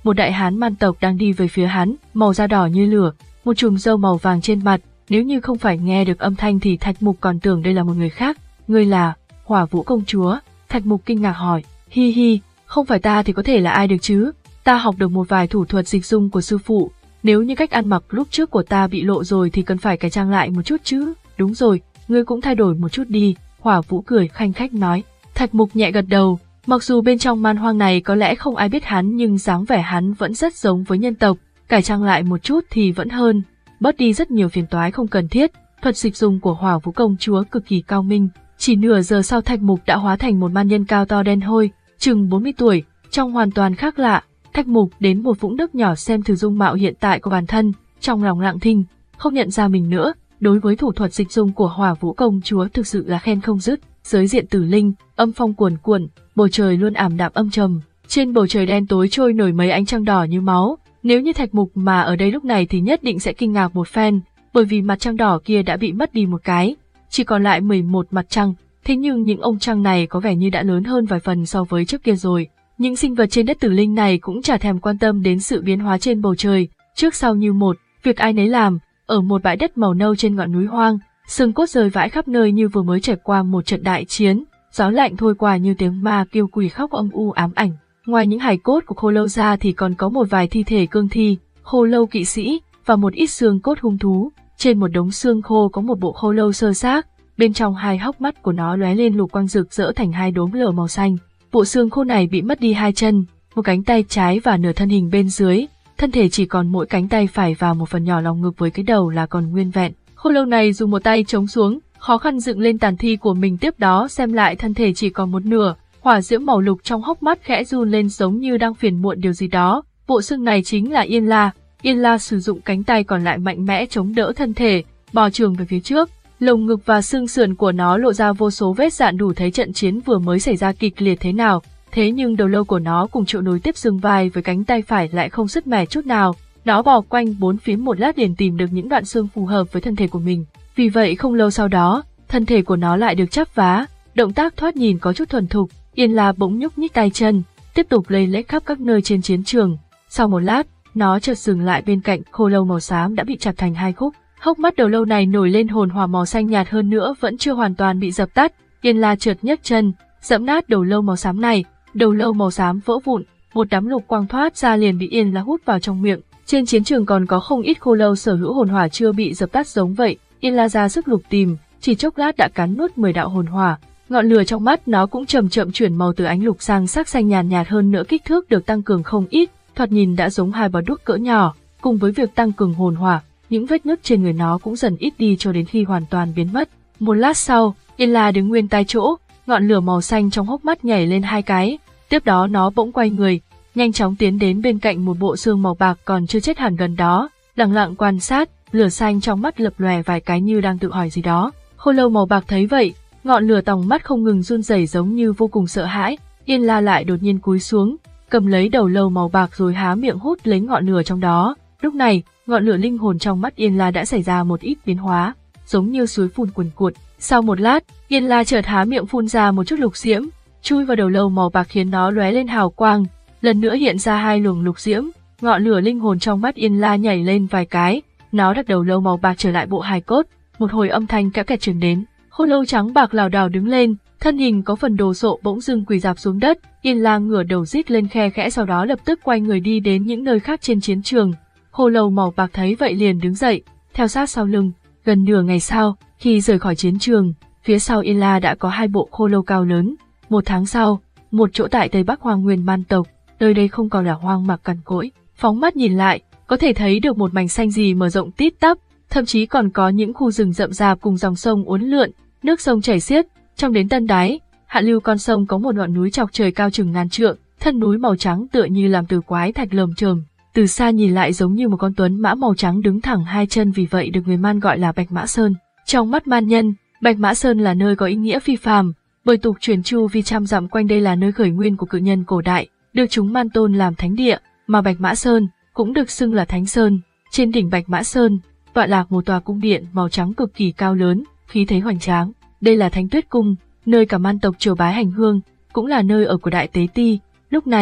một đại hán man tộc đang đi về phía hắn, màu da đỏ như lửa, một chùm râu màu vàng trên mặt. Nếu như không phải nghe được âm thanh thì Thạch Mục còn tưởng đây là một người khác. Ngươi là Hỏa Vũ công chúa? Thạch Mục kinh ngạc hỏi. Hi hi, không phải ta thì có thể là ai được chứ? Ta học được một vài thủ thuật dịch dung của sư phụ. Nếu như cách ăn mặc lúc trước của ta bị lộ rồi thì cần phải cải trang lại một chút chứ. Đúng rồi, ngươi cũng thay đổi một chút đi. Hỏa Vũ cười khanh khách nói. Thạch Mục nhẹ gật đầu. Mặc dù bên trong man hoang này có lẽ không ai biết hắn nhưng dáng vẻ hắn vẫn rất giống với nhân tộc. Cải trang lại một chút thì vẫn hơn, bớt đi rất nhiều phiền toái không cần thiết. Thuật dịch dung của Hỏa Vũ công chúa cực kỳ cao minh. Chỉ nửa giờ sau Thạch Mục đã hóa thành một man nhân cao to đen hôi, chừng bốn mươi tuổi, trông hoàn toàn khác lạ. Thạch Mục đến một vũng nước nhỏ xem thử dung mạo hiện tại của bản thân, trong lòng lặng thinh, không nhận ra mình nữa. Đối với thủ thuật dịch dung của Hỏa Vũ công chúa thực sự là khen không dứt. Giới diện tử linh, âm phong cuồn cuộn, bầu trời luôn ảm đạm âm trầm. Trên bầu trời đen tối trôi nổi mấy ánh trăng đỏ như máu. Nếu như Thạch Mục mà ở đây lúc này thì nhất định sẽ kinh ngạc một phen, bởi vì mặt trăng đỏ kia đã bị mất đi một cái, chỉ còn lại mười một mặt trăng. Thế nhưng những ông trăng này có vẻ như đã lớn hơn vài phần so với trước kia rồi. Những sinh vật trên đất tử linh này cũng chả thèm quan tâm đến sự biến hóa trên bầu trời, trước sau như một, việc ai nấy làm. Ở một bãi đất màu nâu trên ngọn núi hoang, xương cốt rơi vãi khắp nơi như vừa mới trải qua một trận đại chiến, gió lạnh thôi qua như tiếng ma kêu quỷ khóc âm u ám ảnh. Ngoài những hài cốt của khô lâu ra thì còn có một vài thi thể cương thi, khô lâu kỵ sĩ và một ít xương cốt hung thú. Trên một đống xương khô có một bộ khô lâu sơ xác, bên trong hai hốc mắt của nó lóe lên lục quang rực rỡ thành hai đốm lửa màu xanh. Bộ xương khô này bị mất đi hai chân, một cánh tay trái và nửa thân hình bên dưới, thân thể chỉ còn mỗi cánh tay phải và một phần nhỏ lòng ngực với cái đầu là còn nguyên vẹn. Khô lâu này dùng một tay chống xuống, khó khăn dựng lên tàn thi của mình, tiếp đó xem lại thân thể chỉ còn một nửa. Hỏa diễm màu lục trong hốc mắt khẽ run lên giống như đang phiền muộn điều gì đó. Bộ xương này chính là Yên La. Yên La sử dụng cánh tay còn lại mạnh mẽ chống đỡ thân thể, bò trường về phía trước. Lồng ngực và xương sườn của nó lộ ra vô số vết rạn đủ thấy trận chiến vừa mới xảy ra kịch liệt thế nào. Thế nhưng đầu lâu của nó cùng chỗ nối tiếp xương vai với cánh tay phải lại không sứt mẻ chút nào. Nó bò quanh bốn phía một lát liền tìm được những đoạn xương phù hợp với thân thể của mình. Vì vậy không lâu sau đó, thân thể của nó lại được chắp vá, động tác thoạt nhìn có chút thuần thục. Yên La bỗng nhúc nhích tay chân, tiếp tục lây lết khắp các nơi trên chiến trường. Sau một lát, nó chợt dừng lại bên cạnh khô lâu màu xám đã bị chặt thành hai khúc. Hốc mắt đầu lâu này nổi lên hồn hỏa màu xanh nhạt hơn nữa vẫn chưa hoàn toàn bị dập tắt. Yên La chợt nhấc chân, dẫm nát đầu lâu màu xám này. Đầu lâu màu xám vỡ vụn, một đám lục quang thoát ra liền bị Yên La hút vào trong miệng. Trên chiến trường còn có không ít khô lâu sở hữu hồn hỏa chưa bị dập tắt giống vậy. Yên La ra sức lục tìm, chỉ chốc lát đã cắn nuốt mười đạo hồn hỏa. Ngọn lửa trong mắt nó cũng chậm chậm chuyển màu từ ánh lục sang sắc xanh nhàn nhạt, nhạt hơn nữa, kích thước được tăng cường không ít, thoạt nhìn đã giống hai bó đuốc cỡ nhỏ. Cùng với việc tăng cường hồn hỏa, những vết nứt trên người nó cũng dần ít đi cho đến khi hoàn toàn biến mất. Một lát sau, Yên La đứng nguyên tại chỗ, ngọn lửa màu xanh trong hốc mắt nhảy lên hai cái, tiếp đó nó bỗng quay người, nhanh chóng tiến đến bên cạnh một bộ xương màu bạc còn chưa chết hẳn gần đó, lặng lặng quan sát, lửa xanh trong mắt lập lòe vài cái như đang tự hỏi gì đó. Khô lâu màu bạc thấy vậy, ngọn lửa tòng mắt không ngừng run rẩy giống như vô cùng sợ hãi. Yên La lại đột nhiên cúi xuống, cầm lấy đầu lâu màu bạc rồi há miệng hút lấy ngọn lửa trong đó. Lúc này, ngọn lửa linh hồn trong mắt Yên La đã xảy ra một ít biến hóa, giống như suối phun cuồn cuộn. Sau một lát, Yên La chợt há miệng phun ra một chút lục diễm, chui vào đầu lâu màu bạc khiến nó lóe lên hào quang, lần nữa hiện ra hai luồng lục diễm. Ngọn lửa linh hồn trong mắt Yên La nhảy lên vài cái, nó đặt đầu lâu màu bạc trở lại bộ hài cốt. Một hồi âm thanh kẽo kẹt truyền đến, khô lâu trắng bạc lảo đảo đứng lên, thân hình có phần đồ sộ bỗng dưng quỳ rạp xuống đất. Yên La ngửa đầu rít lên khe khẽ, sau đó lập tức quay người đi đến những nơi khác trên chiến trường. Khô lâu màu bạc thấy vậy liền đứng dậy, theo sát sau lưng. Gần nửa ngày sau, khi rời khỏi chiến trường, phía sau Yên La đã có hai bộ khô lâu cao lớn. Một tháng sau, một chỗ tại Tây Bắc Hoang Nguyên Man tộc, nơi đây không còn là hoang mạc cằn cỗi. Phóng mắt nhìn lại, có thể thấy được một mảnh xanh gì mở rộng tít tắp, thậm chí còn có những khu rừng rậm rạp cùng dòng sông uốn lượn, nước sông chảy xiết. Trong đến Tân Đái, hạ lưu con sông có một ngọn núi chọc trời cao chừng ngàn trượng, thân núi màu trắng tựa như làm từ quái thạch lởm chởm, từ xa nhìn lại giống như một con tuấn mã màu trắng đứng thẳng hai chân, vì vậy được người Man gọi là Bạch Mã Sơn. Trong mắt Man nhân, Bạch Mã Sơn là nơi có ý nghĩa phi phàm, bởi tục truyền chu vi trăm dặm quanh đây là nơi khởi nguyên của cự nhân cổ đại, được chúng Man tôn làm thánh địa, mà Bạch Mã Sơn cũng được xưng là Thánh Sơn. Trên đỉnh Bạch Mã Sơn tọa lạc một tòa cung điện màu trắng cực kỳ cao lớn, khí thế hoành tráng. Đây là Thánh Tuyết Cung, nơi cả Man tộc triều bái hành hương, cũng là nơi ở của Đại Tế Ti. Lúc này,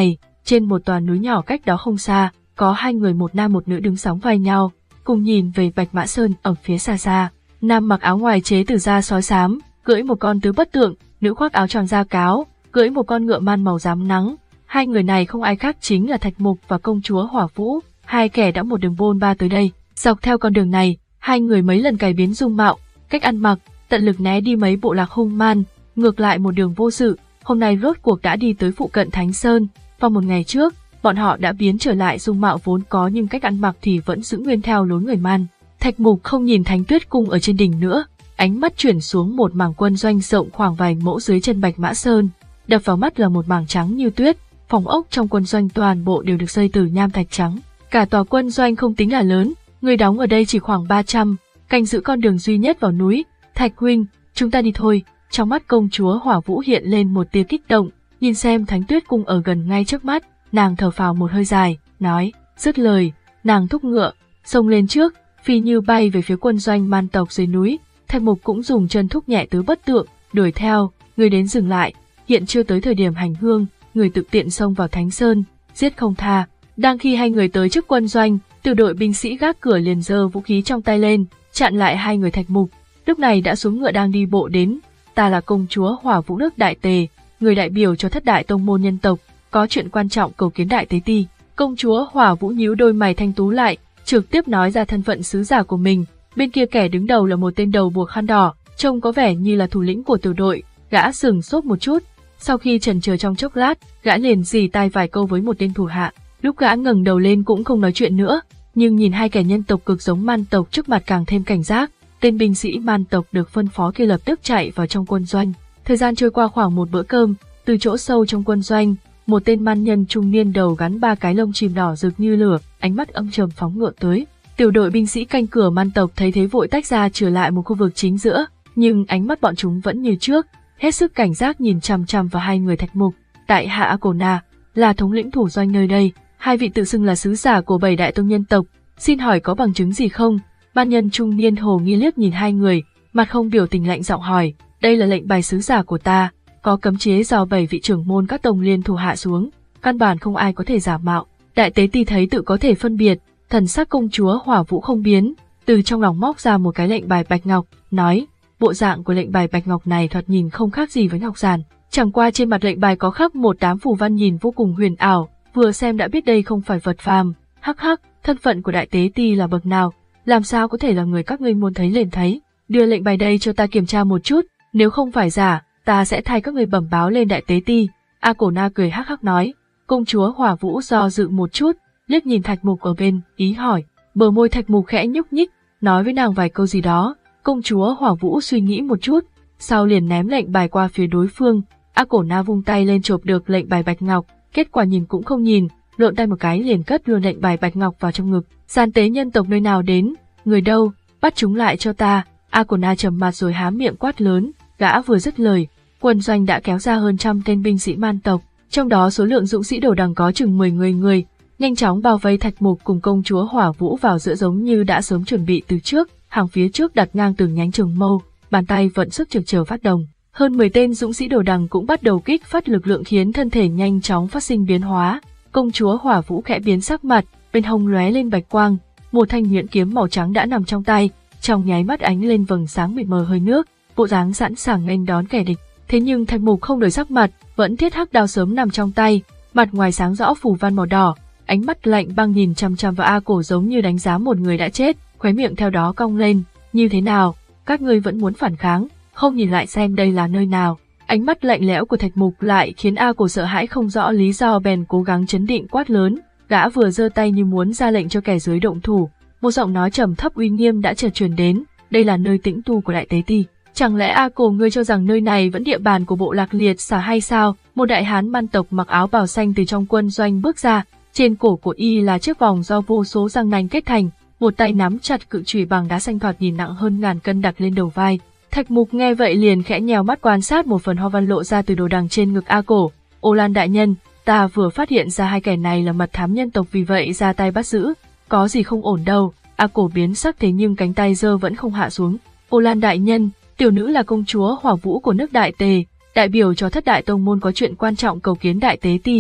Trên một tòa núi nhỏ cách đó không xa, có hai người một nam một nữ đứng sóng vai nhau, cùng nhìn về Bạch Mã Sơn ở phía xa xa. Nam mặc áo ngoài chế từ da sói xám, cưỡi một con tứ bất tượng, nữ khoác áo tròn da cáo, cưỡi một con ngựa man màu rám nắng. Hai người này không ai khác chính là Thạch Mục và công chúa Hỏa Vũ, hai kẻ đã một đường bôn ba tới đây. Dọc theo con đường này, hai người mấy lần cải biến dung mạo, cách ăn mặc, tận lực né đi mấy bộ lạc hung man, ngược lại một đường vô sự. Hôm nay rốt cuộc đã đi tới phụ cận Thánh Sơn. Vào một ngày trước, bọn họ đã biến trở lại dung mạo vốn có, nhưng cách ăn mặc thì vẫn giữ nguyên theo lối người man. Thạch Mục không nhìn Thánh Tuyết Cung ở trên đỉnh nữa, ánh mắt chuyển xuống một mảng quân doanh rộng khoảng vài mẫu dưới chân Bạch Mã Sơn. Đập vào mắt là một mảng trắng như tuyết, phòng ốc trong quân doanh toàn bộ đều được xây từ nham thạch trắng. Cả tòa quân doanh không tính là lớn, người đóng ở đây chỉ khoảng ba trăm, canh giữ con đường duy nhất vào núi. Thạch huynh, chúng ta đi thôi. Trong mắt công chúa Hỏa Vũ hiện lên một tia kích động, nhìn xem Thánh Tuyết Cung ở gần ngay trước mắt, nàng thở phào một hơi dài, nói, dứt lời, nàng thúc ngựa, xông lên trước, phi như bay về phía quân doanh man tộc dưới núi. Thạch Mục cũng dùng chân thúc nhẹ tứ bất tượng, đuổi theo, người đến dừng lại, hiện chưa tới thời điểm hành hương, người tự tiện xông vào Thánh Sơn, giết không tha. Đang khi hai người tới trước quân doanh, tiểu đội binh sĩ gác cửa liền giơ vũ khí trong tay lên, chặn lại hai người Thạch Mục. Lúc này đã xuống ngựa đang đi bộ đến, ta là công chúa Hỏa Vũ nước Đại Tề, người đại biểu cho thất đại tông môn nhân tộc, có chuyện quan trọng cầu kiến Đại Tế Ti. Công chúa Hỏa Vũ nhíu đôi mày thanh tú lại, trực tiếp nói ra thân phận sứ giả của mình. Bên kia kẻ đứng đầu là một tên đầu buộc khăn đỏ, trông có vẻ như là thủ lĩnh của tiểu đội. Gã sừng sốt một chút, sau khi chần chờ trong chốc lát, gã liền rì tai vài câu với một tên thủ hạ. Lúc gã ngẩng đầu lên cũng không nói chuyện nữa, nhưng nhìn hai kẻ nhân tộc cực giống man tộc trước mặt càng thêm cảnh giác. Tên binh sĩ man tộc được phân phó kia lập tức chạy vào trong quân doanh. Thời gian trôi qua khoảng một bữa cơm, từ chỗ sâu trong quân doanh, một tên man nhân trung niên đầu gắn ba cái lông chìm đỏ rực như lửa, ánh mắt âm trầm phóng ngựa tới. Tiểu đội binh sĩ canh cửa man tộc thấy thế vội tách ra trở lại một khu vực chính giữa, nhưng ánh mắt bọn chúng vẫn như trước, hết sức cảnh giác nhìn chằm chằm vào hai người Thạch Mục. Tại hạ A Cổ Na là thống lĩnh thủ doanh nơi đây, hai vị tự xưng là sứ giả của bảy đại tông nhân tộc, xin hỏi có bằng chứng gì không? Man nhân trung niên hồ nghi liếc nhìn hai người, mặt không biểu tình lạnh giọng hỏi, đây là lệnh bài sứ giả của ta, có cấm chế do bảy vị trưởng môn các tông liên thủ hạ xuống, căn bản không ai có thể giả mạo. Đại Tế Ti thấy tự có thể phân biệt, thần sắc công chúa Hỏa Vũ không biến, từ trong lòng móc ra một cái lệnh bài bạch ngọc, nói, bộ dạng của lệnh bài bạch ngọc này thoạt nhìn không khác gì với ngọc giản, chẳng qua trên mặt lệnh bài có khắc một đám phù văn nhìn vô cùng huyền ảo, vừa xem đã biết đây không phải vật phàm. Hắc hắc, thân phận của Đại Tế Ti là bậc nào, làm sao có thể là người các ngươi muốn thấy liền thấy, đưa lệnh bài đây cho ta kiểm tra một chút, nếu không phải giả, ta sẽ thay các người bẩm báo lên Đại Tế Ti. A Cổ Na cười hắc hắc nói. Công chúa Hỏa Vũ do dự một chút, liếc nhìn Thạch Mục ở bên, ý hỏi. Bờ môi Thạch Mục khẽ nhúc nhích, nói với nàng vài câu gì đó. Công chúa Hỏa Vũ suy nghĩ một chút, sau liền ném lệnh bài qua phía đối phương. A Cổ Na vung tay lên chộp được lệnh bài bạch ngọc, kết quả nhìn cũng không nhìn, lộn tay một cái liền cất luôn lệnh bài bạch ngọc vào trong ngực. Gian tế nhân tộc nơi nào đến, người đâu, bắt chúng lại cho ta. A Cổ Na trầm mặt rồi há miệng quát lớn. Gã vừa dứt lời, quân doanh đã kéo ra hơn trăm tên binh sĩ man tộc, trong đó số lượng dũng sĩ đồ đằng có chừng mười người người, nhanh chóng bao vây Thạch Mục cùng công chúa Hỏa Vũ vào giữa giống như đã sớm chuẩn bị từ trước. Hàng phía trước đặt ngang từng nhánh trường mâu, bàn tay vận sức trực chờ phát động. Hơn mười tên dũng sĩ đồ đằng cũng bắt đầu kích phát lực lượng khiến thân thể nhanh chóng phát sinh biến hóa. Công chúa Hỏa Vũ khẽ biến sắc mặt, bên hông lóe lên bạch quang, một thanh nhuyễn kiếm màu trắng đã nằm trong tay, trong nháy mắt ánh lên vầng sáng mịt mờ hơi nước, bộ dáng sẵn sàng nghênh đón kẻ địch. Thế nhưng Thạch Mục không đổi sắc mặt, vẫn thiết hắc đao sớm nằm trong tay, mặt ngoài sáng rõ phù văn màu đỏ, ánh mắt lạnh băng nhìn chằm chằm vào A Cổ giống như đánh giá một người đã chết, khóe miệng theo đó cong lên. Như thế nào, các ngươi vẫn muốn phản kháng, không nhìn lại xem đây là nơi nào? Ánh mắt lạnh lẽo của Thạch Mục lại khiến A Cổ sợ hãi không rõ lý do, bèn cố gắng chấn định quát lớn. Gã vừa giơ tay như muốn ra lệnh cho kẻ dưới động thủ, một giọng nói trầm thấp uy nghiêm đã chợt truyền đến, đây là nơi tĩnh tu của Đại Tế Ti. Chẳng lẽ A Cổ ngươi cho rằng nơi này vẫn địa bàn của bộ lạc liệt xả hay sao? Một đại hán man tộc mặc áo bào xanh từ trong quân doanh bước ra, trên cổ của y là chiếc vòng do vô số răng nanh kết thành, một tay nắm chặt cự chùy bằng đá xanh thoạt nhìn nặng hơn ngàn cân đặt lên đầu vai. Thạch Mục nghe vậy liền khẽ nhèo mắt quan sát một phần hoa văn lộ ra từ đồ đằng trên ngực A Cổ. Ô Lan đại nhân, ta vừa phát hiện ra hai kẻ này là mật thám nhân tộc, vì vậy ra tay bắt giữ. Có gì không ổn đâu. A Cổ biến sắc thế nhưng cánh tay giơ vẫn không hạ xuống. Ô Lan đại nhân, tiểu nữ là công chúa Hỏa Vũ của nước Đại Tề, đại biểu cho thất đại tông môn có chuyện quan trọng cầu kiến Đại Tế Ti.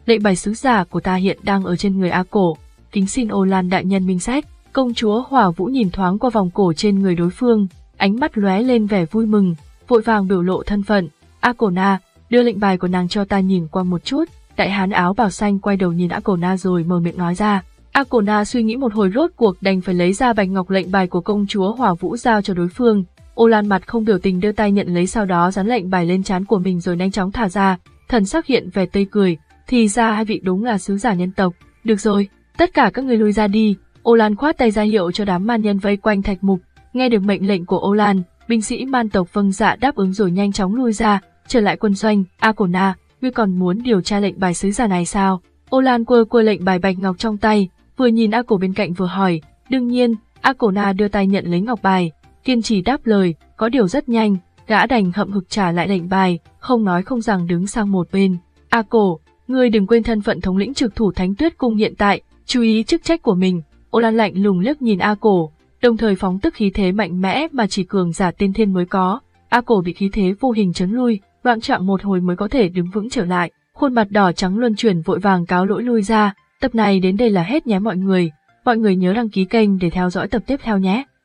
Lệnh bài sứ giả của ta hiện đang ở trên người A Cổ, kính xin Ô Lan đại nhân minh xét. Công chúa Hỏa Vũ nhìn thoáng qua vòng cổ trên người đối phương, ánh mắt lóe lên vẻ vui mừng, vội vàng biểu lộ thân phận. A Cổ Na, đưa lệnh bài của nàng cho ta nhìn qua một chút. Đại hán áo bào xanh quay đầu nhìn A Cổ Na rồi mở miệng nói ra. A Cổ Na suy nghĩ một hồi rốt cuộc đành phải lấy ra bạch ngọc lệnh bài của công chúa Hỏa Vũ giao cho đối phương. Ô Lan mặt không biểu tình đưa tay nhận lấy, sau đó dán lệnh bài lên trán của mình rồi nhanh chóng thả ra, thần sắc hiện vẻ tươi cười. Thì ra hai vị đúng là sứ giả nhân tộc. Được rồi, tất cả các người lui ra đi. Ô Lan khoát tay ra hiệu cho đám man nhân vây quanh thạch mục. Nghe được mệnh lệnh của Ô Lan, binh sĩ man tộc vâng dạ đáp ứng rồi nhanh chóng lui ra, trở lại quân doanh. A Cổ Na, ngươi còn muốn điều tra lệnh bài sứ giả này sao? Ô Lan quơ quơ lệnh bài bạch ngọc trong tay, vừa nhìn A Cổ bên cạnh vừa hỏi. Đương nhiên, A Cổ Na đưa tay nhận lấy ngọc bài, kiên trì đáp lời. Có điều rất nhanh, gã đành hậm hực trả lại lệnh bài, không nói không rằng đứng sang một bên. A Cổ, ngươi đừng quên thân phận thống lĩnh trực thủ Thánh Tuyết Cung hiện tại, chú ý chức trách của mình. Ô Lan lạnh lùng liếc nhìn A Cổ, đồng thời phóng tức khí thế mạnh mẽ mà chỉ cường giả tiên thiên mới có. A Cổ bị khí thế vô hình chấn lui, loạng choạng một hồi mới có thể đứng vững trở lại, khuôn mặt đỏ trắng luân chuyển vội vàng cáo lỗi lui ra. Tập này đến đây là hết nhé mọi người. Mọi người nhớ đăng ký kênh để theo dõi tập tiếp theo nhé.